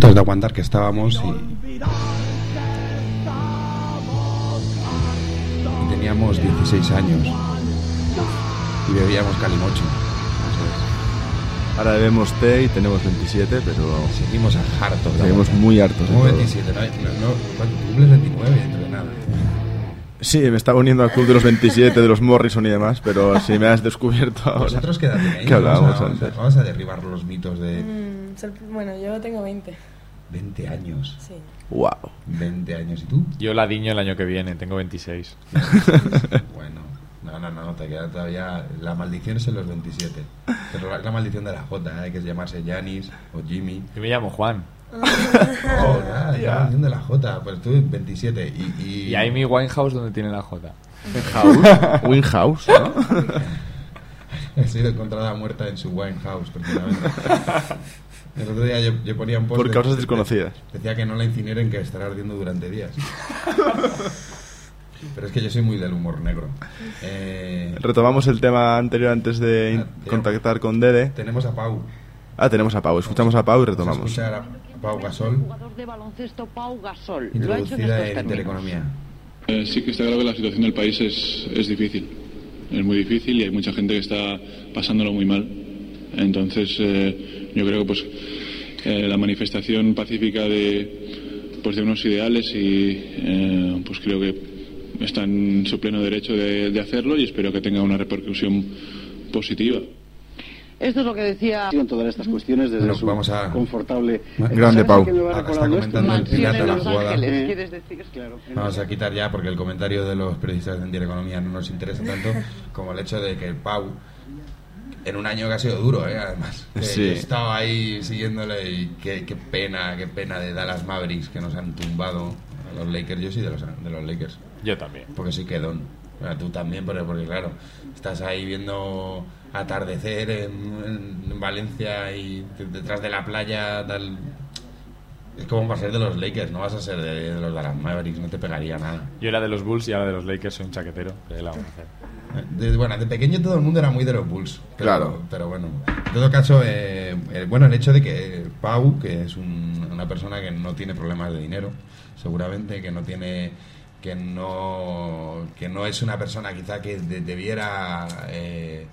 putos de aguantar que estábamos y, y teníamos dieciséis años y bebíamos calimocho. Ahora bebemos té y tenemos veintisiete, pero seguimos hartos. Seguimos muy hartos. Como veintisiete, ¿no? no, no cumples veintinueve dentro de nada. Sí, me estaba uniendo al club de los veintisiete, de los Morrison y demás, pero si me has descubierto ahora. ¿Vosotros qué edad tenéis? ¿Qué hablábamos vamos a, antes? Vamos a derribar los mitos de... Mm, ser- bueno, yo tengo veinte. veinte años. Sí. Wow. veinte años. ¿Y tú? Yo la diño el año que viene, tengo veintiséis. Bueno, no, no, no, te queda todavía... La maldición es en los veintisiete. Pero la, la maldición de la J, ¿eh? Hay que llamarse Janis o Jimmy. Yo me llamo Juan. Oh, nada, la maldición de la J. Pues tú veintisiete y... Y, Y Amy Winehouse, ¿dónde tiene la J? Winehouse. Winehouse, ¿no? Ha sido encontrada muerta en su Winehouse, precisamente. El otro día yo, yo ponía un post... Por de- causas de- desconocidas. Decía que no la incineren, que estará ardiendo durante días. Pero es que yo soy muy del humor negro. Eh, Retomamos el tema anterior antes de in- contactar con Dede. tenemos a Pau. Ah, tenemos a Pau. Escuchamos a Pau y Vamos a retomamos. escuchar a Pau Gasol, Jugador de baloncesto Pau Gasol. Lo ha hecho en introducida estos en términos. Intereconomía. Eh, sí que está claro que la situación del país es, es difícil. Es muy difícil y hay mucha gente que está pasándolo muy mal. Entonces, eh, yo creo que pues eh, la manifestación pacífica de, pues, de unos ideales y eh, pues creo que está en su pleno derecho de, de hacerlo y espero que tenga una repercusión positiva. Esto es lo que decía. En todas estas cuestiones desde Bueno, su vamos a- confortable. Grande, Pau. ¿Sabes qué me va Ah, está recordando esto? comentando el pirata de la Los jugada. Ángeles, ¿quieres decir? Claro. Vamos a quitar ya porque el comentario de los periodistas de Intereconomía no nos interesa tanto como el hecho de que Pau, en un año que ha sido duro, ¿eh? Además, que Sí. he estado ahí siguiéndole y qué, qué pena, qué pena de Dallas Mavericks que nos han tumbado a los Lakers. Yo soy de los, de los Lakers. Yo también. Porque soy quedón. Bueno, tú también, pero porque claro, estás ahí viendo atardecer en, en- en Valencia y de- detrás de la playa, tal. Es como para ser de los Lakers, no vas a ser de, de los Dallas Mavericks, no te pegaría nada. Yo era de los Bulls y ahora de los Lakers, soy un chaquetero. ¿Qué la vamos a hacer? De- bueno, de pequeño todo el mundo era muy de los Bulls. Pero, Claro. Pero bueno, en todo caso, eh, eh, bueno, el hecho de que Pau, que es un- una persona que no tiene problemas de dinero, seguramente, que no tiene... que no que no es una persona quizá que de- debiera eh,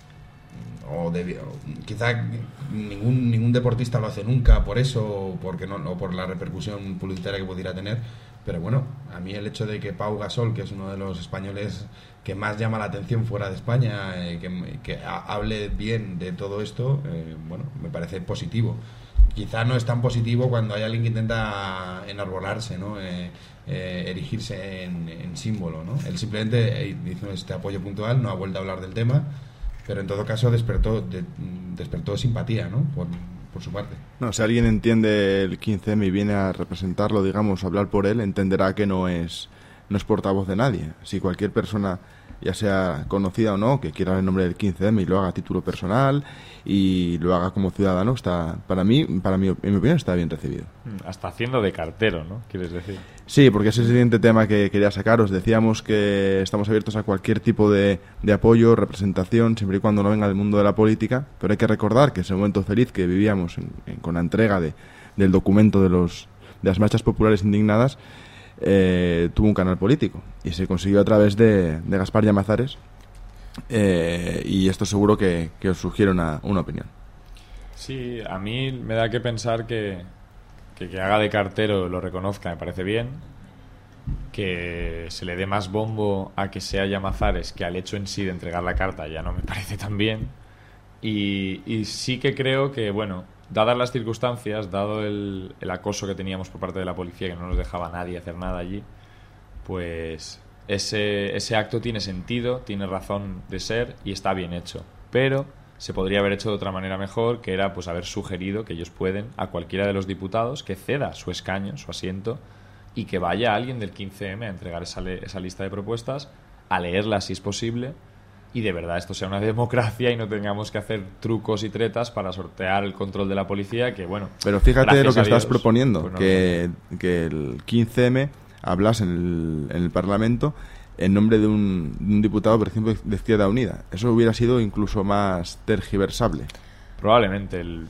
o, debi- o quizá ningún ningún deportista lo hace nunca por eso o porque no o por la repercusión publicitaria que pudiera tener, pero bueno, a mí el hecho de que Pau Gasol, que es uno de los españoles que más llama la atención fuera de España, eh, que, que ha- hable bien de todo esto, eh, bueno, me parece positivo. Quizá no es tan positivo cuando hay alguien que intenta enarbolarse, ¿no? Eh, eh, erigirse en, en símbolo, ¿no? Él simplemente eh, hizo este apoyo puntual, no ha vuelto a hablar del tema, pero en todo caso despertó de- despertó simpatía, ¿no? Por, por su parte. No, si alguien entiende el quince eme y viene a representarlo, digamos, a hablar por él, entenderá que no es, no es portavoz de nadie. Si cualquier persona, ya sea conocida o no, que quiera el nombre del quince eme y lo haga a título personal y lo haga como ciudadano, está, para mí, para mí, en mi opinión, está bien recibido. Hasta haciendo de cartero, ¿no? ¿Quieres decir? Sí, porque ese es el siguiente tema que quería sacaros. Decíamos que estamos abiertos a cualquier tipo de, de apoyo, representación, siempre y cuando no venga del mundo de la política, pero hay que recordar que ese momento feliz que vivíamos en- en- con la entrega de, del documento de, los, de las marchas populares indignadas, eh, tuvo un canal político y se consiguió a través de, de Gaspar Llamazares, eh, y esto seguro que, que os sugiere una, una opinión. Sí, a mí me da que pensar que, que que haga de cartero lo reconozca, me parece bien. Que se le dé más bombo a que sea Llamazares que al hecho en sí de entregar la carta ya no me parece tan bien. Y, y sí que creo que, bueno, dadas las circunstancias, dado el, el acoso que teníamos por parte de la policía, que no nos dejaba a nadie hacer nada allí, pues ese, ese acto tiene sentido, tiene razón de ser y está bien hecho. Pero se podría haber hecho de otra manera mejor, que era pues haber sugerido que ellos pueden a cualquiera de los diputados que ceda su escaño, su asiento, y que vaya alguien del quince eme a entregar esa, le- esa lista de propuestas, a leerla si es posible, y de verdad esto sea una democracia y no tengamos que hacer trucos y tretas para sortear el control de la policía, que bueno... Pero fíjate gracias lo que a estás Dios, proponiendo, pues no que, que el quince eme hablas en el, en el Parlamento en nombre de un, de un diputado, por ejemplo, de Izquierda Unida. Eso hubiera sido incluso más tergiversable. Probablemente. El,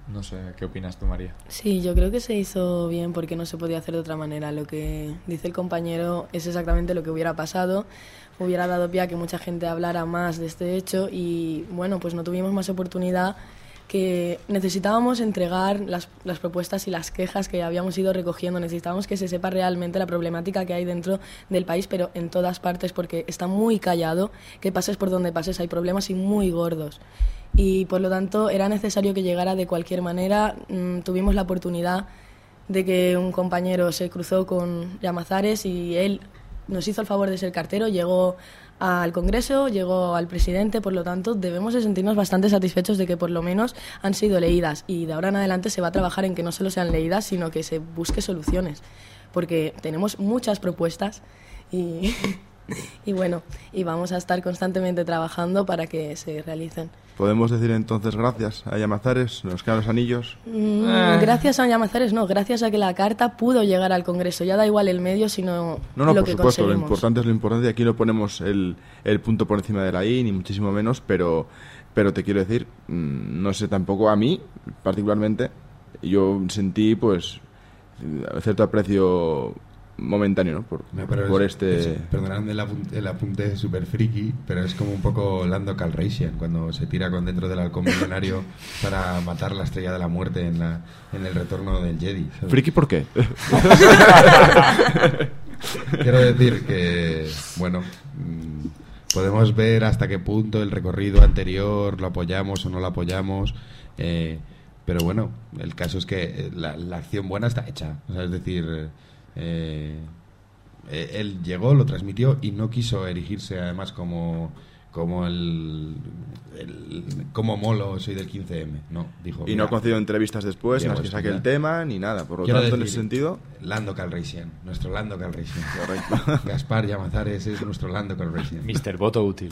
No sé, ¿qué opinas tú, María? Sí, yo creo que se hizo bien porque no se podía hacer de otra manera. Lo que dice el compañero es exactamente lo que hubiera pasado. Hubiera dado pie a que mucha gente hablara más de este hecho y, bueno, pues no tuvimos más oportunidad, que necesitábamos entregar las, las propuestas y las quejas que habíamos ido recogiendo. Necesitábamos que se sepa realmente la problemática que hay dentro del país, pero en todas partes, porque está muy callado, que pases por donde pases hay problemas y muy gordos. Y por lo tanto era necesario que llegara de cualquier manera. Mm, tuvimos la oportunidad de que un compañero se cruzó con Llamazares y él nos hizo el favor de ser cartero, llegó al Congreso, llegó al presidente, por lo tanto debemos de sentirnos bastante satisfechos de que por lo menos han sido leídas, y de ahora en adelante se va a trabajar en que no solo sean leídas, sino que se busque soluciones, porque tenemos muchas propuestas y, y bueno, y vamos a estar constantemente trabajando para que se realicen. ¿Podemos decir entonces gracias a Llamazares, nos quedan los anillos? Mm, eh. Gracias a Llamazares no, gracias a que la carta pudo llegar al Congreso. Ya da igual el medio, sino no, no, lo por que supuesto, conseguimos. Lo importante es lo importante. Aquí no ponemos el, el punto por encima de la I, ni muchísimo menos, pero, pero te quiero decir, no sé, tampoco a mí, particularmente, yo sentí, pues, cierto aprecio momentáneo, ¿no? Por, no, por es, este... Es, perdonadme el apunte, el apunte súper friki, pero es como un poco Lando Calrissian, cuando se tira con dentro del halcón milenario para matar la estrella de la muerte en, la, en el retorno del Jedi, ¿sabes? ¿Friki por qué? Quiero decir que, bueno, podemos ver hasta qué punto el recorrido anterior lo apoyamos o no lo apoyamos, eh, pero bueno, el caso es que la, la acción buena está hecha, o sea, es decir... Eh, él llegó, lo transmitió y no quiso erigirse además como como el, el como molo soy del quince eme, no, dijo. Y no concedió entrevistas después, en las que saque el tema ni nada, por lo tanto decir, en ese sentido Lando Calrissian, nuestro Lando Calrissian. Correcto. Gaspar Llamazares es nuestro Lando Calrissian. mister Voto Útil.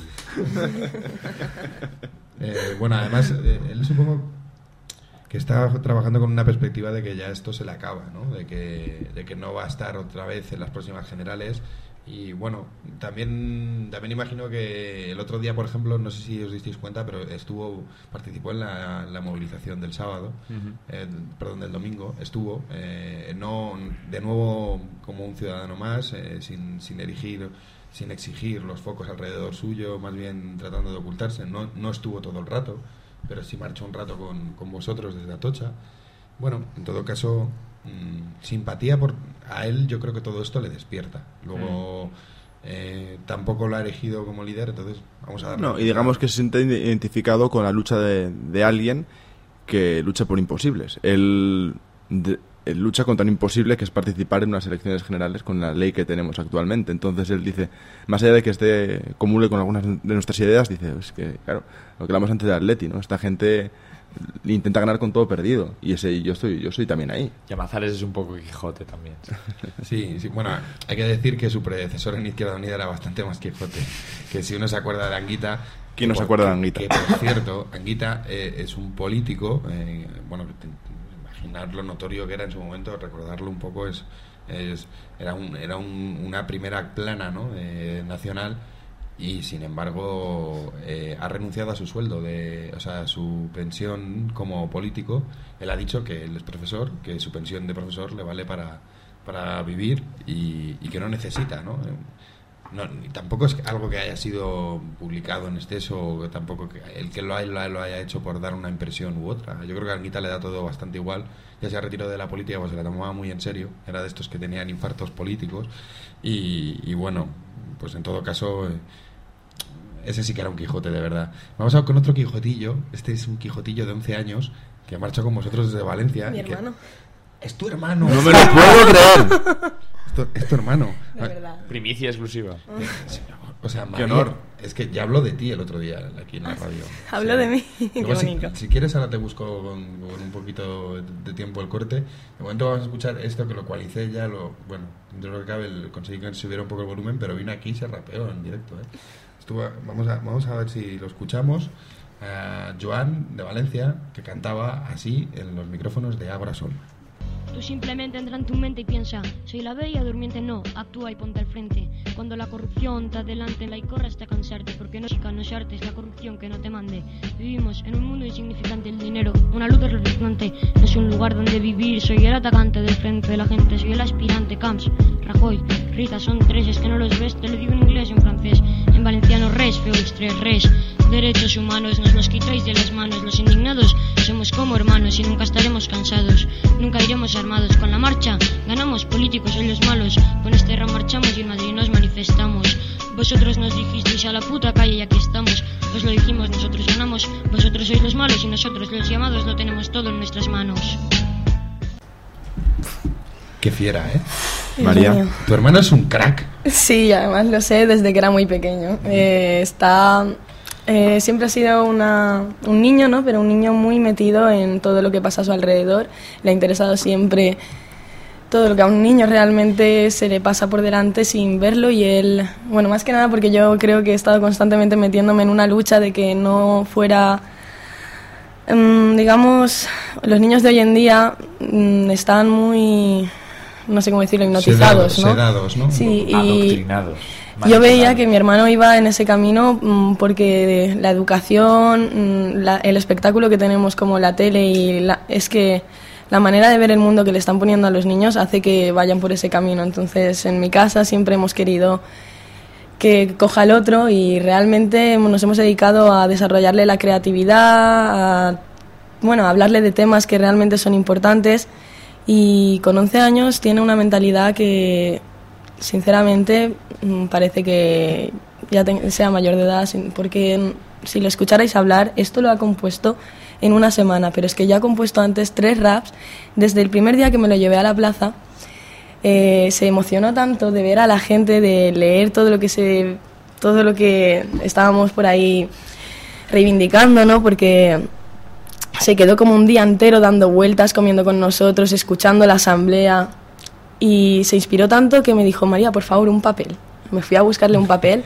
eh, bueno, además eh, él supongo que está trabajando con una perspectiva de que ya esto se le acaba, ¿no? De que, de que no va a estar otra vez en las próximas generales. Y bueno, también también imagino que el otro día, por ejemplo, no sé si os disteis cuenta, pero estuvo participó en la, la movilización del sábado, uh-huh. eh, perdón, del domingo, estuvo, eh, no de nuevo como un ciudadano más, eh, sin, sin erigir, sin exigir los focos alrededor suyo, más bien tratando de ocultarse, no, no estuvo todo el rato, pero sí marchó un rato con, con vosotros desde Atocha. Bueno, en todo caso, mmm, simpatía por a él, yo creo que todo esto le despierta. Luego, eh, tampoco lo ha elegido como líder, entonces vamos a darle... No, y digamos que se siente identificado con la lucha de, de alguien que lucha por imposibles. Él, de, él lucha contra un imposible que es participar en unas elecciones generales con la ley que tenemos actualmente. Entonces él dice, más allá de que esté comule con algunas de nuestras ideas, dice, es que, claro, lo que hablamos antes de Atleti, ¿no? Esta gente intenta ganar con todo perdido, y ese yo estoy yo soy también ahí. Llamazares es un poco Quijote también. Sí, sí, bueno, hay que decir que su predecesor en Izquierda Unida era bastante más Quijote, que si uno se acuerda de Anguita... ¿Quién no se acuerda de Anguita? Que, por cierto, Anguita eh, es un político, eh, bueno, imaginar lo notorio que era en su momento, recordarlo un poco, es, es era un, era un, una primera plana, ¿no? eh, nacional, y sin embargo eh, ha renunciado a su sueldo, de, o sea, a su pensión como político. Él ha dicho que él es profesor, que su pensión de profesor le vale para, para vivir y, y que no necesita, ¿no? No, tampoco es algo que haya sido publicado en exceso, o tampoco que el que lo haya, lo haya hecho por dar una impresión u otra. Yo creo que a Anguita le da todo bastante igual. Ya se ha retirado de la política, pues se la tomaba muy en serio. Era de estos que tenían infartos políticos. Y, y bueno, pues en todo caso, eh, ese sí que era un Quijote de verdad. Vamos a con otro Quijotillo. Este es un Quijotillo de once años que marcha con vosotros desde Valencia. Mi hermano. Que... Es tu hermano. No me lo puedo creer. Esto, es tu hermano. De verdad. Primicia exclusiva. O sea, María, qué honor. Es que ya habló de ti el otro día aquí en la radio. Habló o sea, de mí. Qué luego, bonito. Si, si quieres, ahora te busco con, con un poquito de tiempo el corte. De momento vamos a escuchar esto que lo cualicé ya. Lo, bueno, dentro de lo que cabe, el, conseguí que subiera un poco el volumen, pero vino aquí y se rapeó en directo. ¿eh? Estuvo, vamos, a, vamos a ver si lo escuchamos. Uh, Joan de Valencia, que cantaba así en los micrófonos de Ágora Sol. Tú simplemente entra en tu mente y piensa, soy la bella durmiente, no, actúa y ponte al frente. Cuando la corrupción te adelante, la y corre hasta cansarte, porque no chica, no es arte, es la corrupción que no te mande. Vivimos en un mundo insignificante, el dinero, una luz reflectante, no es un lugar donde vivir. Soy el atacante del frente de la gente, soy el aspirante, Camps, Rajoy, Rita, son tres, es que no los ves, te lo digo en inglés y en francés. En valenciano, res, Félix, tres, res. Derechos humanos, nos los quitáis de las manos. Los indignados somos como hermanos y nunca estaremos cansados. Nunca iremos armados. Con la marcha ganamos, políticos sois los malos. Con este ramo marchamos y en Madrid nos manifestamos. Vosotros nos dijisteis a la puta calle y aquí estamos. Os lo dijimos, nosotros ganamos. Vosotros sois los malos y nosotros los llamados lo tenemos todo en nuestras manos. Qué fiera, ¿eh? María. Tu hermano es un crack. Sí, además lo sé desde que era muy pequeño. Eh, está... Eh, siempre ha sido una, un niño, ¿no? Pero un niño muy metido en todo lo que pasa a su alrededor. Le ha interesado siempre todo lo que a un niño realmente se le pasa por delante sin verlo. Y él, bueno, más que nada porque yo creo que he estado constantemente metiéndome en una lucha de que no fuera... Um, digamos, los niños de hoy en día um, están muy... no sé cómo decirlo, hipnotizados, sedados, ¿no? Sedados, ¿no? Sí, y... adoctrinados. Yo veía que mi hermano iba en ese camino mmm, porque la educación, mmm, la, el espectáculo que tenemos como la tele y la, es que la manera de ver el mundo que le están poniendo a los niños hace que vayan por ese camino. Entonces en mi casa siempre hemos querido que coja el otro y realmente nos hemos dedicado a desarrollarle la creatividad, a, bueno, a hablarle de temas que realmente son importantes y con once años tiene una mentalidad que... sinceramente parece que ya te, sea mayor de edad, porque si lo escucharais hablar, esto lo ha compuesto en una semana, pero es que ya ha compuesto antes tres raps. Desde el primer día que me lo llevé a la plaza, eh, se emocionó tanto de ver a la gente, de leer todo lo que se, todo lo que estábamos por ahí reivindicando, ¿no? Porque se quedó como un día entero dando vueltas, comiendo con nosotros, escuchando la asamblea. Y se inspiró tanto que me dijo, María, por favor, un papel. Me fui a buscarle un papel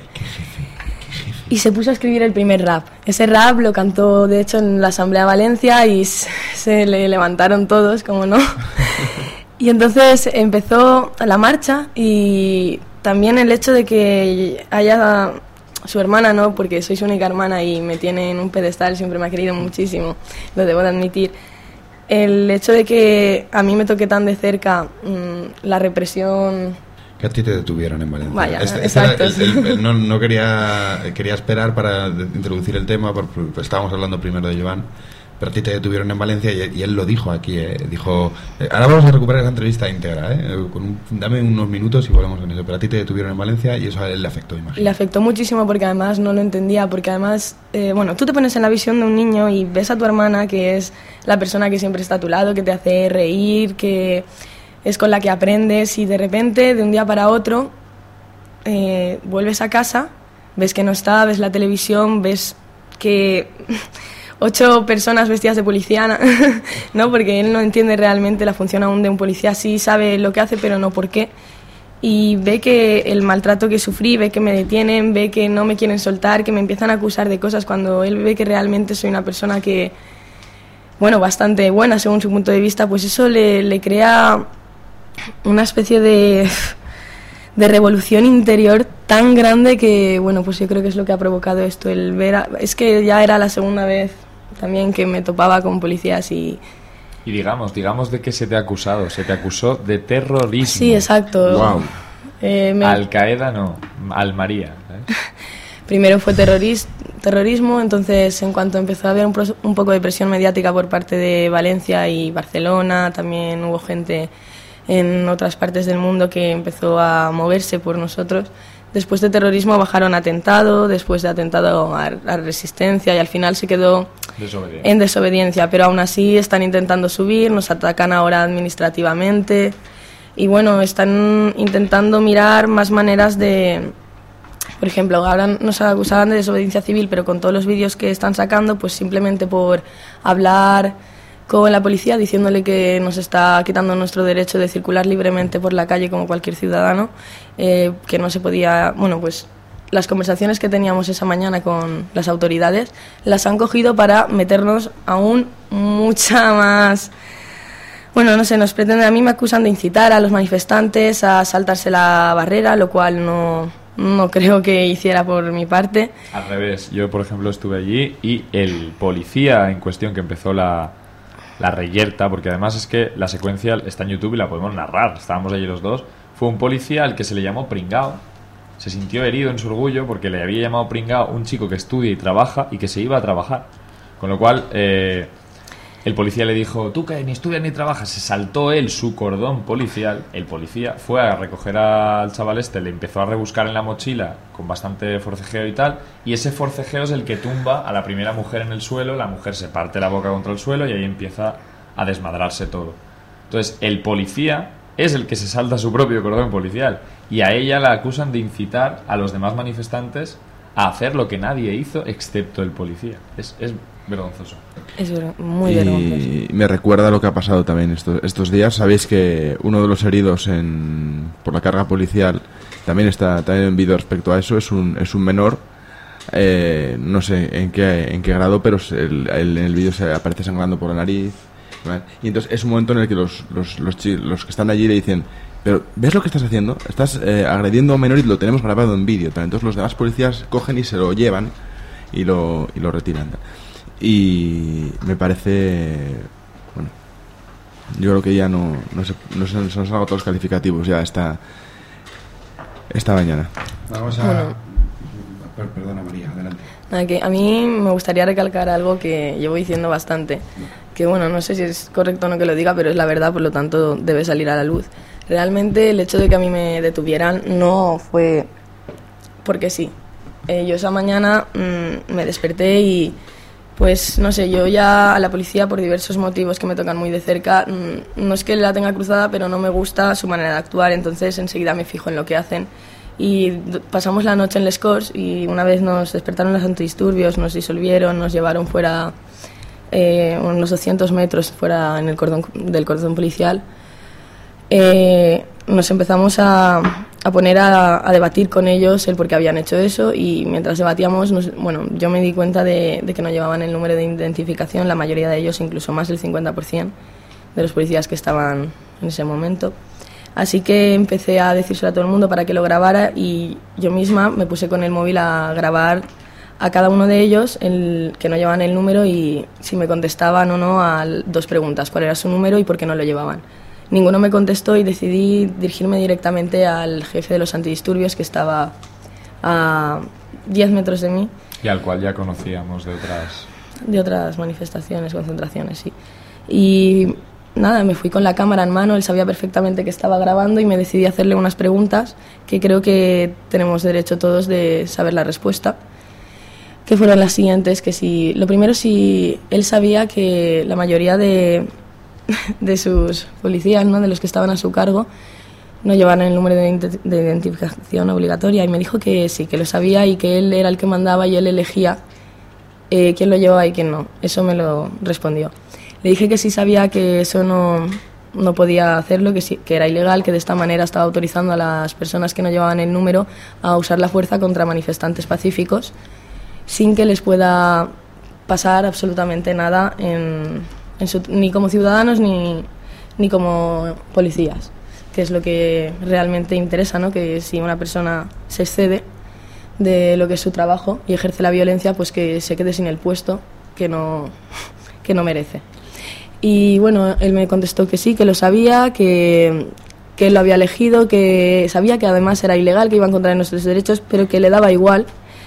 y se puso a escribir el primer rap. Ese rap lo cantó, de hecho, en la Asamblea de Valencia y se le levantaron todos, como no. Y entonces empezó la marcha y también el hecho de que haya su hermana, ¿no? Porque soy su única hermana y me tiene en un pedestal, siempre me ha querido muchísimo, lo debo de admitir. El hecho de que a mí me toque tan de cerca mmm, la represión... Que a ti te detuvieron en Valencia. Vaya, este, exacto. Este el, el, el, no no quería, quería esperar para introducir el tema, porque pues, estábamos hablando primero de Joan, pero a ti te detuvieron en Valencia y, y él lo dijo aquí. Eh, dijo, eh, ahora vamos a recuperar esa entrevista íntegra, eh, con un, dame unos minutos y volvemos con eso. Pero a ti te detuvieron en Valencia y eso a él le afectó, imagino. Le afectó muchísimo porque además no lo entendía, porque además, eh, bueno, tú te pones en la visión de un niño y ves a tu hermana, que es la persona que siempre está a tu lado, que te hace reír, que es con la que aprendes, y de repente, de un día para otro, eh, vuelves a casa, ves que no está, ves la televisión, ves que ocho personas vestidas de policía, ¿no? Porque él no entiende realmente la función aún de un policía, sí sabe lo que hace, pero no por qué. Y ve que el maltrato que sufrí, ve que me detienen, ve que no me quieren soltar, que me empiezan a acusar de cosas cuando él ve que realmente soy una persona que, bueno, bastante buena según su punto de vista, pues eso le, le crea una especie de, de revolución interior tan grande que, bueno, pues yo creo que es lo que ha provocado esto, el ver a, es que ya era la segunda vez también que me topaba con policías y... Y digamos, digamos de qué se te ha acusado, se te acusó de terrorismo. Sí, exacto. Wow. Eh, me... Al Qaeda no, Al María. ¿eh? Primero fue terroris- terrorismo, entonces en cuanto empezó a haber un, pro- un poco de presión mediática por parte de Valencia y Barcelona, también hubo gente en otras partes del mundo que empezó a moverse por nosotros. Después de terrorismo bajaron atentado, después de atentado a, a resistencia, y al final se quedó en desobediencia, pero aún así están intentando subir, nos atacan ahora administrativamente y bueno, están intentando mirar más maneras de... Por ejemplo, ahora nos acusaban de desobediencia civil, pero con todos los vídeos que están sacando, pues simplemente por hablar con la policía diciéndole que nos está quitando nuestro derecho de circular libremente por la calle como cualquier ciudadano, eh, que no se podía, bueno, pues las conversaciones que teníamos esa mañana con las autoridades las han cogido para meternos aún mucha más, Bueno, no sé, nos pretenden, a mí me acusan de incitar a los manifestantes a saltarse la barrera, lo cual no, no creo que hiciera por mi parte. Al revés, yo por ejemplo estuve allí y el policía en cuestión que empezó la, la reyerta, porque además es que la secuencia está en YouTube y la podemos narrar, estábamos allí los dos, fue un policía al que se le llamó pringao, se sintió herido en su orgullo porque le había llamado pringao un chico que estudia y trabaja y que se iba a trabajar, con lo cual... Eh, el policía le dijo, tú que ni estudias ni trabajas, se saltó él su cordón policial, el policía fue a recoger al chaval este, le empezó a rebuscar en la mochila con bastante forcejeo y tal, y ese forcejeo es el que tumba a la primera mujer en el suelo, la mujer se parte la boca contra el suelo y ahí empieza a desmadrarse todo. Entonces el policía es el que se salta su propio cordón policial y a ella la acusan de incitar a los demás manifestantes a hacer lo que nadie hizo excepto el policía. Es, es vergonzoso. Es ver- muy y vergonzoso. me recuerda lo que ha pasado también estos, estos días. Sabéis que uno de los heridos en, por la carga policial también está también en vídeo respecto a eso. Es un, es un menor. Eh, no sé en qué, en qué grado, pero el, el, en el vídeo se aparece sangrando por la nariz. ¿Vale? Y entonces es un momento en el que los, los, los, chi- los que están allí le dicen, pero ¿ves lo que estás haciendo? Estás eh, agrediendo a un menor y lo tenemos grabado en vídeo. Entonces los demás policías cogen y se lo llevan y lo, y lo retiran. Y me parece, bueno, yo creo que ya no, no, se, no se, se nos han agotado los calificativos ya esta, esta mañana. Vamos a... Bueno. Per- Perdona, María, adelante. Nada, que a mí me gustaría recalcar algo que llevo diciendo bastante, que bueno, no sé si es correcto o no que lo diga, pero es la verdad, por lo tanto debe salir a la luz. Realmente el hecho de que a mí me detuvieran no fue porque sí. Eh, yo esa mañana mmm, me desperté y pues no sé, yo ya a la policía por diversos motivos que me tocan muy de cerca, mmm, no es que la tenga cruzada, pero no me gusta su manera de actuar, entonces enseguida me fijo en lo que hacen. Y d- pasamos la noche en Les Corts y una vez nos despertaron los antidisturbios, nos disolvieron, nos llevaron fuera eh, unos doscientos metros fuera en el cordón, del cordón policial. Eh, nos empezamos a, a poner a, a debatir con ellos el por qué habían hecho eso y mientras debatíamos, nos, bueno, yo me di cuenta de, de que no llevaban el número de identificación, la mayoría de ellos, incluso más del cincuenta por ciento de los policías que estaban en ese momento. Así que empecé a decírselo a todo el mundo para que lo grabara y yo misma me puse con el móvil a grabar a cada uno de ellos el, que no llevaban el número y si me contestaban o no a dos preguntas, cuál era su número y por qué no lo llevaban. Ninguno me contestó y decidí dirigirme directamente al jefe de los antidisturbios que estaba a diez metros de mí. Y al cual ya conocíamos de otras... De otras manifestaciones, concentraciones, sí. Y nada, me fui con la cámara en mano, él sabía perfectamente que estaba grabando y me decidí a hacerle unas preguntas que creo que tenemos derecho todos de saber la respuesta, que fueron las siguientes, que si, lo primero, si él sabía que la mayoría de, de sus policías, ¿no?, de los que estaban a su cargo, no llevaban el número de, ident- de identificación obligatoria, y me dijo que sí, que lo sabía y que él era el que mandaba y él elegía eh, quién lo llevaba y quién no. Eso me lo respondió. Le dije que sí sabía que eso no, no podía hacerlo, que, sí, que era ilegal, que de esta manera estaba autorizando a las personas que no llevaban el número a usar la fuerza contra manifestantes pacíficos sin que les pueda pasar absolutamente nada en, en su, ni como ciudadanos ni, ni como policías, que es lo que realmente interesa, ¿no? Que si una persona se excede de lo que es su trabajo y ejerce la violencia, pues que se quede sin el puesto que no, que no merece. Y bueno, él me contestó que sí, que lo sabía, que, que él lo había elegido, que sabía que además era ilegal, que iba en contra de nuestros derechos, pero que le daba igual.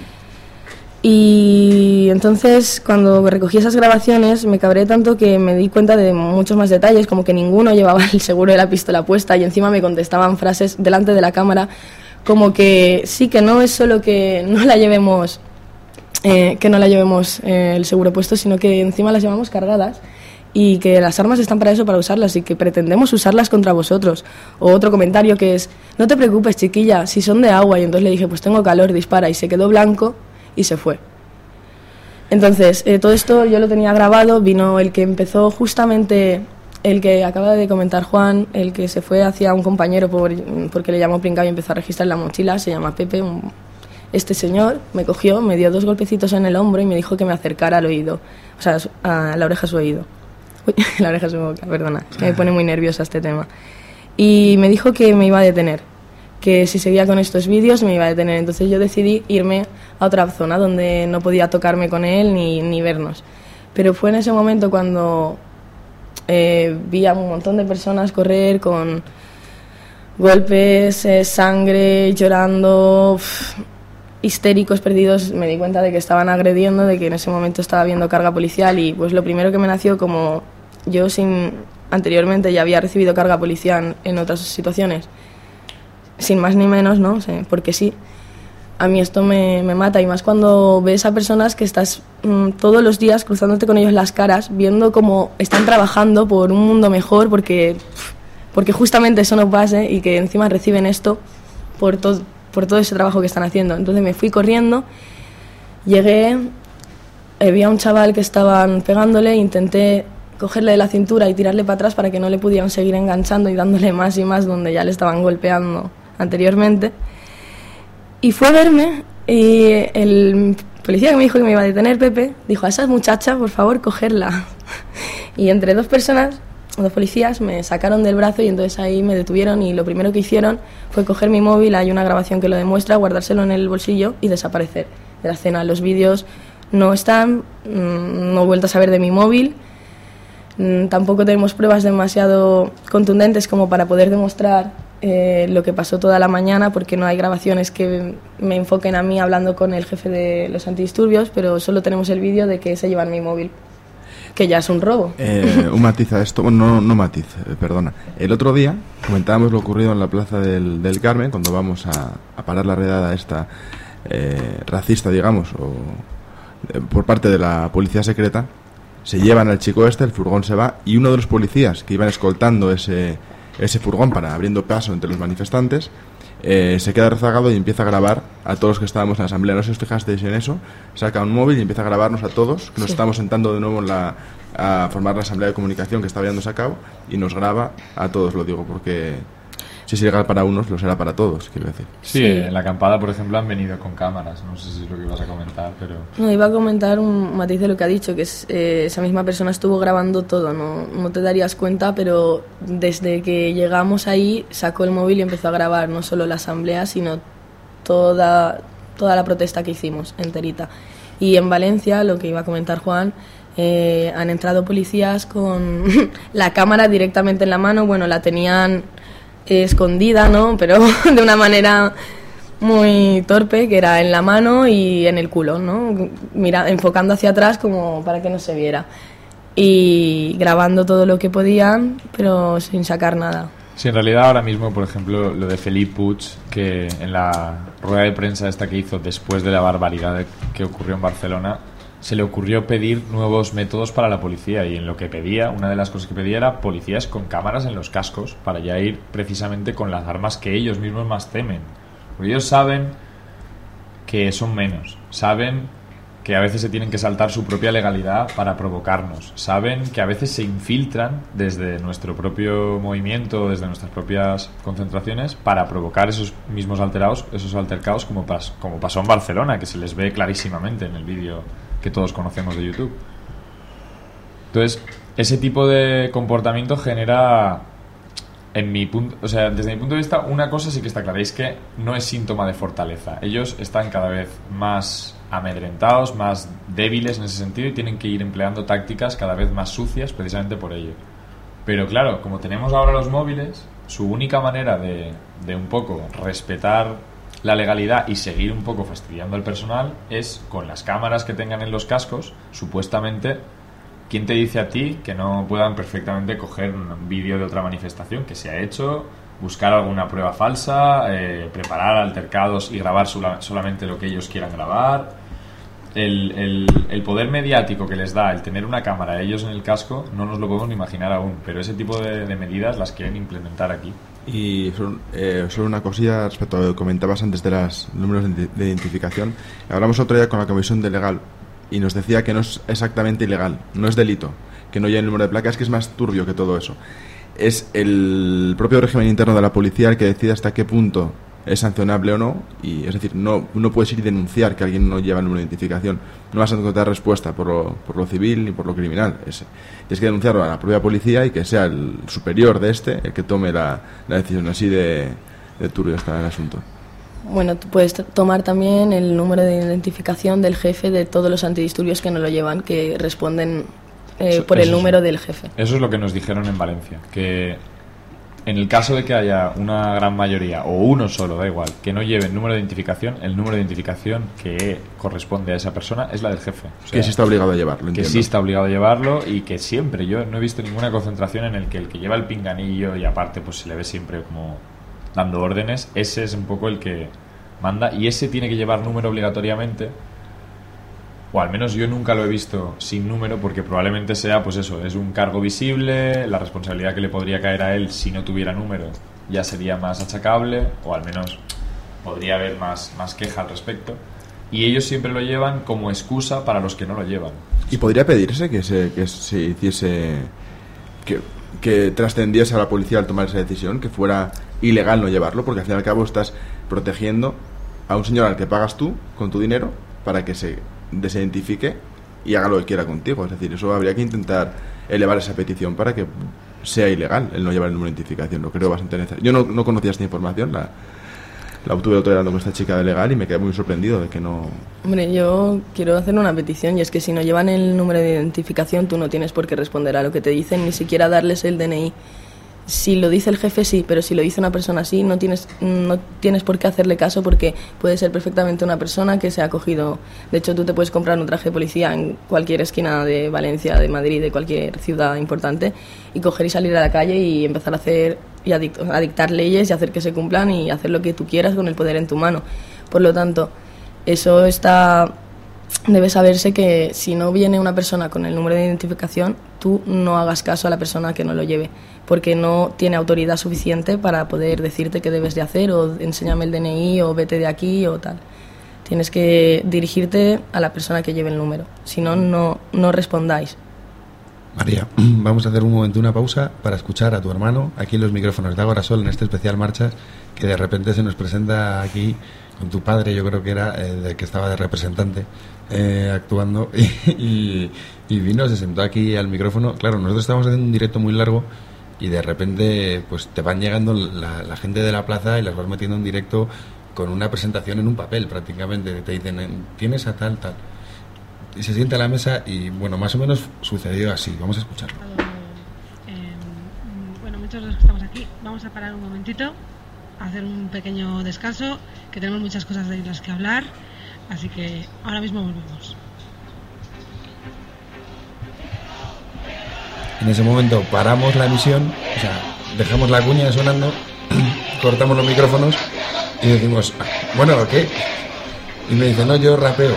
Y entonces cuando recogí esas grabaciones me cabré tanto que me di cuenta de muchos más detalles, como que ninguno llevaba el seguro de la pistola puesta y encima me contestaban frases delante de la cámara como que sí, que no es solo que no la llevemos eh, que no la llevemos eh, el seguro puesto, sino que encima las llevamos cargadas y que las armas están para eso, para usarlas, y que pretendemos usarlas contra vosotros. O otro comentario que es, no te preocupes, chiquilla, si son de agua. Y entonces le dije, pues tengo calor, dispara, y se quedó blanco y se fue. Entonces, eh, todo esto yo lo tenía grabado, vino el que empezó justamente, el que acaba de comentar Juan, el que se fue hacia un compañero por, porque le llamó pringao y empezó a registrar la mochila, se llama Pepe. Un, este señor me cogió, me dio dos golpecitos en el hombro y me dijo que me acercara al oído, o sea, a la oreja a su oído. Uy, la oreja se me boca, perdona, es que me pone muy nerviosa este tema. Y me dijo que me iba a detener, que si seguía con estos vídeos me iba a detener. Entonces yo decidí irme a otra zona donde no podía tocarme con él ni, ni vernos. Pero fue en ese momento cuando eh, vi a un montón de personas correr con golpes, eh, sangre, llorando, pff, histéricos, perdidos. Me di cuenta de que estaban agrediendo, de que en ese momento estaba habiendo carga policial y pues lo primero que me nació, como yo sin anteriormente ya había recibido carga policial en, en otras situaciones, sin más ni menos, ¿no? O sea, porque sí, a mí esto me, me mata, y más cuando ves a personas que estás mmm, todos los días cruzándote con ellos las caras, viendo cómo están trabajando por un mundo mejor, porque, porque justamente eso no pase, y que encima reciben esto por, to, por todo ese trabajo que están haciendo. Entonces me fui corriendo, llegué, vi a un chaval que estaban pegándole, intenté cogerle de la cintura y tirarle para atrás para que no le pudieran seguir enganchando y dándole más y más donde ya le estaban golpeando anteriormente. Y fue a verme, y el policía que me dijo que me iba a detener, Pepe, dijo: a esa muchacha, por favor, cogerla. Y entre dos personas, dos policías, me sacaron del brazo y entonces ahí me detuvieron, y lo primero que hicieron fue coger mi móvil, hay una grabación que lo demuestra, guardárselo en el bolsillo y desaparecer de la escena. Los vídeos no están, no he vuelto a saber de mi móvil. Tampoco tenemos pruebas demasiado contundentes como para poder demostrar eh, lo que pasó toda la mañana, porque no hay grabaciones que me enfoquen a mí hablando con el jefe de los antidisturbios, pero solo tenemos el vídeo de que se llevan mi móvil, que ya es un robo. Eh, un matiz a esto, bueno, no, no matiz, eh, perdona. El otro día comentábamos lo ocurrido en la Plaza del, del Carmen, cuando vamos a, a parar la redada esta eh, racista, digamos, o eh, por parte de la policía secreta. Se llevan al chico este, el furgón se va, y uno de los policías que iban escoltando ese, ese furgón para abriendo paso entre los manifestantes, eh, se queda rezagado y empieza a grabar a todos los que estábamos en la asamblea. No sé si os fijasteis en eso. Saca un móvil y empieza a grabarnos a todos, que nos Sí. estamos sentando de nuevo en la, a formar la asamblea de comunicación que estaba llevándose a cabo, y nos graba a todos, lo digo porque si es ilegal para unos, lo será para todos, quiero decir. Sí, sí, en la acampada, por ejemplo, han venido con cámaras. No sé si es lo que ibas a comentar, pero... No, iba a comentar un matiz de lo que ha dicho, que es, eh, esa misma persona estuvo grabando todo, no, no te darías cuenta, pero desde que llegamos ahí sacó el móvil y empezó a grabar no solo la asamblea, sino toda, toda la protesta que hicimos, enterita. Y en Valencia, lo que iba a comentar Juan, eh, han entrado policías con la cámara directamente en la mano. Bueno, la tenían eh, escondida, ¿no? Pero de una manera muy torpe, que era en la mano y en el culo, ¿no? Mira, enfocando hacia atrás como para que no se viera. Y grabando todo lo que podían, pero sin sacar nada. Sí, en realidad ahora mismo, por ejemplo, lo de Felip Puig, que en la rueda de prensa esta que hizo después de la barbaridad que ocurrió en Barcelona, se le ocurrió pedir nuevos métodos para la policía, y en lo que pedía, una de las cosas que pedía era policías con cámaras en los cascos, para ya ir precisamente con las armas que ellos mismos más temen. Porque ellos saben que son menos, saben que a veces se tienen que saltar su propia legalidad para provocarnos, saben que a veces se infiltran desde nuestro propio movimiento, desde nuestras propias concentraciones, para provocar esos mismos alterados, esos altercados, como, pas, como pasó en Barcelona, que se les ve clarísimamente en el vídeo que todos conocemos de YouTube. Entonces, ese tipo de comportamiento genera, en mi punto, o sea, desde mi punto de vista, una cosa sí que está clara, es que no es síntoma de fortaleza. Ellos están cada vez más amedrentados, más débiles en ese sentido, y tienen que ir empleando tácticas cada vez más sucias precisamente por ello. Pero claro, como tenemos ahora los móviles, su única manera de, de un poco respetar la legalidad y seguir un poco fastidiando al personal es con las cámaras que tengan en los cascos. Supuestamente, ¿quién te dice a ti que no puedan perfectamente coger un vídeo de otra manifestación que se ha hecho, buscar alguna prueba falsa, eh, preparar altercados y grabar sola, solamente lo que ellos quieran grabar? El, el, el poder mediático que les da el tener una cámara a ellos en el casco no nos lo podemos ni imaginar aún, pero ese tipo de, de medidas las quieren implementar aquí. Y solo, eh, solo una cosilla respecto a lo que comentabas antes de los números de, de identificación. Hablamos otro día con la Comisión de Legal y nos decía que no es exactamente ilegal, no es delito, que no haya el número de placas, que es más turbio que todo eso. Es el propio régimen interno de la policía el que decide hasta qué punto es sancionable o no, y es decir, no, no puedes ir y denunciar que alguien no lleva el número de identificación, no vas a encontrar respuesta por lo, por lo civil ni por lo criminal. Es, tienes que denunciarlo a la propia policía y que sea el superior de este el que tome la, la decisión. Así de, de turbio está el asunto. Bueno, tú puedes t- tomar también el número de identificación del jefe de todos los antidisturbios que no lo llevan, que responden eh, Eso- por el eso es- número del jefe. Eso es lo que nos dijeron en Valencia, que en el caso de que haya una gran mayoría, o uno solo, da igual, que no lleve el número de identificación, el número de identificación que corresponde a esa persona es la del jefe. O sea, Que sí está obligado a llevarlo, Que entiendo. sí está obligado a llevarlo y que siempre, yo no he visto ninguna concentración en el que el que lleva el pinganillo y aparte pues se le ve siempre como dando órdenes, ese es un poco el que manda y ese tiene que llevar número obligatoriamente. O al menos yo nunca lo he visto sin número porque probablemente sea, pues eso, es un cargo visible, la responsabilidad que le podría caer a él si no tuviera número ya sería más achacable, o al menos podría haber más, más queja al respecto. Y ellos siempre lo llevan como excusa para los que no lo llevan. ¿Y podría pedirse que se, que se hiciese, que, que trascendiese a la policía al tomar esa decisión, que fuera ilegal no llevarlo? Porque al fin y al cabo estás protegiendo a un señor al que pagas tú con tu dinero para que se desidentifique y haga lo que quiera contigo. Es decir, eso habría que intentar elevar esa petición para que sea ilegal el no llevar el número de identificación. Lo creo bastante necesario. Yo no, no conocía esta información, la, la obtuve el otro día hablando con esta chica de legal y me quedé muy sorprendido de que no... Hombre, yo quiero hacer una petición y es que si no llevan el número de identificación tú no tienes por qué responder a lo que te dicen, ni siquiera darles el D N I. Si lo dice el jefe sí, pero si lo dice una persona así no tienes no tienes por qué hacerle caso porque puede ser perfectamente una persona que se ha cogido. De hecho, tú te puedes comprar un traje de policía en cualquier esquina de Valencia, de Madrid, de cualquier ciudad importante y coger y salir a la calle y empezar a hacer y a, dict- a dictar leyes y hacer que se cumplan y hacer lo que tú quieras con el poder en tu mano. Por lo tanto, eso está... Debe saberse que si no viene una persona con el número de identificación, tú no hagas caso a la persona que no lo lleve, porque no tiene autoridad suficiente para poder decirte qué debes de hacer o enséñame el D N I o vete de aquí o tal. Tienes que dirigirte a la persona que lleve el número, si no, no, no respondáis. María, vamos a hacer un momento una pausa para escuchar a tu hermano aquí en los micrófonos de Agora Sol en este especial Marchas que de repente se nos presenta aquí con tu padre, yo creo que era eh, de que estaba de representante eh, actuando y, y, y vino, se sentó aquí al micrófono. Claro, nosotros estábamos haciendo un directo muy largo y de repente pues te van llegando la, la gente de la plaza y las vas metiendo en directo con una presentación en un papel prácticamente, te dicen tienes a tal, tal y se sienta a la mesa y bueno, más o menos sucedió así. Vamos a escucharlo. Eh, bueno, muchos de los que estamos aquí vamos a parar un momentito a hacer un pequeño descanso, que tenemos muchas cosas de las que hablar, así que ahora mismo volvemos. En ese momento paramos la emisión, o sea, dejamos la cuña sonando, cortamos los micrófonos y decimos, bueno, ¿qué? Y me dice, no, yo rapeo.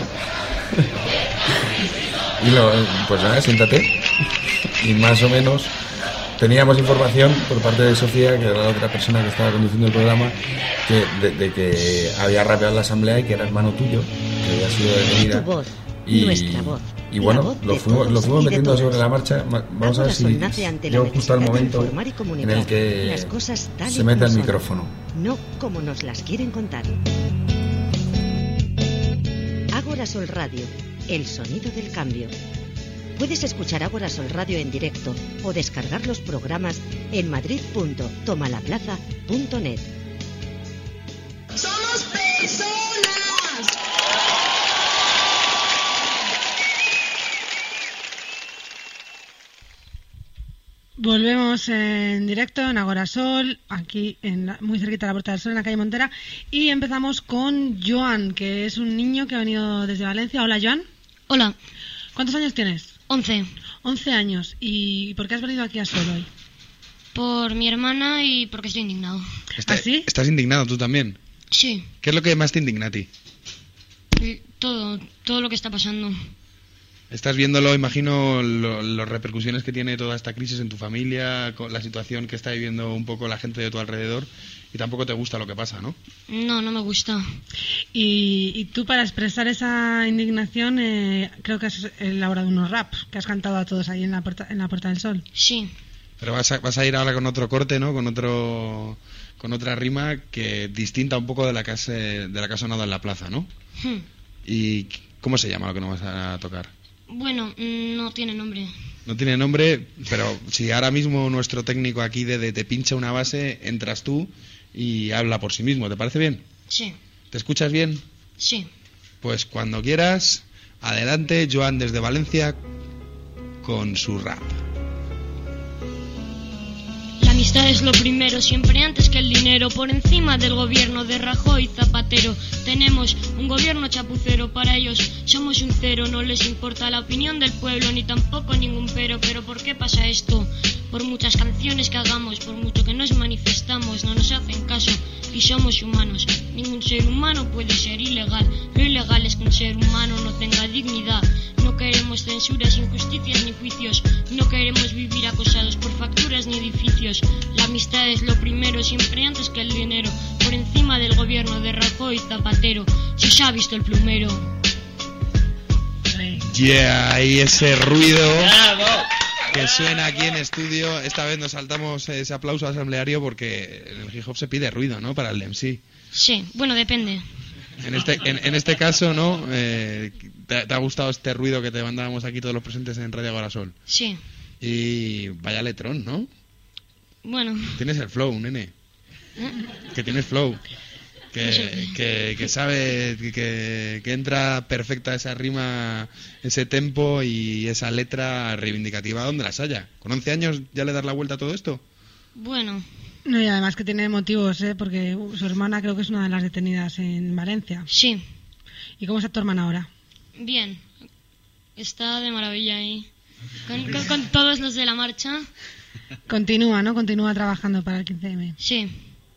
Y lo, pues nada, siéntate. Y más o menos teníamos información por parte de Sofía, que era la otra persona que estaba conduciendo el programa, que de, de que había rapeado en la asamblea y que era hermano tuyo, que había sido detenida. Tu voz, Y, nuestra voz. y La bueno, voz lo de fuimos, todos lo fuimos y de metiendo todas. sobre la marcha. Ma- Vamos a ver Agora si Sol nace ante la llego justo al necesidad de momento informar y en comunicar el que las cosas tal y se mete como el son, micrófono. no como nos las quieren contar. Agora Sol Radio, el sonido del cambio. Puedes escuchar Agora Sol Radio en directo o descargar los programas en madrid punto tomalaplaza punto net. ¡Somos personas! Volvemos en directo en Agora Sol, aquí en la- muy cerquita de la Puerta del Sol, en la calle Montera, y empezamos con Joan, que es un niño que ha venido desde Valencia. Hola, Joan. Hola. ¿Cuántos años tienes? Once. Once años. ¿Y por qué has venido aquí a Sol hoy? Por mi hermana y porque estoy indignado. Está- ¿Ah, sí? ¿Estás indignado tú también? Sí, ¿Qué es lo que más te indigna a ti? y todo, todo lo que está pasando. Estás viéndolo, imagino, lo- las repercusiones que tiene toda esta crisis en tu familia, con la situación que está viviendo un poco la gente de tu alrededor, y tampoco te gusta lo que pasa, ¿no? No, no me gusta. Y, y tú, para expresar esa indignación, eh, creo que has elaborado unos raps que has cantado a todos ahí en la Puerta, en la Puerta del Sol. Sí. Pero vas a, vas a ir ahora con otro corte, ¿no? Con otro con otra rima que distinta un poco de la que has, eh, de la que has sonado en la plaza, ¿no? Hmm. ¿Y cómo se llama lo que nos vas a tocar? Bueno, mm, no tiene nombre. No tiene nombre, pero si ahora mismo nuestro técnico aquí de, de te pincha una base, entras tú y habla por sí mismo, ¿te parece bien? Sí, ¿Te escuchas bien? sí. Pues cuando quieras, adelante, Joan desde Valencia con su rap. La amistad es lo primero, siempre antes que el dinero. Por encima del gobierno de Rajoy y Zapatero. Tenemos un gobierno chapucero, para ellos somos un cero. No les importa la opinión del pueblo, ni tampoco ningún pero. Pero ¿por qué pasa esto? Por muchas canciones que hagamos, por mucho que nos manifestamos, no nos hacen caso y somos humanos. Ningún ser humano puede ser ilegal. Lo ilegal es que un ser humano no tenga dignidad. No queremos censuras, injusticias ni juicios. No queremos vivir acosados por facturas ni edificios. La amistad es lo primero, siempre antes que el dinero. Por encima del gobierno de Rajoy y Zapatero. Si os ha visto el plumero. Yeah, ahí ese ruido que suena aquí en estudio. Esta vez nos saltamos ese aplauso asambleario porque en el hip hop se pide ruido, ¿no? Para el M C. Sí, bueno, depende. En este, en, en este caso, ¿no? Eh, ¿te, ¿Te ha gustado este ruido que te mandábamos aquí todos los presentes en Radio Agorasol? Sí. Y vaya letrón, ¿no? Bueno. Tienes el flow, nene. Que tienes flow. Que, que, que sabe que, que entra perfecta esa rima, ese tempo y esa letra reivindicativa donde las haya. ¿Con once años ya le das la vuelta a todo esto? Bueno. No, y además que tiene motivos, ¿eh? Porque su hermana creo que es una de las detenidas en Valencia. Sí. ¿Y cómo está tu hermana ahora? Bien. Está de maravilla ahí. Con, con, con todos los de la marcha. Continúa, ¿no? Continúa trabajando para el quince eme. Sí.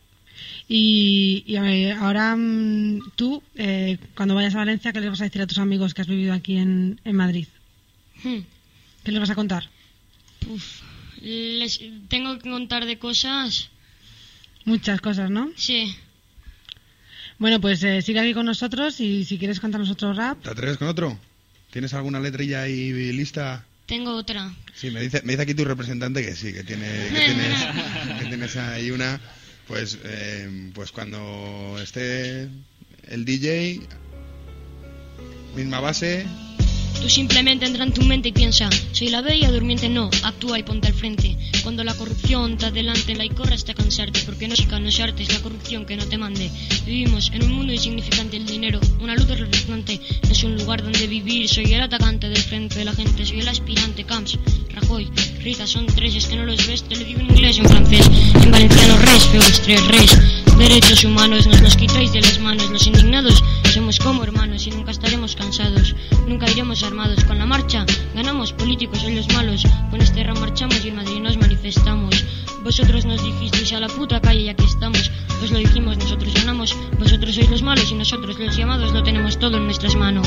Y, y a ver, ahora mm, tú, eh, cuando vayas a Valencia, ¿qué les vas a decir a tus amigos que has vivido aquí en, en Madrid? Hmm. ¿Qué les vas a contar? Uf, les tengo que contar de cosas. Muchas cosas, ¿no? Sí. Bueno, pues eh, sigue aquí con nosotros y si quieres cantarnos otro rap. ¿Te atreves con otro? ¿Tienes alguna letrilla ahí lista? Tengo otra. Sí, me dice, me dice aquí tu representante que sí, que, tiene, que, tienes, que tienes ahí una. Pues, eh, pues cuando esté el D J, misma base. Tú simplemente entra en tu mente y piensa, soy la bella durmiente, no, actúa y ponte al frente. Cuando la corrupción te adelante, la y corre hasta cansarte, porque no chica, no es arte, es la corrupción que no te mande. Vivimos en un mundo insignificante, el dinero, una luz refrescante, no es un lugar donde vivir, soy el atacante del frente de la gente, soy el aspirante, Camps, Rajoy, Rita, son tres, es que no los ves, te lo digo en inglés y en francés, en valenciano res, peores tres res, derechos humanos nos los quitáis de las manos, los indignados somos como hermanos y nunca estaremos cansados, nunca iremos armados, con la marcha ganamos, políticos sois los malos, con este ram marchamos y en Madrid nos manifestamos, vosotros nos dijisteis a la puta calle y aquí estamos, os lo dijimos, nosotros ganamos, vosotros sois los malos y nosotros los llamados lo tenemos todo en nuestras manos.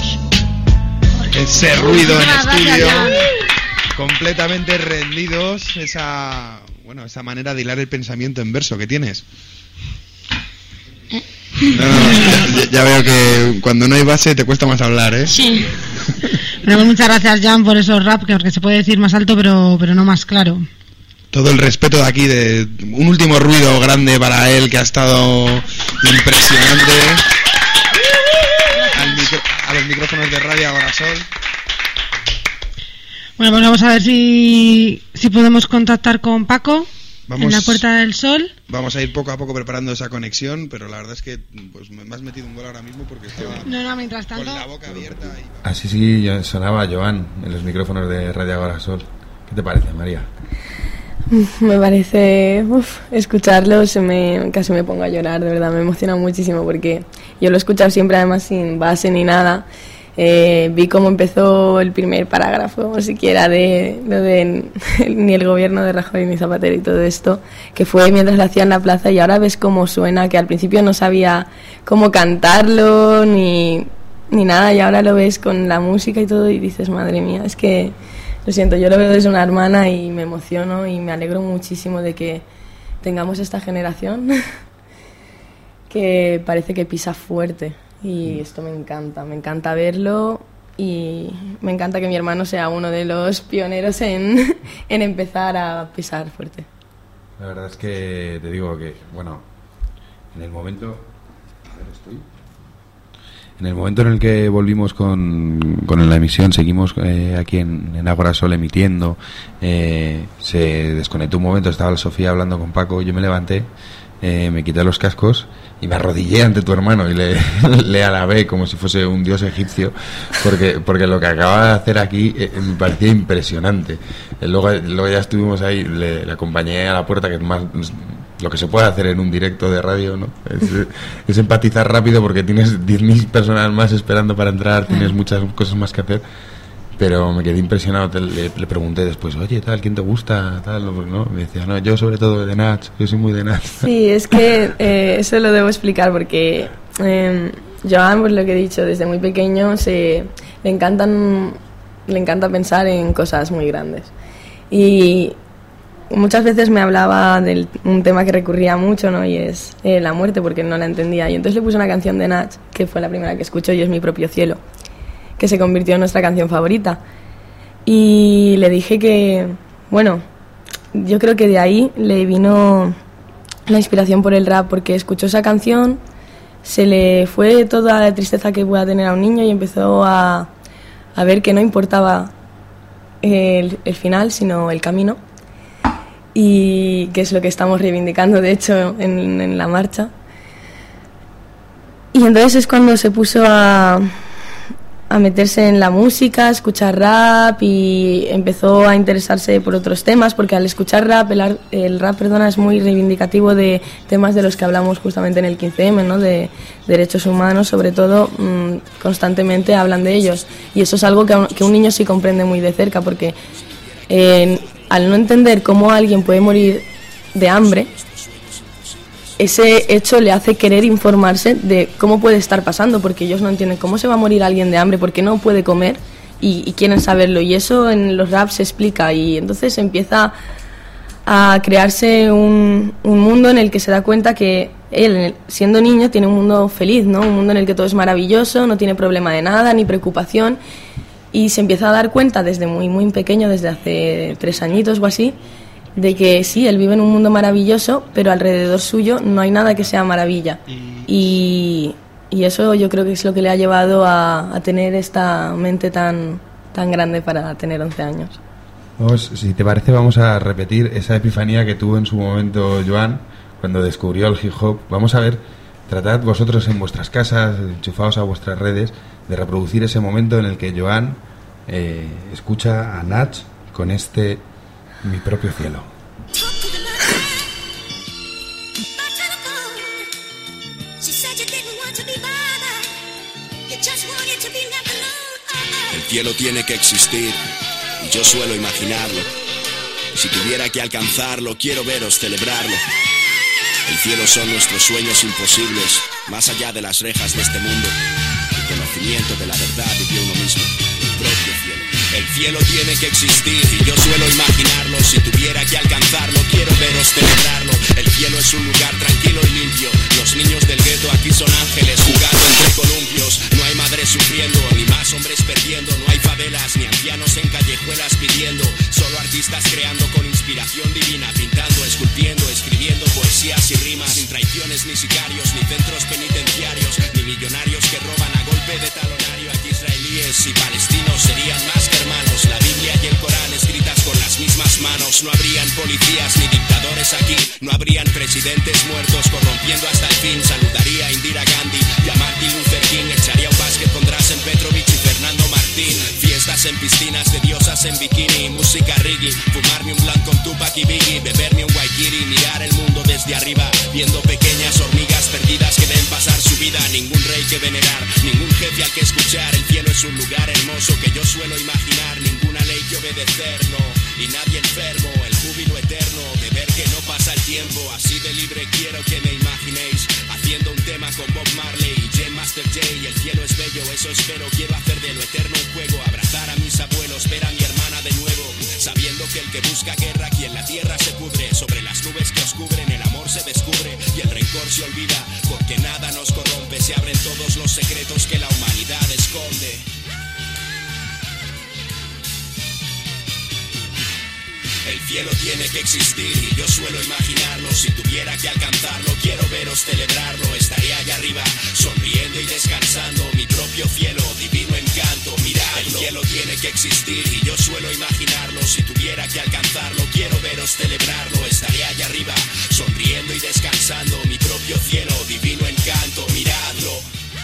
Ese ruido en estudio, completamente rendidos, esa, bueno, esa manera de hilar el pensamiento en verso que tienes. No, no, ya, ya veo que cuando no hay base te cuesta más hablar, ¿eh? Sí. Bueno, pues muchas gracias, Jan, por esos rap, que porque se puede decir más alto, pero, pero no más claro. Todo el respeto de aquí, de un último ruido grande para él, que ha estado impresionante. Al micro, a los micrófonos de Radio Agorasol. Bueno, pues vamos a ver si, si podemos contactar con Paco. Vamos, en la Puerta del Sol. Vamos a ir poco a poco preparando esa conexión, pero la verdad es que pues me has metido un gol ahora mismo porque estaba no, no, mientras tanto, con la boca abierta. Y... Así sí sonaba Joan en los micrófonos de Radio Agorasol. ¿Qué te parece, María? Me parece... Uf, escucharlo se me, casi me pongo a llorar, de verdad, me emociona muchísimo porque yo lo he escuchado siempre además sin base ni nada. Eh, vi cómo empezó el primer parágrafo, siquiera de lo de ni el gobierno de Rajoy ni Zapatero y todo esto, que fue mientras lo hacía en la plaza, y ahora ves cómo suena, que al principio no sabía cómo cantarlo ni, ni nada, y ahora lo ves con la música y todo y dices, madre mía, es que lo siento, yo lo veo desde una hermana y me emociono y me alegro muchísimo de que tengamos esta generación que parece que pisa fuerte. Y esto me encanta, me encanta verlo y me encanta que mi hermano sea uno de los pioneros en, en empezar a pisar fuerte. La verdad es que te digo que, bueno, En el momento... A ver, estoy... En el momento en el que volvimos con, con la emisión, seguimos eh, aquí en, en Ágora Sol emitiendo, eh, se desconectó un momento, estaba la Sofía hablando con Paco, yo me levanté, eh, me quité los cascos y me arrodillé ante tu hermano y le, le alabé como si fuese un dios egipcio, porque porque lo que acaba de hacer aquí eh, me parecía impresionante. Eh, luego, luego ya estuvimos ahí, le, le acompañé a la puerta, que es más... lo que se puede hacer en un directo de radio, ¿no? Es, es empatizar rápido porque tienes diez mil personas más esperando para entrar, tienes muchas cosas más que hacer, pero me quedé impresionado. Le, le pregunté después, oye, tal, ¿quién te gusta? Tal, ¿no? Me decía, no, yo sobre todo de Nach, yo soy muy de Nach. Sí, es que eh, eso lo debo explicar porque eh, Joan, pues lo que he dicho, desde muy pequeño se, le encantan, le encanta pensar en cosas muy grandes. Y muchas veces me hablaba de un tema que recurría mucho, ¿no? Y es eh, la muerte, porque no la entendía. Y entonces le puse una canción de Nach, que fue la primera que escuchó, y es Mi propio cielo, que se convirtió en nuestra canción favorita. Y le dije que, bueno, yo creo que de ahí le vino la inspiración por el rap, porque escuchó esa canción, se le fue toda la tristeza que pueda tener a un niño y empezó a, a ver que no importaba el, el final, sino el camino. Y que es lo que estamos reivindicando, de hecho, en, en la marcha. Y entonces es cuando se puso a, a meterse en la música, a escuchar rap, y empezó a interesarse por otros temas, porque al escuchar rap, el, el rap perdona, es muy reivindicativo de temas de los que hablamos justamente en el quince eme, ¿no? De derechos humanos, sobre todo, mmm, constantemente hablan de ellos. Y eso es algo que, un, que un niño sí comprende muy de cerca, porque eh, al no entender cómo alguien puede morir de hambre, ese hecho le hace querer informarse de cómo puede estar pasando, porque ellos no entienden cómo se va a morir alguien de hambre, porque no puede comer, y, y quieren saberlo, y eso en los raps se explica, y entonces empieza a crearse un, un mundo en el que se da cuenta que él, siendo niño, tiene un mundo feliz, ¿no? Un mundo en el que todo es maravilloso, no tiene problema de nada, ni preocupación. Y se empieza a dar cuenta desde muy muy pequeño, desde hace tres añitos o así, de que sí, él vive en un mundo maravilloso, pero alrededor suyo no hay nada que sea maravilla. Y, y eso yo creo que es lo que le ha llevado a, a tener esta mente tan, tan grande para tener once años. Vamos, si te parece, vamos a repetir esa epifanía que tuvo en su momento Joan cuando descubrió el hip hop. Vamos a ver, tratad vosotros en vuestras casas, enchufados a vuestras redes, de reproducir ese momento en el que Joan eh, escucha a Nach con este Mi propio cielo. El cielo tiene que existir y yo suelo imaginarlo. Si tuviera que alcanzarlo, quiero veros celebrarlo. El cielo son nuestros sueños imposibles, más allá de las rejas de este mundo. El conocimiento de la verdad vive uno mismo, el propio cielo. El cielo tiene que existir y yo suelo imaginarlo. Si tuviera que alcanzarlo, quiero veros celebrarlo. El cielo es un lugar tranquilo y limpio. Los niños del gueto aquí son ángeles jugando entre columpios. No hay madres sufriendo, ni más hombres perdiendo. No hay favelas, ni ancianos en callejuelas pidiendo. Solo artistas creando con inspiración divina, pintando, esculpiendo, escribiendo poesías y rimas. Sin traiciones ni sicarios, ni centros penitenciarios, ni millonarios que roban a golpe de talonario. Aquí israelíes y palestinos serían más que hermanos. La Biblia y el Corán escritas con las mismas manos. No habrían policías ni dictadores aquí. No habrían presidentes muertos corrompiendo hasta el fin. Saludaría a Indira Gandhi y a Martin Luther King. Echaría un básquet con Drazen Petrovic y Fernando Martín. Fiestas en piscinas de diosas en bikini. Música reggae, fumarme un blunt con Tupac y Biggie. Beberme un Waikiri, mirar el mundo desde arriba, viendo pequeñas hormigas perdidas que ven pasar su vida. Ningún rey que venerar, ningún jefe al que escuchar. El cielo es un lugar hermoso que yo suelo imaginar. Ninguna ley que obedecer, no, y nadie enfermo. El júbilo eterno de ver que no pasa el tiempo. Así de libre quiero que me imaginéis, haciendo un tema con Bob Marley y Jam Master Jay. El cielo es bello, eso espero. Quiero hacer de lo eterno un juego. Abrazar a mis abuelos, ver a mi hermana de nuevo, sabiendo que el que busca guerra aquí en la tierra se pudre. Sobre las nubes que os cubren el amor se descubre y el rencor se olvida, porque nada nos corrompe. Se abren todos los secretos que la humanidad esconde. El cielo tiene que existir y yo suelo imaginarlo. Si tuviera que alcanzarlo, quiero veros celebrarlo. Estaré allá arriba, sonriendo y descansando. Mi propio cielo, divino encanto, miradlo. El cielo tiene que existir y yo suelo imaginarlo. Si tuviera que alcanzarlo, quiero veros celebrarlo. Estaré allá arriba, sonriendo y descansando. Mi propio cielo, divino encanto, miradlo.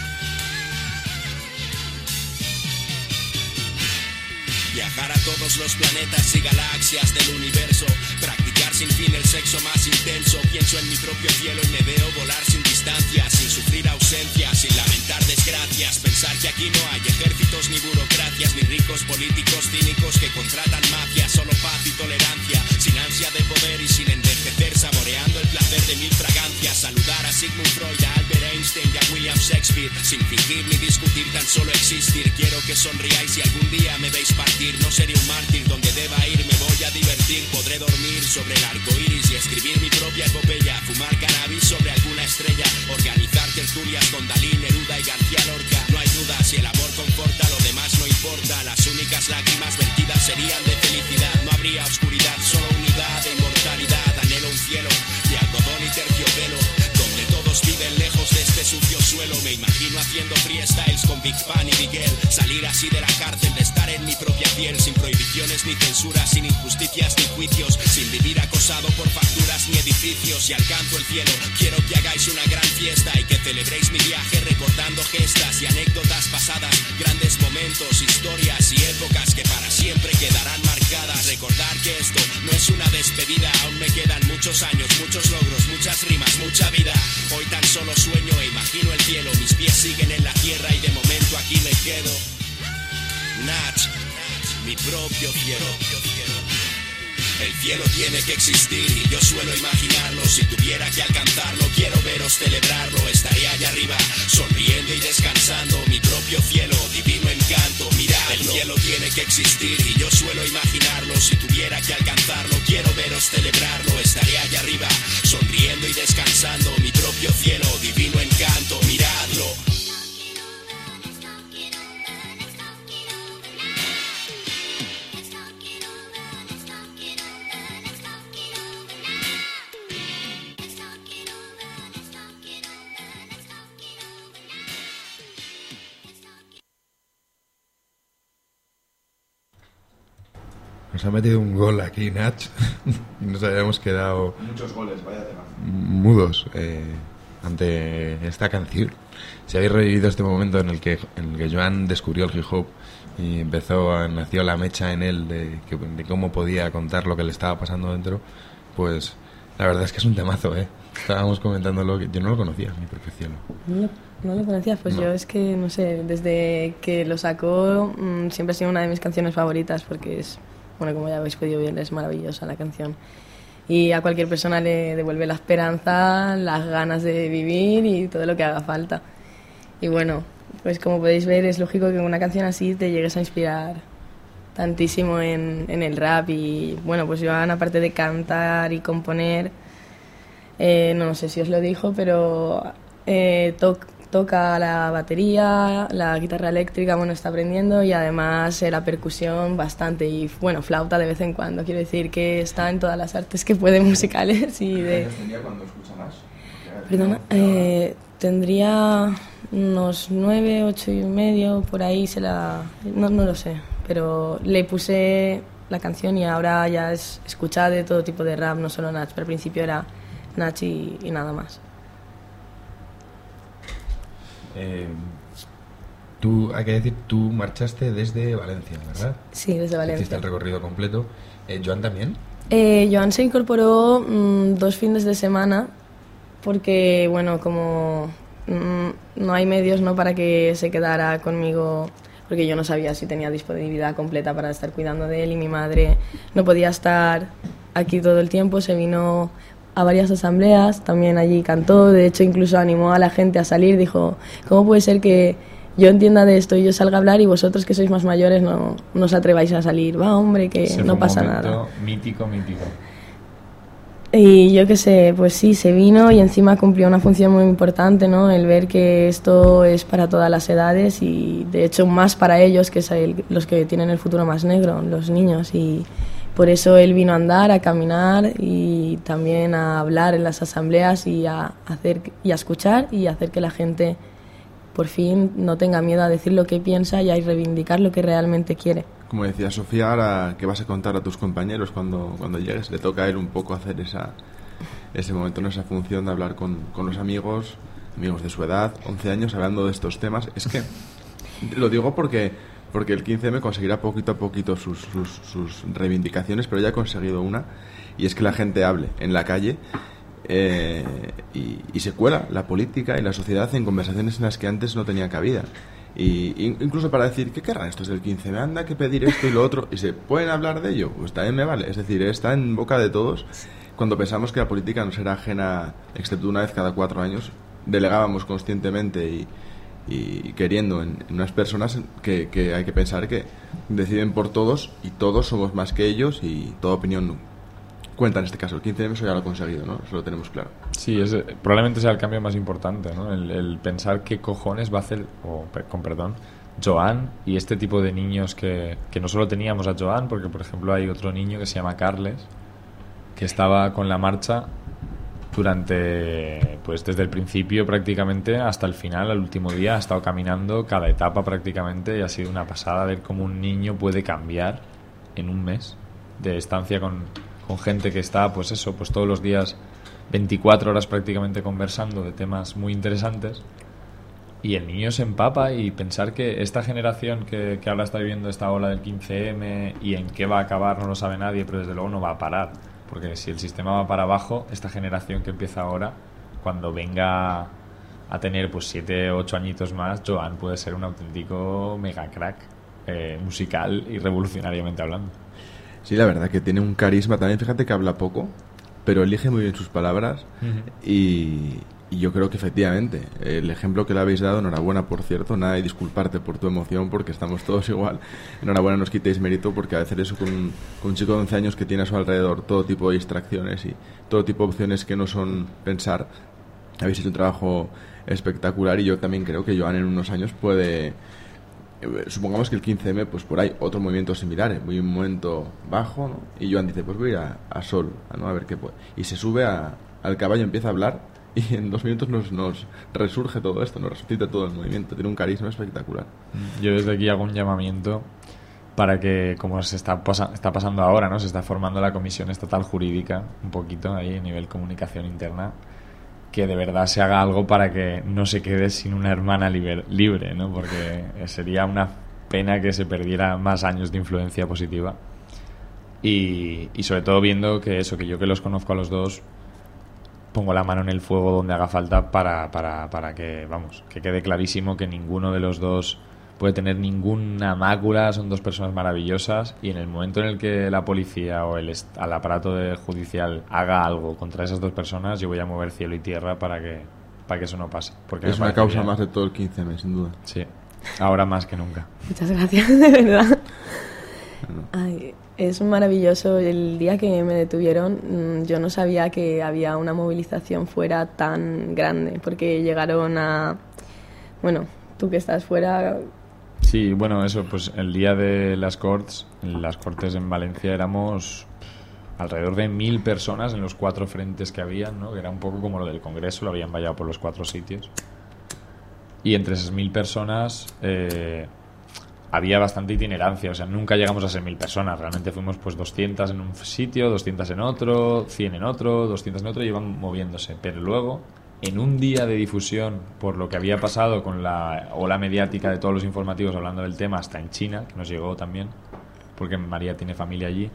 Viajar a todos los planetas y galaxias del universo. Practicar sin fin el sexo más intenso. Pienso en mi propio cielo y me veo volar sin distancia, sin sufrir ausencia, sin lamentar desgracias. Pensar que aquí no hay ejércitos ni burocracias, ni ricos políticos cínicos que contratan mafias. Solo paz y tolerancia, sin ansia de poder y sin envejecer, saboreando el placer de mil fragancias. Saludar a Sigmund Freud, a Albert Einstein y a William Shakespeare, sin fingir ni discutir, tan solo existir. Quiero que sonriáis si algún día me veis partir. No seré un mártir, donde deba ir me voy a divertir. Podré dormir sobre el arco iris y escribir mi propia epopeya. Fumar cannabis sobre alguna estrella. Organizar tertulias con Dalí, Neruda y García Lorca. No hay duda, si el amor conforta, lo demás no importa. Las únicas lágrimas vertidas serían de felicidad. No habría oscuridad, solo unidad e inmortalidad. Anhelo un cielo de algodón y terciopelo, donde todos viven lejos de este sucio suelo. Me imagino haciendo freestyles con Big Pan y Miguel. Salir así de la cárcel, de estar en mi propia piel, sin prohibiciones ni censuras, sin injusticias ni juicios, sin vivir acosado por facturas ni edificios. Si alcanzo el cielo, quiero que hagáis una gran fiesta y que celebréis mi viaje recordando gestas y anécdotas pasadas, grandes momentos, historias y épocas que para siempre quedarán marcadas. Recordar que esto no es una despedida, aún me quedan muchos años, muchos logros, muchas rimas, mucha vida. Hoy tan solo sueño e imagino el cielo, mis pies siguen en la tierra y de momento aquí me quedo. Nach, mi propio cielo. El cielo tiene que existir y yo suelo imaginarlo. Si tuviera que alcanzarlo, quiero veros celebrarlo. Estaré allá arriba, sonriendo y descansando. Mi propio cielo, divino encanto, miradlo. El cielo tiene que existir y yo suelo imaginarlo. Si tuviera que alcanzarlo, quiero veros celebrarlo. Estaré allá arriba, sonriendo y descansando. Mi propio cielo, divino encanto, miradlo. Nos ha metido un gol aquí, Nach. Nos habíamos quedado muchos goles, vaya tema. mudos eh, ante esta canción. Si habéis revivido este momento en el que en el que Joan descubrió el hip hop y empezó a, nació la mecha en él de, que, de cómo podía contar lo que le estaba pasando dentro, pues la verdad es que es un temazo, ¿eh? Estábamos comentándolo, que yo no lo conocía, mi propio cielo. No lo, no lo conocías, pues No. yo es que, no sé, desde que lo sacó mmm, siempre ha sido una de mis canciones favoritas porque es, bueno, como ya habéis podido ver, es maravillosa la canción. Y a cualquier persona le devuelve la esperanza, las ganas de vivir y todo lo que haga falta. Y bueno, pues como podéis ver, es lógico que una canción así te llegues a inspirar tantísimo en, en el rap. Y bueno, pues Joan, aparte de cantar y componer, eh, no sé si os lo dijo, pero eh, to- toca la batería, la guitarra eléctrica, bueno, está aprendiendo, y además eh, la percusión bastante, y bueno, flauta de vez en cuando. Quiero decir que está en todas las artes que puede musicales. Y de... ¿Qué tendría cuando escucha más? Perdona, eh, tendría unos nueve, ocho y medio, por ahí se la... No, no lo sé, pero le puse la canción y ahora ya es escuchar de todo tipo de rap, no solo Nach, pero al principio era Nach y, y nada más. Eh, tú, hay que decir, tú marchaste desde Valencia, ¿verdad? Sí, desde Valencia. Hiciste el recorrido completo. Eh, ¿Joan también? Eh, Joan se incorporó mmm, dos fines de semana porque, bueno, como mmm, no hay medios, ¿no?, para que se quedara conmigo, porque yo no sabía si tenía disponibilidad completa para estar cuidando de él, y mi madre no podía estar aquí todo el tiempo. Se vino a varias asambleas, también allí cantó, de hecho incluso animó a la gente a salir, dijo, ¿cómo puede ser que yo entienda de esto y yo salga a hablar y vosotros que sois más mayores no, no os atreváis a salir? Va, hombre, que Ese no fue pasa un momento nada. mítico, mítico. Y yo qué sé, pues sí, se vino y encima cumplió una función muy importante, ¿no? El ver que esto es para todas las edades y de hecho más para ellos, que es el, los que tienen el futuro más negro, los niños. Y Por eso él vino a andar, a caminar y también a hablar en las asambleas y a hacer y a escuchar y a hacer que la gente por fin no tenga miedo a decir lo que piensa y a reivindicar lo que realmente quiere. Como decía Sofía, ahora ¿qué vas a contar a tus compañeros cuando, cuando llegues? Le toca a él un poco hacer esa, ese momento, ¿no? Esa función de hablar con, con los amigos, amigos de su edad, once años, hablando de estos temas. Es que lo digo porque, porque el quince eme conseguirá poquito a poquito sus, sus, sus reivindicaciones, pero ya ha conseguido una, y es que la gente hable en la calle eh, y, y se cuela la política y la sociedad en conversaciones en las que antes no tenía cabida. Y incluso para decir, ¿qué querrán estos del quince? Me anda que pedir esto y lo otro, y se pueden hablar de ello, pues también me vale. Es decir, está en boca de todos. Cuando pensamos que la política nos era ajena, excepto una vez cada cuatro años, delegábamos conscientemente y, y queriendo en, en unas personas que, que hay que pensar que deciden por todos, y todos somos más que ellos, y toda opinión cuenta en este caso. El quince eme eso ya lo ha conseguido, ¿no? Eso lo tenemos claro. Sí, es, probablemente sea el cambio más importante, ¿no? El, el pensar qué cojones va a hacer, o con perdón, Joan y este tipo de niños que, que no solo teníamos a Joan, porque por ejemplo hay otro niño que se llama Carles, que estaba con la marcha durante, pues desde el principio prácticamente hasta el final, al último día, ha estado caminando cada etapa prácticamente, y ha sido una pasada ver cómo un niño puede cambiar en un mes de estancia con, con gente que está, pues eso, pues todos los días veinticuatro horas prácticamente conversando de temas muy interesantes, y el niño se empapa. Y pensar que esta generación que, que ahora está viviendo esta ola del quince eme y en qué va a acabar no lo sabe nadie, pero desde luego no va a parar, porque si el sistema va para abajo, esta generación que empieza ahora, cuando venga a tener pues siete, ocho añitos más, Joan puede ser un auténtico mega crack eh, musical y revolucionariamente hablando. Sí, la verdad que tiene un carisma también. Fíjate que habla poco, pero elige muy bien sus palabras. Uh-huh. y, y yo creo que efectivamente el ejemplo que le habéis dado, enhorabuena por cierto, nada de disculparte por tu emoción, porque estamos todos igual. Enhorabuena, no os quitéis mérito, porque a hacer eso con, con un chico de once años que tiene a su alrededor todo tipo de distracciones y todo tipo de opciones que no son pensar, habéis hecho un trabajo espectacular. Y yo también creo que Joan en unos años puede, supongamos que el quince eme, pues por ahí otro movimiento similar, muy un momento bajo, ¿no? Y Joan dice, pues voy a ir a, a Sol, ¿no? A ver qué puede, y se sube a, al caballo, empieza a hablar, y en dos minutos nos, nos resurge todo esto, nos resucita todo el movimiento. Tiene un carisma espectacular. Yo desde aquí hago un llamamiento para que, como se está, pasa, está pasando ahora, ¿no? Se está formando la Comisión Estatal Jurídica un poquito ahí a nivel comunicación interna, que de verdad se haga algo para que no se quede sin una hermana libre, libre, ¿no? Porque sería una pena que se perdiera más años de influencia positiva. Y, y sobre todo viendo que eso, que yo que los conozco a los dos, pongo la mano en el fuego donde haga falta para, para, para que, vamos, que quede clarísimo que ninguno de los dos puede tener ninguna mácula. Son dos personas maravillosas, y en el momento en el que la policía o el, est- el aparato de judicial haga algo contra esas dos personas, yo voy a mover cielo y tierra para que, para que eso no pase. Porque es una causa más de todo el quince eme, sin duda. Sí, ahora más que nunca. Muchas gracias, de verdad. Ay, es maravilloso. El día que me detuvieron, yo no sabía que había una movilización fuera tan grande, porque llegaron a... Bueno, tú que estás fuera... Sí, bueno, eso, pues el día de las Corts, en las Cortes en Valencia éramos alrededor de mil personas en los cuatro frentes que había, ¿no? Que era un poco como lo del Congreso, lo habían vallado por los cuatro sitios. Y entre esas mil personas eh, había bastante itinerancia, o sea, nunca llegamos a ser mil personas, realmente fuimos pues doscientas en un sitio, doscientas en otro, cien en otro, doscientas en otro, y iban moviéndose. Pero luego, en un día de difusión, por lo que había pasado con la ola mediática de todos los informativos hablando del tema, hasta en China, que nos llegó también, porque María tiene familia allí,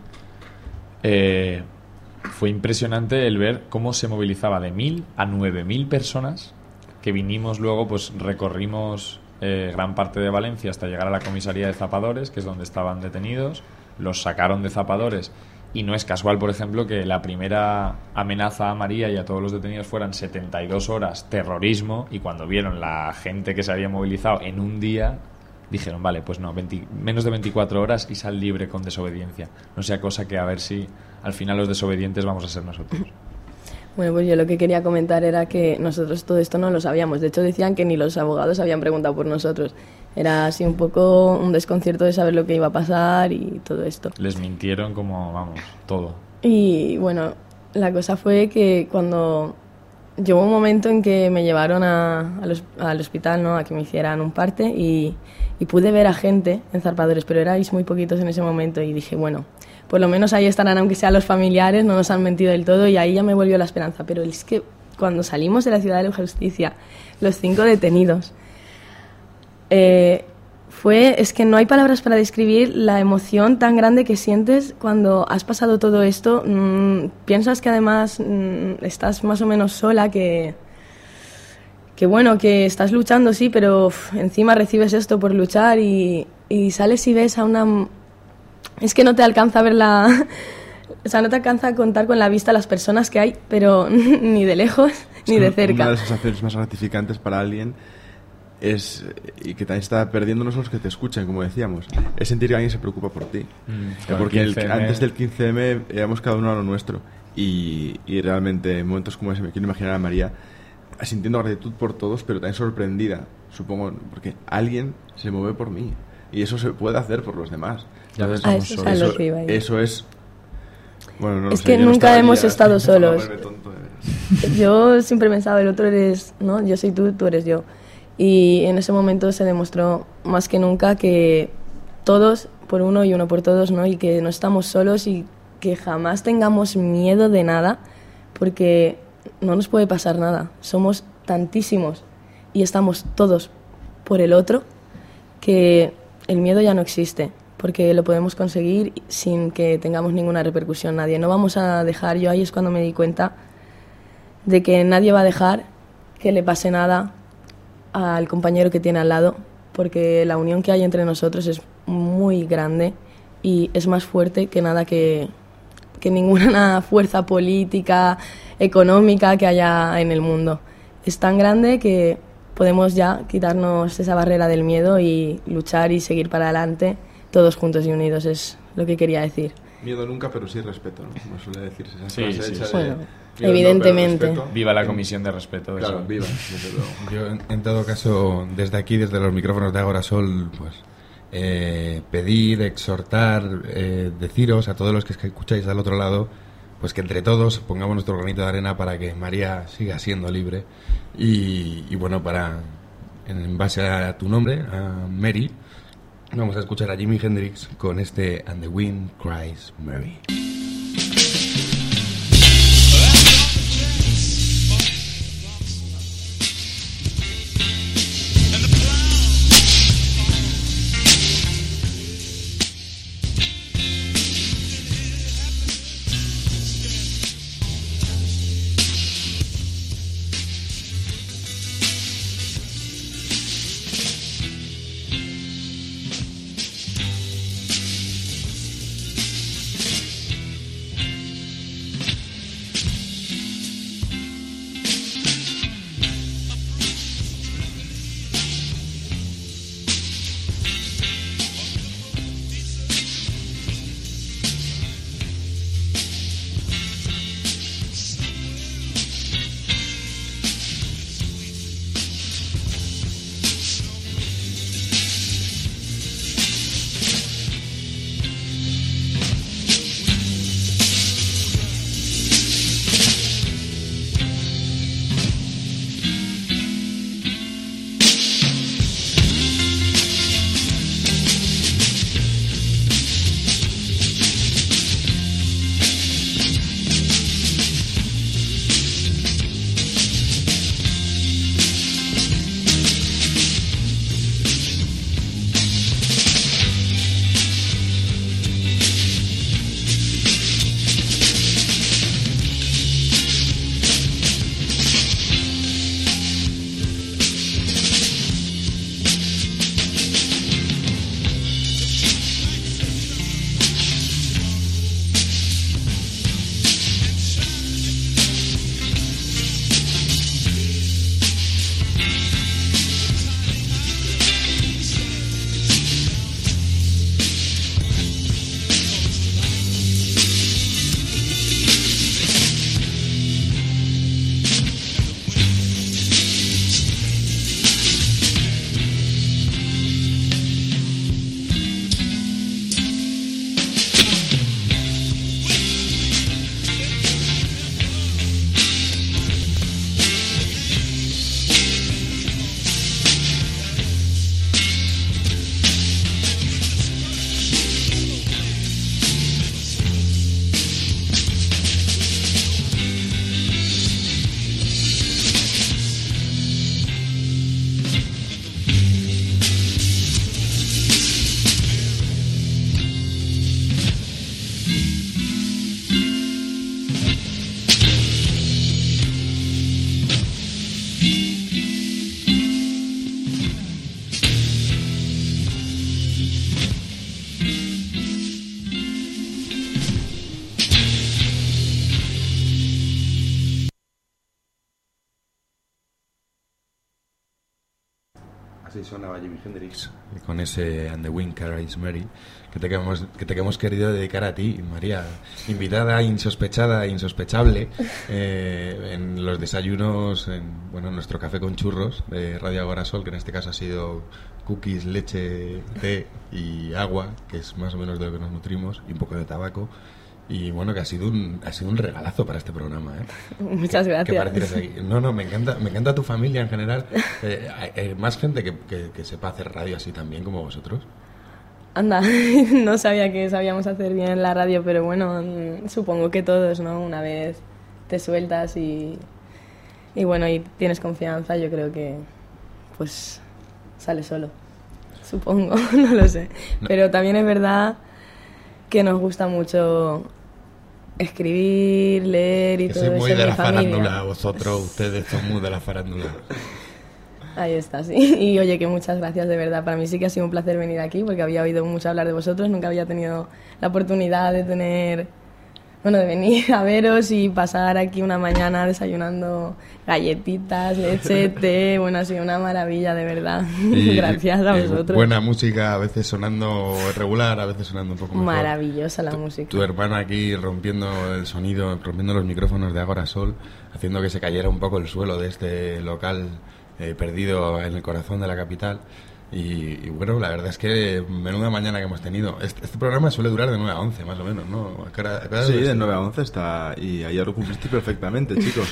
eh, fue impresionante el ver cómo se movilizaba de mil a nueve mil personas, que vinimos luego, pues recorrimos eh, gran parte de Valencia hasta llegar a la comisaría de Zapadores, que es donde estaban detenidos, los sacaron de Zapadores. Y no es casual, por ejemplo, que la primera amenaza a María y a todos los detenidos fueran setenta y dos horas terrorismo, y cuando vieron la gente que se había movilizado en un día, dijeron, vale, pues no, veinte, menos de veinticuatro horas y sal libre con desobediencia. No sea cosa que a ver si al final los desobedientes vamos a ser nosotros. Bueno, pues yo lo que quería comentar era que nosotros todo esto no lo sabíamos. De hecho, decían que ni los abogados habían preguntado por nosotros. Era así un poco un desconcierto de saber lo que iba a pasar y todo esto. Les mintieron como, vamos, todo. Y bueno, la cosa fue que cuando llegó un momento en que me llevaron a, a los, al hospital, ¿no?, a que me hicieran un parte y, y pude ver a gente en Zarpadores, pero erais muy poquitos en ese momento y dije, bueno, por lo menos ahí estarán, aunque sean los familiares, no nos han mentido del todo, y ahí ya me volvió la esperanza. Pero es que cuando salimos de la Ciudad de la Justicia, los cinco detenidos, eh, fue, es que no hay palabras para describir la emoción tan grande que sientes cuando has pasado todo esto. Mmm, piensas que además mmm, estás más o menos sola, que, que bueno, que estás luchando, sí, pero uf, encima recibes esto por luchar y, y sales y ves a una... Es que no te alcanza a ver la... O sea, no te alcanza a contar con la vista las personas que hay, pero ni de lejos ni de cerca. Una de las sensaciones más gratificantes para alguien es, y que también está perdiendo, no son los que te escuchan, como decíamos, es sentir que alguien se preocupa por ti. Mm, Porque el, antes del quince eme éramos cada uno a lo nuestro. Y, y realmente en momentos como ese me quiero imaginar a María sintiendo gratitud por todos, pero también sorprendida, supongo, porque alguien se mueve por mí. Y eso se puede hacer por los demás. Ya ves, ah, eso, es eso, eso, eso es... Bueno, no es sé, que nunca no hemos ya, estado solos. Tonto, yo siempre pensaba, el otro eres, ¿no? Yo soy tú, tú eres yo. Y en ese momento se demostró más que nunca que todos por uno y uno por todos, ¿no? Y que no estamos solos y que jamás tengamos miedo de nada, porque no nos puede pasar nada. Somos tantísimos y estamos todos por el otro, que el miedo ya no existe, porque lo podemos conseguir sin que tengamos ninguna repercusión nadie. No vamos a dejar, yo ahí es cuando me di cuenta de que nadie va a dejar que le pase nada al compañero que tiene al lado, porque la unión que hay entre nosotros es muy grande y es más fuerte que nada que, que ninguna fuerza política, económica que haya en el mundo. Es tan grande que podemos ya quitarnos esa barrera del miedo y luchar y seguir para adelante todos juntos y unidos, es lo que quería decir. Miedo nunca, pero sí respeto, ¿no? Como suele decirse esa sí, frase sí, hecha sí. de... Bueno, evidentemente. No, viva la comisión de respeto. Claro, eso. viva, desde luego. Yo, en, en todo caso, desde aquí, desde los micrófonos de Agorasol, pues eh, pedir, exhortar, eh, deciros a todos los que escucháis al otro lado, pues que entre todos pongamos nuestro granito de arena para que María siga siendo libre y, y bueno, para, en base a tu nombre, a Mary, vamos a escuchar a Jimi Hendrix con este And the Wind Cries Mary. Así sonaba Jimi Hendrix con ese And the Wind Carries Mary, que te, hemos, que te hemos querido dedicar a ti, María, invitada insospechada, insospechable, eh, en los desayunos, en bueno, en nuestro café con churros de Radio Agora Sol, que en este caso ha sido cookies, leche, té y agua, que es más o menos de lo que nos nutrimos, y un poco de tabaco. Y bueno, que ha sido un ha sido un regalazo para este programa, ¿eh? Muchas gracias. Que parecieras aquí. No, no, me encanta me encanta tu familia en general. Eh, hay, hay más gente que, que, que sepa hacer radio así también como vosotros. Anda, no sabía que sabíamos hacer bien la radio, pero bueno, supongo que todos, ¿no? Una vez te sueltas y, y bueno, y tienes confianza, yo creo que pues sale solo, supongo, no lo sé. No. Pero también es verdad que nos gusta mucho escribir, leer y que todo soy eso. muy en de mi la familia. farándula, vosotros, ustedes son muy de la farándula. Ahí está, sí. Y oye, que muchas gracias, de verdad. Para mí sí que ha sido un placer venir aquí, porque había oído mucho hablar de vosotros, nunca había tenido la oportunidad de tener, bueno, de venir a veros y pasar aquí una mañana desayunando galletitas, leche, té. Bueno, ha sido una maravilla, de verdad. Y, gracias a y vosotros. Buena música, a veces sonando regular, a veces sonando un poco mejor. Maravillosa la música. Tu hermana aquí rompiendo el sonido, rompiendo los micrófonos de Agora Sol, haciendo que se cayera un poco el suelo de este local eh, perdido en el corazón de la capital. Y, y bueno, la verdad es que menuda mañana que hemos tenido. Este, este programa suele durar de nueve a once, más o menos, ¿no? Cada, cada sí, vez... de nueve a once está. Y ayer lo cumpliste perfectamente, chicos.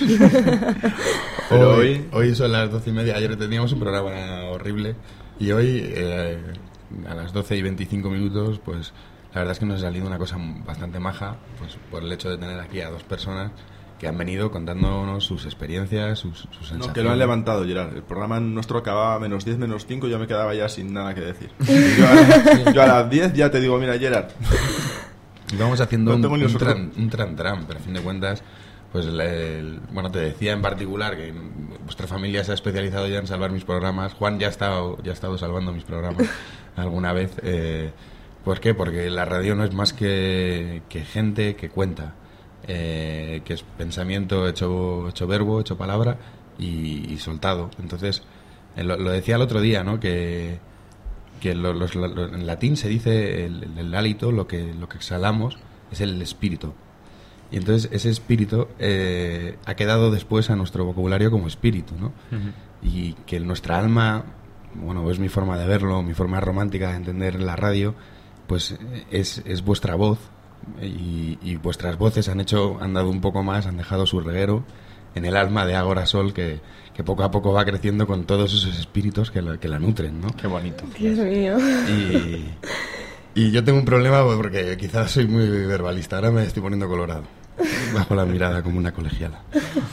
Pero hoy, hoy... hoy son las doce y media. Ayer teníamos un programa horrible. Y hoy, eh, a las doce y veinticinco minutos, pues la verdad es que nos ha salido una cosa bastante maja, pues por el hecho de tener aquí a dos personas que han venido contándonos sus experiencias, sus, sus sensaciones. No, que lo han levantado, Gerard. El programa nuestro acababa a menos diez, menos cinco, yo me quedaba ya sin nada que decir. Yo a, yo a las diez ya te digo, mira, Gerard. Y vamos haciendo no un, un, tran, un tran tran, pero a fin de cuentas, pues el, el, bueno, te decía en particular que vuestra familia se ha especializado ya en salvar mis programas. Juan ya ha estado, ya ha estado salvando mis programas alguna vez. Eh, ¿Por qué? Porque la radio no es más que, que gente que cuenta. Eh, que es pensamiento hecho, hecho verbo, hecho palabra y, y soltado. Entonces, eh, lo, lo decía el otro día, ¿no? Que, que lo, los, lo, en latín se dice el, el, el hálito, lo que, lo que exhalamos es el espíritu. Y entonces ese espíritu eh, ha quedado después a nuestro vocabulario como espíritu, ¿no? Uh-huh. Y que nuestra alma, bueno, es mi forma de verlo, mi forma romántica de entender la radio, pues es, es vuestra voz. Y, y vuestras voces han hecho, han dado un poco más, han dejado su reguero en el alma de Agora Sol, que, que poco a poco va creciendo con todos esos espíritus que la, que la nutren, ¿no? Qué bonito. Dios mío. Y, y yo tengo un problema porque quizás soy muy verbalista. Ahora me estoy poniendo colorado, bajo la mirada como una colegiala.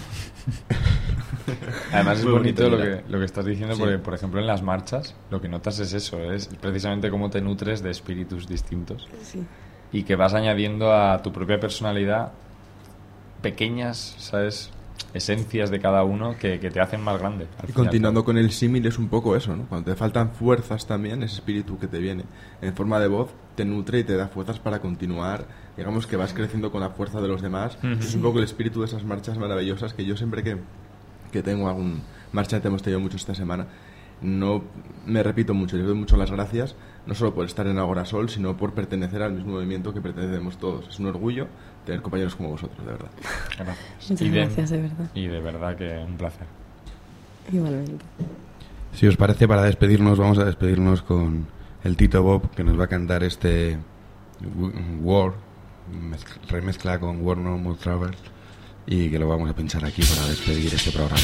Además es Muy bonito, bonito, lo mira. que, lo que estás diciendo, Sí. porque por ejemplo en las marchas lo que notas es eso, es precisamente cómo te nutres de espíritus distintos. Sí. Y que vas añadiendo a tu propia personalidad pequeñas, ¿sabes? Esencias de cada uno que, que te hacen más grande. Y continuando con el símil es un poco eso, ¿no? Cuando te faltan fuerzas también, ese espíritu que te viene en forma de voz te nutre y te da fuerzas para continuar. Digamos que vas creciendo con la fuerza de los demás. Uh-huh. Es un poco el espíritu de esas marchas maravillosas que yo siempre que, que tengo algún marcha, te hemos tenido mucho esta semana, no me repito mucho, les doy mucho las gracias, no solo por estar en Agora Sol, sino por pertenecer al mismo movimiento que pertenecemos todos. Es un orgullo tener compañeros como vosotros, de verdad. Gracias. Muchas y de, gracias, de verdad. Y de verdad que un placer. Igualmente. Si os parece, para despedirnos, vamos a despedirnos con el Tito Bob, que nos va a cantar este War, remezcla con War No More Travel, y que lo vamos a pinchar aquí para despedir este programa.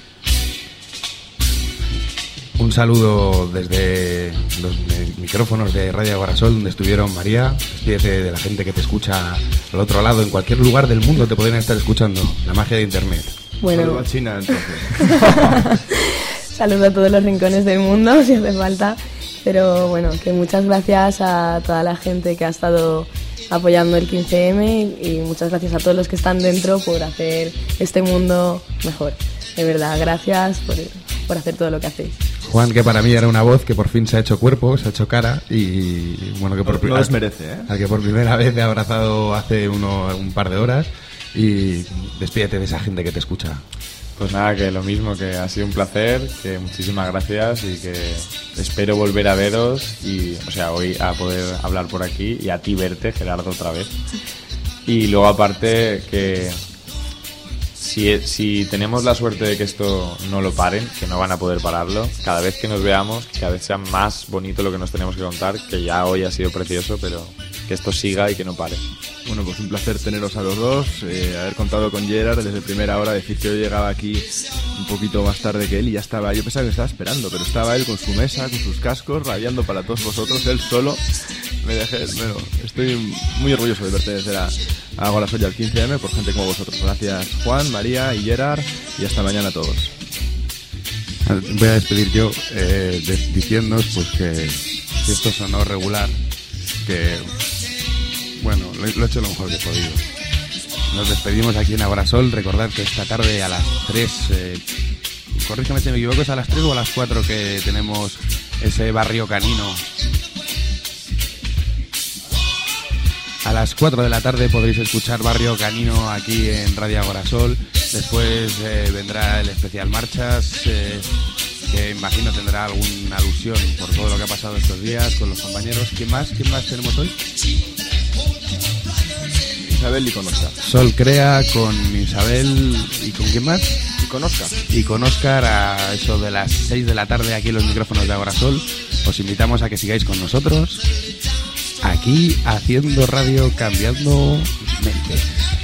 Un saludo desde los micrófonos de Radio Agora Sol, donde estuvieron María. Despídete de la gente que te escucha al otro lado. En cualquier lugar del mundo te podrían estar escuchando. La magia de Internet. Bueno. Saludo a China, entonces. Saludo a todos los rincones del mundo, si hace falta. Pero bueno, que muchas gracias a toda la gente que ha estado apoyando el quince eme y muchas gracias a todos los que están dentro por hacer este mundo mejor. De verdad, gracias por, por hacer todo lo que hacéis. Juan, que para mí era una voz que por fin se ha hecho cuerpo, se ha hecho cara y bueno, que por no, no desmerece, ¿eh? Al que por primera vez he abrazado hace uno, un par de horas. Y despídete de esa gente que te escucha. Pues nada, que lo mismo, que ha sido un placer, que muchísimas gracias y que espero volver a veros y, o sea, hoy a poder hablar por aquí y a ti verte, Gerardo, otra vez. Y luego aparte que si, si tenemos la suerte de que esto no lo paren, que no van a poder pararlo, cada vez que nos veamos, que cada vez sea más bonito lo que nos tenemos que contar, que ya hoy ha sido precioso, pero que esto siga y que no pare. Bueno, pues un placer teneros a los dos, eh, haber contado con Gerard desde primera hora, decir que yo llegaba aquí un poquito más tarde que él y ya estaba, yo pensaba que estaba esperando, pero estaba él con su mesa, con sus cascos, radiando para todos vosotros, él solo. Me dejé, bueno, estoy muy orgulloso de pertenecer a, a Agora Soy al quince eme por gente como vosotros. Gracias Juan, María y Gerard y hasta mañana a todos. Voy a despedir yo eh, de, diciéndoos pues que si esto sonó regular, que bueno, lo, lo he hecho lo mejor que he podido. Nos despedimos aquí en Agorasol. Recordad que esta tarde a las tres, eh, corrígeme si me equivoco, es a las tres o a las cuatro que tenemos ese barrio canino. A las cuatro de la tarde podréis escuchar Barrio Canino aquí en Radio Agorasol. Después eh, vendrá el especial Marchas, eh, que imagino tendrá alguna alusión por todo lo que ha pasado estos días con los compañeros. ¿Quién más? ¿Quién más tenemos hoy? Isabel y con Oscar. Sol Crea con Isabel y ¿con quién más? Y con Oscar. Y con Oscar a eso de las seis de la tarde aquí en los micrófonos de Agorasol. Os invitamos a que sigáis con nosotros aquí haciendo radio, cambiando mentes.